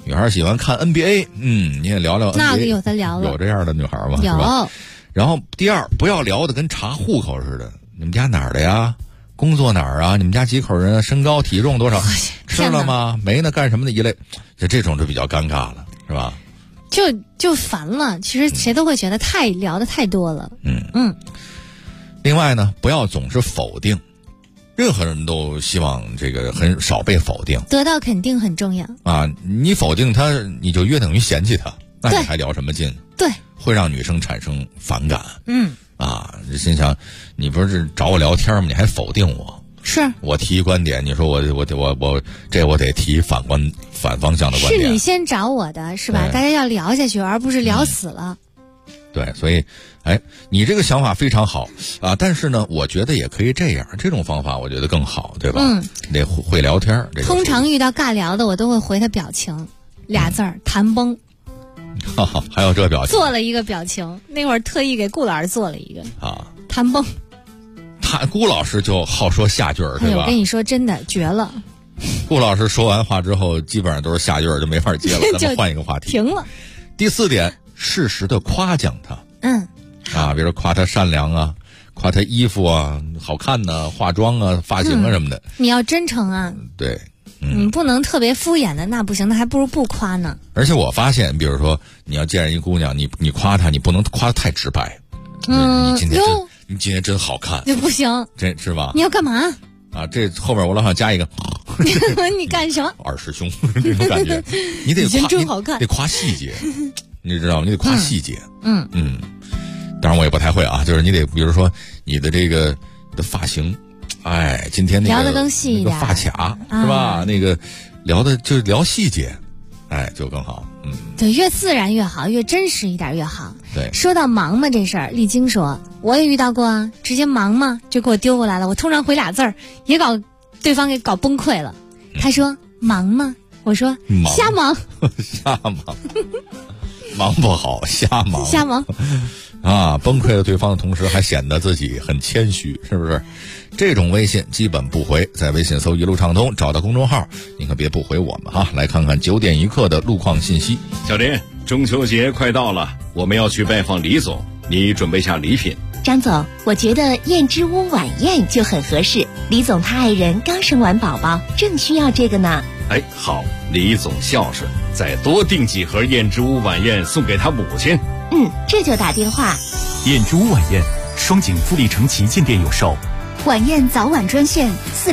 女孩喜欢看 NBA， 你也聊聊 NBA， 那个有的聊了， 有这样的女孩吗？ 有。 是吧？然后第二，不要聊的跟查户口似的，你们家哪儿的呀？工作哪儿啊？你们家几口人啊？身高体重多少？吃了吗？没呢？干什么的一类，就这种就比较尴尬了，是吧？ 就烦了。其实谁都会觉得聊的太多了。 另外呢，不要总是否定，任何人都希望这个很少被否定， 得到肯定很重要啊！你否定他，你就约等于嫌弃他，那你还聊什么劲？ 对， 会让女生产生反感。心想你不是找我聊天吗？你还否定我？ 是我提观点，你说我这我得提反方向的观点。 是你先找我的是吧？大家要聊下去，而不是聊死了。 对，所以，你这个想法非常好啊！但是呢，我觉得也可以这样，这种方法我觉得更好，对吧？得会聊天。 通常遇到尬聊的，我都会回他表情，2字儿谈崩。 还有这表情， 做了一个表情，那会儿特意给顾老师做了一个谈崩。 顾老师就好说下句儿，对吧？ 我跟你说，真的绝了。 顾老师说完话之后，基本上都是下句儿，就没法接了。咱们换一个话题， 停了。 第4点，适时的夸奖他。比如夸他善良啊，夸他衣服啊好看呢，化妆啊，发型啊什么的。 你要真诚啊。 对。 你不能特别敷衍的，那不行，那还不如不夸呢。 而且我发现，比如说你要见一姑娘，你夸她，你不能夸得太直白。你今天真好看， 这不行， 这是吧？ 你要干嘛？ 这后面我老想加一个。 你干什么？ 二师兄这种感觉，你得夸， 真好看， 得夸细节，你知道吗？你得夸细节。当然我也不太会啊，就是你得，比如说你的这个的发型。今天那个聊得更细一点， 发卡是吧？那个聊的就聊细节，就更好。 对，越自然越好，越真实一点越好。 对， 说到忙吗这事儿，丽晶说我也遇到过啊，直接忙吗就给我丢过来了，我通常回2字儿，也搞对方给搞崩溃了。他说忙吗？我说瞎忙， 瞎忙，忙不好，瞎忙， 瞎忙。 崩溃了对方的同时，还显得自己很谦虚，是不是？这种微信基本不回，在微信搜一路畅通，找到公众号，您可别不回我们来看看9点一刻的路况信息。 小林，中秋节快到了，我们要去拜访李总，你准备下礼品。 张总，我觉得燕之屋晚宴就很合适，李总他爱人刚生完宝宝，正需要这个呢。 好，李总孝顺，再多订几盒燕之屋晚宴送给他母亲。 这就打电话。 燕之屋晚宴，双井富力城旗舰店有售。 晚宴早晚专线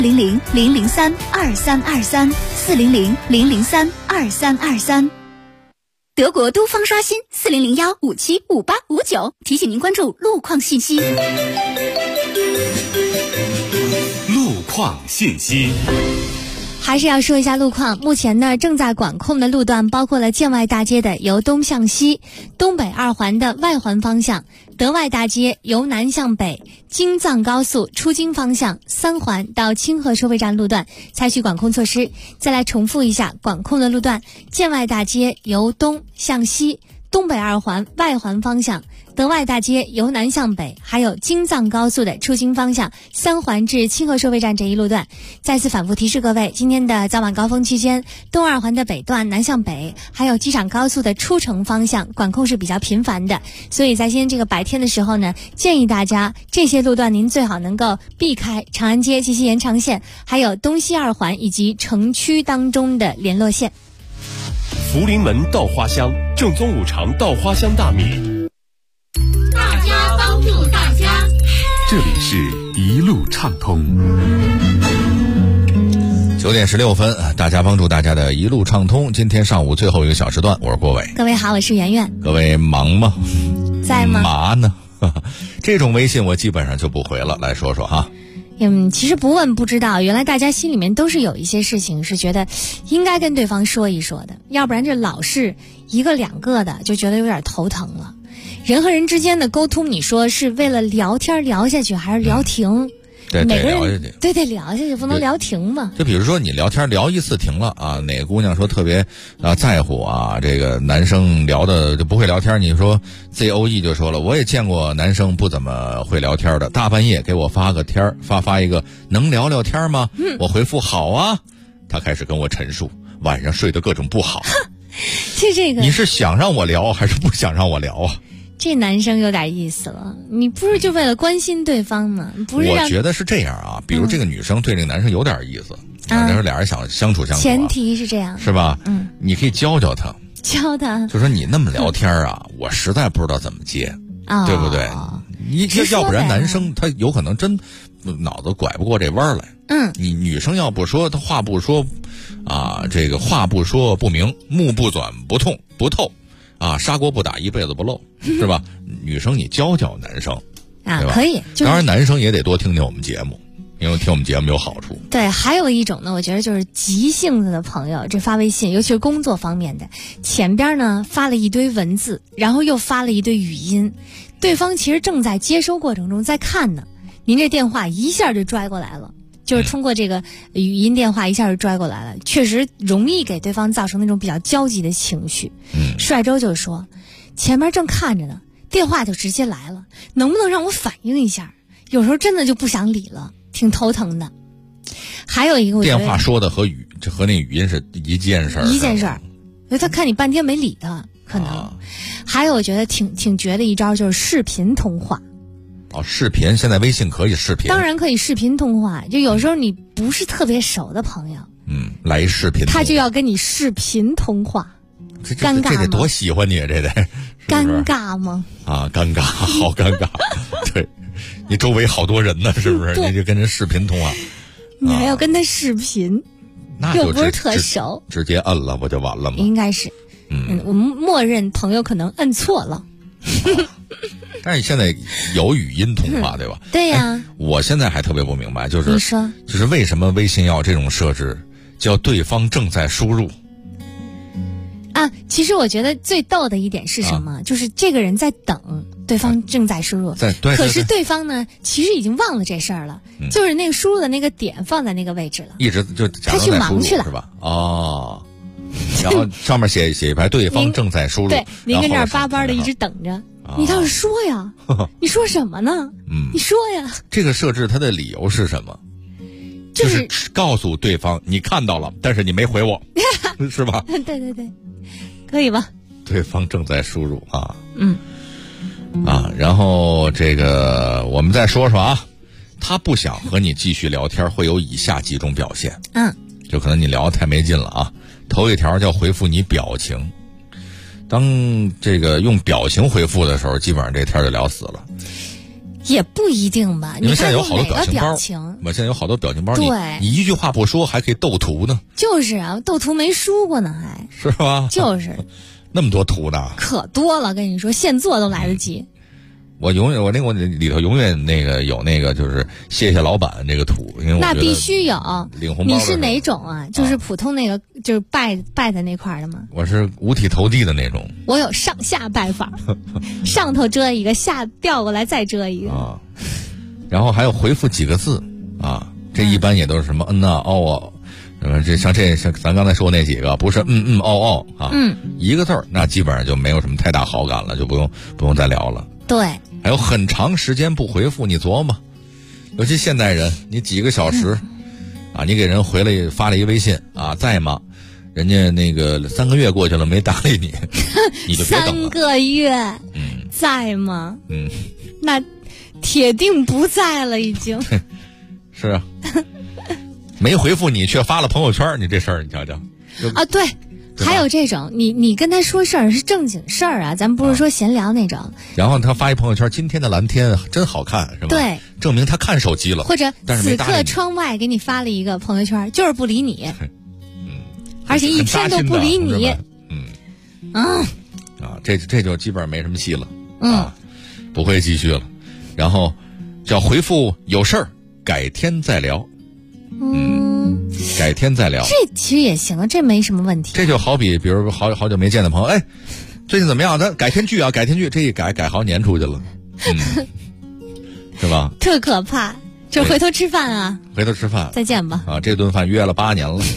400-003-2323，400-003-2323。德国都方刷新400-1575859，提醒您关注路况信息。 路况信息。 还是要说一下路况，目前呢正在管控的路段包括了建外大街的由东向西，东北2环的外环方向，德外大街由南向北，京藏高速出京方向3环到清河收费站路段采取管控措施。再来重复一下管控的路段：建外大街由东向西，东北2环外环方向，德外大街由南向北，还有京藏高速的出京方向3环至清河收费站这一路段。再次反复提示各位，今天的早晚高峰期间，东2环的北段南向北，还有机场高速的出城方向管控是比较频繁的，所以在今天这个白天的时候呢，建议大家这些路段您最好能够避开长安街、七夕延长线，还有东西2环以及城区当中的联络线。 福临门稻花香，正宗5常稻花香大米。 大家帮助大家， 这里是一路畅通。 9点16分，大家帮助大家的一路畅通。今天上午最后一个小时段，我是郭伟。 各位好，我是圆圆。 各位忙吗？ 在吗？ 嘛呢？这种微信我基本上就不回了。来说说哈。 其实不问不知道，原来大家心里面都是有一些事情是觉得应该跟对方说一说的，要不然这老是1个2个的，就觉得有点头疼了。人和人之间的沟通，你说是为了聊天聊下去，还是聊停？ 对， 每个人聊下去， 对，得聊下去，不能聊停嘛。 就比如说你聊天聊一次停了啊，哪个姑娘说特别在乎啊，这个男生聊的就不会聊天，你说 ZOE 就说了，我也见过男生不怎么会聊天的，大半夜给我发个天发一个能聊聊天吗？我回复好啊，他开始跟我陈述晚上睡得各种不好， 就这个， 你是想让我聊还是不想让我聊啊？ 这男生有点意思了，你不是就为了关心对方吗？不是让， 我觉得是这样啊，比如这个女生对这个男生有点意思，那时候俩人想相处相处， 前提是这样， 是吧？你可以教教他，就说你那么聊天啊，我实在不知道怎么接，对不对？你要不然男生他有可能真脑子拐不过这弯来。你女生要不说，她话不说啊，这个话不说不明，目不转不透啊，砂锅不打一辈子不漏，是吧？女生你教教男生啊， 对吧？ 可以。 当然男生也得多听听我们节目，因为听我们节目有好处。 对，还有一种呢，我觉得就是急性子的朋友，这发微信，尤其是工作方面的，前边呢发了一堆文字，然后又发了一堆语音，对方其实正在接收过程中在看呢，您这电话一下就拽过来了。就是通过这个语音电话一下就拽过来了，确实容易给对方造成那种比较焦急的情绪。帅周就说，前面正看着呢，电话就直接来了，能不能让我反应一下？有时候真的就不想理了，挺头疼的。还有一个，我觉得电话说的和那语音是一件事儿， 因为他看你半天没理他，可能。还有我觉得挺绝的一招就是视频通话。 视频现在微信可以视频， 当然可以视频通话。就有时候你不是特别熟的朋友， 来视频， 他就要跟你视频通话，尴尬吗？ 这得多喜欢你，这得尴尬吗？ 尴尬，好尴尬。对，你周围好多人呢，是不是？你就跟人视频通话， 你还要跟他视频， 那就又不是特熟， 直接摁了不就完了吗？ 应该是，我们默认朋友可能摁错了。 但是现在有语音通话，对吧？ 对呀。 我现在还特别不明白，就是你说， 就是为什么微信要这种设置，叫对方正在输入啊？其实我觉得最逗的一点是什么？就是这个人在等对方正在输入， 对， 可是对方呢，其实已经忘了这事儿了，就是那个输入的那个点放在那个位置了， 一直就他去忙去了， 是吧？然后上面写一排对方正在输入， 对，您跟这儿巴巴的一直等着。你倒是说呀！你说什么呢？你说呀！ 这个设置它的理由是什么？就是告诉对方你看到了，但是你没回我，是吧？ 对，可以吧？ 对方正在输入啊。然后这个我们再说说啊，他不想和你继续聊天，会有以下几种表现。就可能你聊得太没劲了啊。头一条叫回复你表情。当这个用表情回复的时候，基本上这天就聊死了。 也不一定吧， 因为现在有好多表情包， 我现在有好多表情包， 对， 你一句话不说还可以斗图呢。 就是啊，斗图没输过呢，还是吧？ 就是那么多图呢， 可多了，跟你说，现做都来得及。 我里头永远有就是谢谢老板这个图，因为我那必须有领红包。 你是哪种啊？就是普通那个就是拜的那块的吗？ 我是五体投地的那种。 我有上下拜法，上头遮一个，下调过来再遮一个啊。然后还有回复几个字啊，这一般也都是什么哦像咱刚才说那几个，不是哦啊，一个字儿，那基本上就没有什么太大好感了，就不用再聊了。 对。 还有很长时间不回复，你琢磨，尤其现代人，你几个小时你给人发了一微信啊，在吗？人家那个3个月过去了没搭理你，你就别等了。 3个月，在吗？那铁定不在了，已经。 是啊，没回复你却发了朋友圈，你这事儿你瞧瞧。 啊，对。还有这种，你跟他说事儿是正经事儿啊，咱不是说闲聊那种。 然后他发一朋友圈，今天的蓝天真好看，是吧？ 对， 证明他看手机了。 或者此刻窗外给你发了一个朋友圈，就是不理你，而且一天都不理你。 这就基本上没什么戏了，不会继续了。然后叫回复有事儿，改天再聊。改天再聊， 这其实也行啊，这没什么问题。 这就好比，比如好久没见的朋友，哎，最近怎么样？咱改天聚啊，改天聚，这一改好年出去了，是吧？ 特可怕，就回头吃饭啊， 回头吃饭， 再见吧。 这顿饭约了8年了。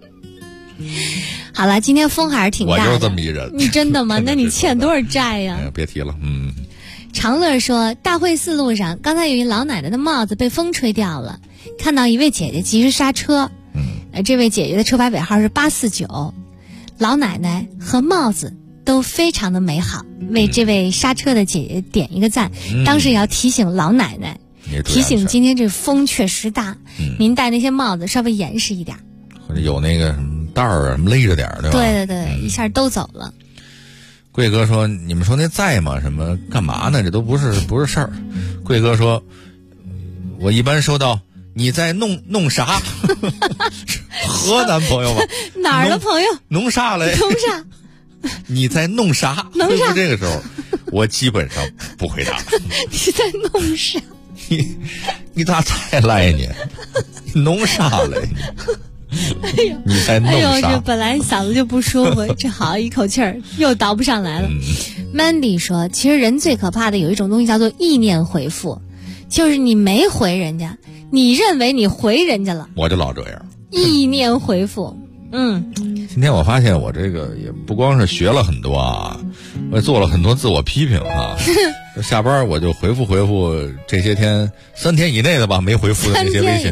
好了，今天风还是挺大的。 我就是这么一人。 你真的吗？那你欠多少债呀？ 别提了， 长乐说，大会寺路上，刚才有一老奶奶的帽子被风吹掉了，看到一位姐姐及时刹车。这位姐姐的车牌尾号是849， 老奶奶和帽子都非常的美好，为这位刹车的姐姐点一个赞。当时也要提醒老奶奶，提醒今天这风确实大，您戴那些帽子稍微严实一点， 或者有那个什么带儿啊勒着点，对吧？ 对对对，一下都走了。 贵哥说：“你们说那在吗？什么干嘛呢？这都不是事儿。”贵哥说：“我一般收到你在弄啥？河南朋友吧？ 哪儿的朋友？ 弄啥嘞？ 弄啥？ 你在弄啥？ 弄啥？ 这个时候，我基本上不回答。 你在弄啥？ 你咋才来呢？弄啥嘞？”你在弄啥？ 哎呦，这本来嗓子就不舒服，这好一口气儿又倒不上来了。Mandy 说，其实人最可怕的有一种东西叫做意念回复，就是你没回人家，你认为你回人家了， 我就老这样。 意念回复。 今天我发现我这个也不光是学了很多啊，我也做了很多自我批评啊。下班我就回复这些天3天以内的吧，没回复的那些微信。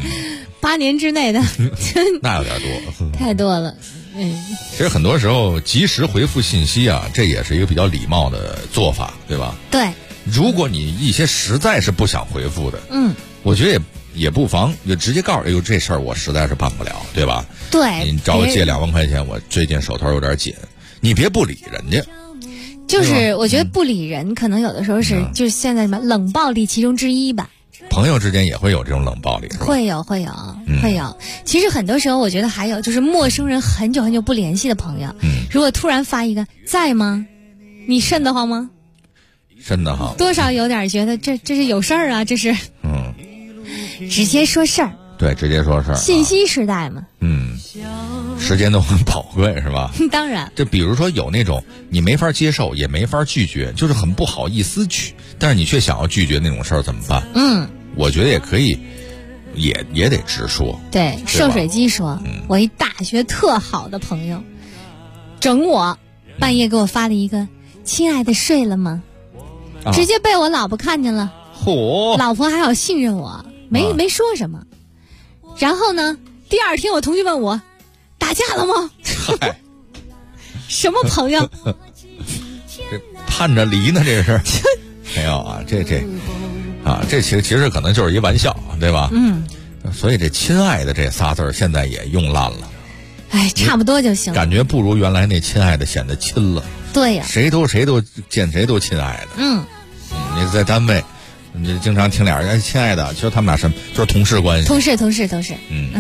8年之内的那有点多， 太多了。 其实很多时候及时回复信息啊，这也是一个比较礼貌的做法，对吧？ 对。 如果你一些实在是不想回复的，我觉得也不妨就直接告诉，哎呦，这事儿我实在是办不了，对吧？ 对。 你找我借2万块钱，我最近手头有点紧，你别不理人家。 就是我觉得不理人，可能有的时候是就是现在什么冷暴力其中之一吧。 朋友之间也会有这种冷暴力，是吧？ 会有。其实很多时候，我觉得还有就是陌生人很久不联系的朋友，如果突然发一个在吗？你瘆得慌吗？ 瘆得慌， 多少有点觉得这是有事儿啊，这是。直接说事儿。 对，直接说事儿。 信息时代嘛。 时间都很宝贵，是吧？ 当然。 就比如说有那种你没法接受也没法拒绝，就是很不好意思去，但是你却想要拒绝那种事儿怎么办？我觉得也可以，也得直说。 对，涉水机说，我一大学特好的朋友，整我半夜给我发了一个“亲爱的睡了吗”，直接被我老婆看见了。老婆还好信任我，没说什么。然后呢，第2天我同学问我打架了吗？什么朋友？ 这盼着离呢，这是没有啊？这其实可能就是一玩笑，对吧？所以这亲爱的这仨字儿现在也用烂了。 哎，差不多就行了。 感觉不如原来那亲爱的显得亲了。 对呀。 谁都见谁都亲爱的。你在单位，你经常听俩人亲爱的，其实他们俩什么就是同事关系。 同事都是。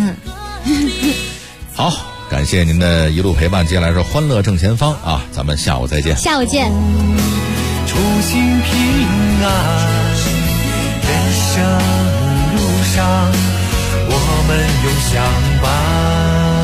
好，感谢您的一路陪伴。接下来是欢乐正前方啊，咱们下午再见。 下午见。 出行平安，人生路上我们永相伴。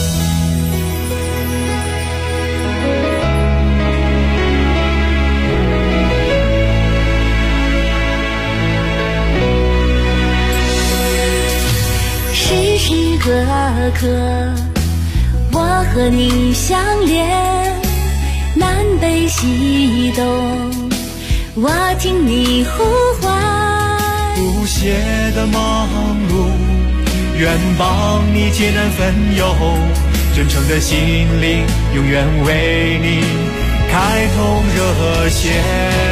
时时刻刻我和你相连，南北西东我听你呼唤， 不懈的忙碌愿帮你解难分忧，真诚的心灵永远为你开通热线。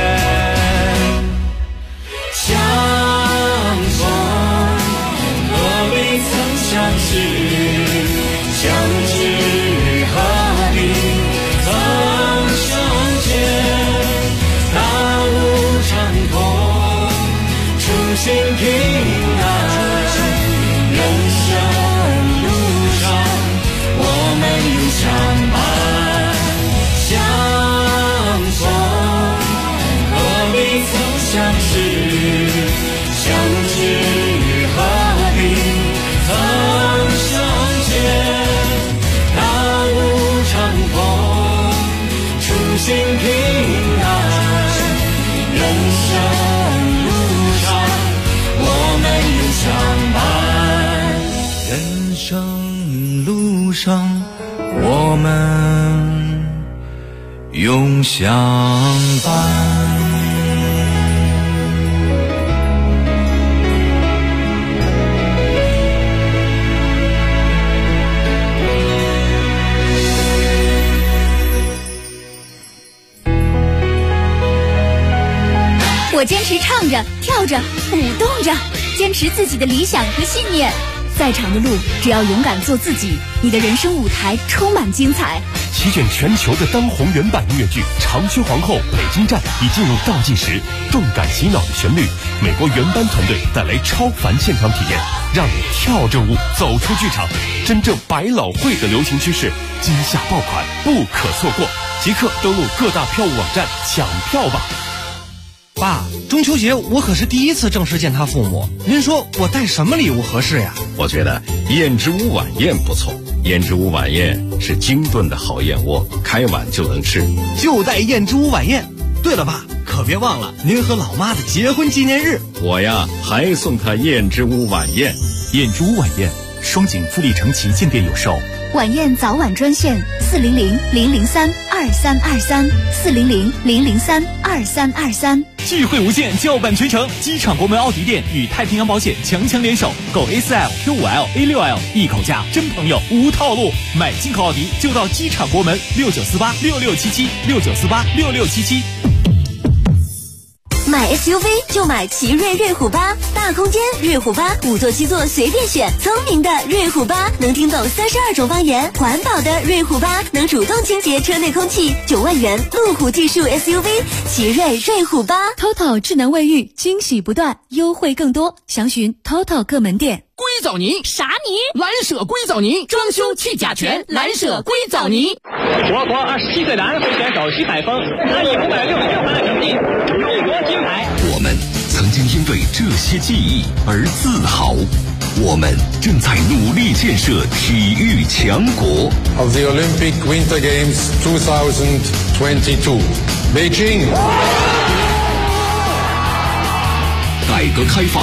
相逢何必曾相识，相知何必曾相见，大路长空初心平安，人生路上我们永相伴。相逢何必曾相识，相知何必曾相见，大路长空初心平安，人生路上我们永相伴，人生路上我们永相伴。 我坚持唱着、跳着、舞动着，坚持自己的理想和信念。再长的路，只要勇敢做自己，你的人生舞台充满精彩。 席卷全球的当红原版音乐剧《长靴皇后》北京站已进入倒计时，动感洗脑的旋律，美国原班团队带来超凡现场体验，让你跳着舞走出剧场。真正百老汇的流行趋势，今夏爆款不可错过，即刻登录各大票务网站抢票吧。 爸，中秋节我可是第一次正式见他父母，您说我带什么礼物合适呀？ 我觉得燕之屋晚宴不错，燕之屋晚宴是精炖的好燕窝，开碗就能吃， 就带燕之屋晚宴。对了，爸，可别忘了您和老妈的结婚纪念日。 我呀还送他燕之屋晚宴。 燕之屋晚宴，双井富力城旗舰店有售。 晚宴早晚专线400-003-2323，400-003-2323。 聚会无限，叫板全城。机场国门奥迪店与太平洋保险强联手，购 A4L、Q5L、A6L 一口价，真朋友无套路。买进口奥迪就到机场国门69486677，69486677。 买 SUV 就买奇瑞瑞虎8，大空间瑞虎8，5座7座随便选。聪明的瑞虎8能听懂32种方言，环保的瑞虎8能主动清洁车内空气。9万元路虎技术 SUV 奇瑞瑞虎8 ，TOTO 智能卫浴，惊喜不断，优惠更多，详询 TOTO 各门店。 硅藻泥啥泥？蓝舍硅藻泥，装修去甲醛，蓝舍硅藻泥。 我国27岁男会选手徐海峰，他以566分的成绩勇夺金牌。 我们曾经因为这些记忆而自豪，我们正在努力建设体育强国。 Of the Olympic Winter Games 2022, Beijing。 改革开放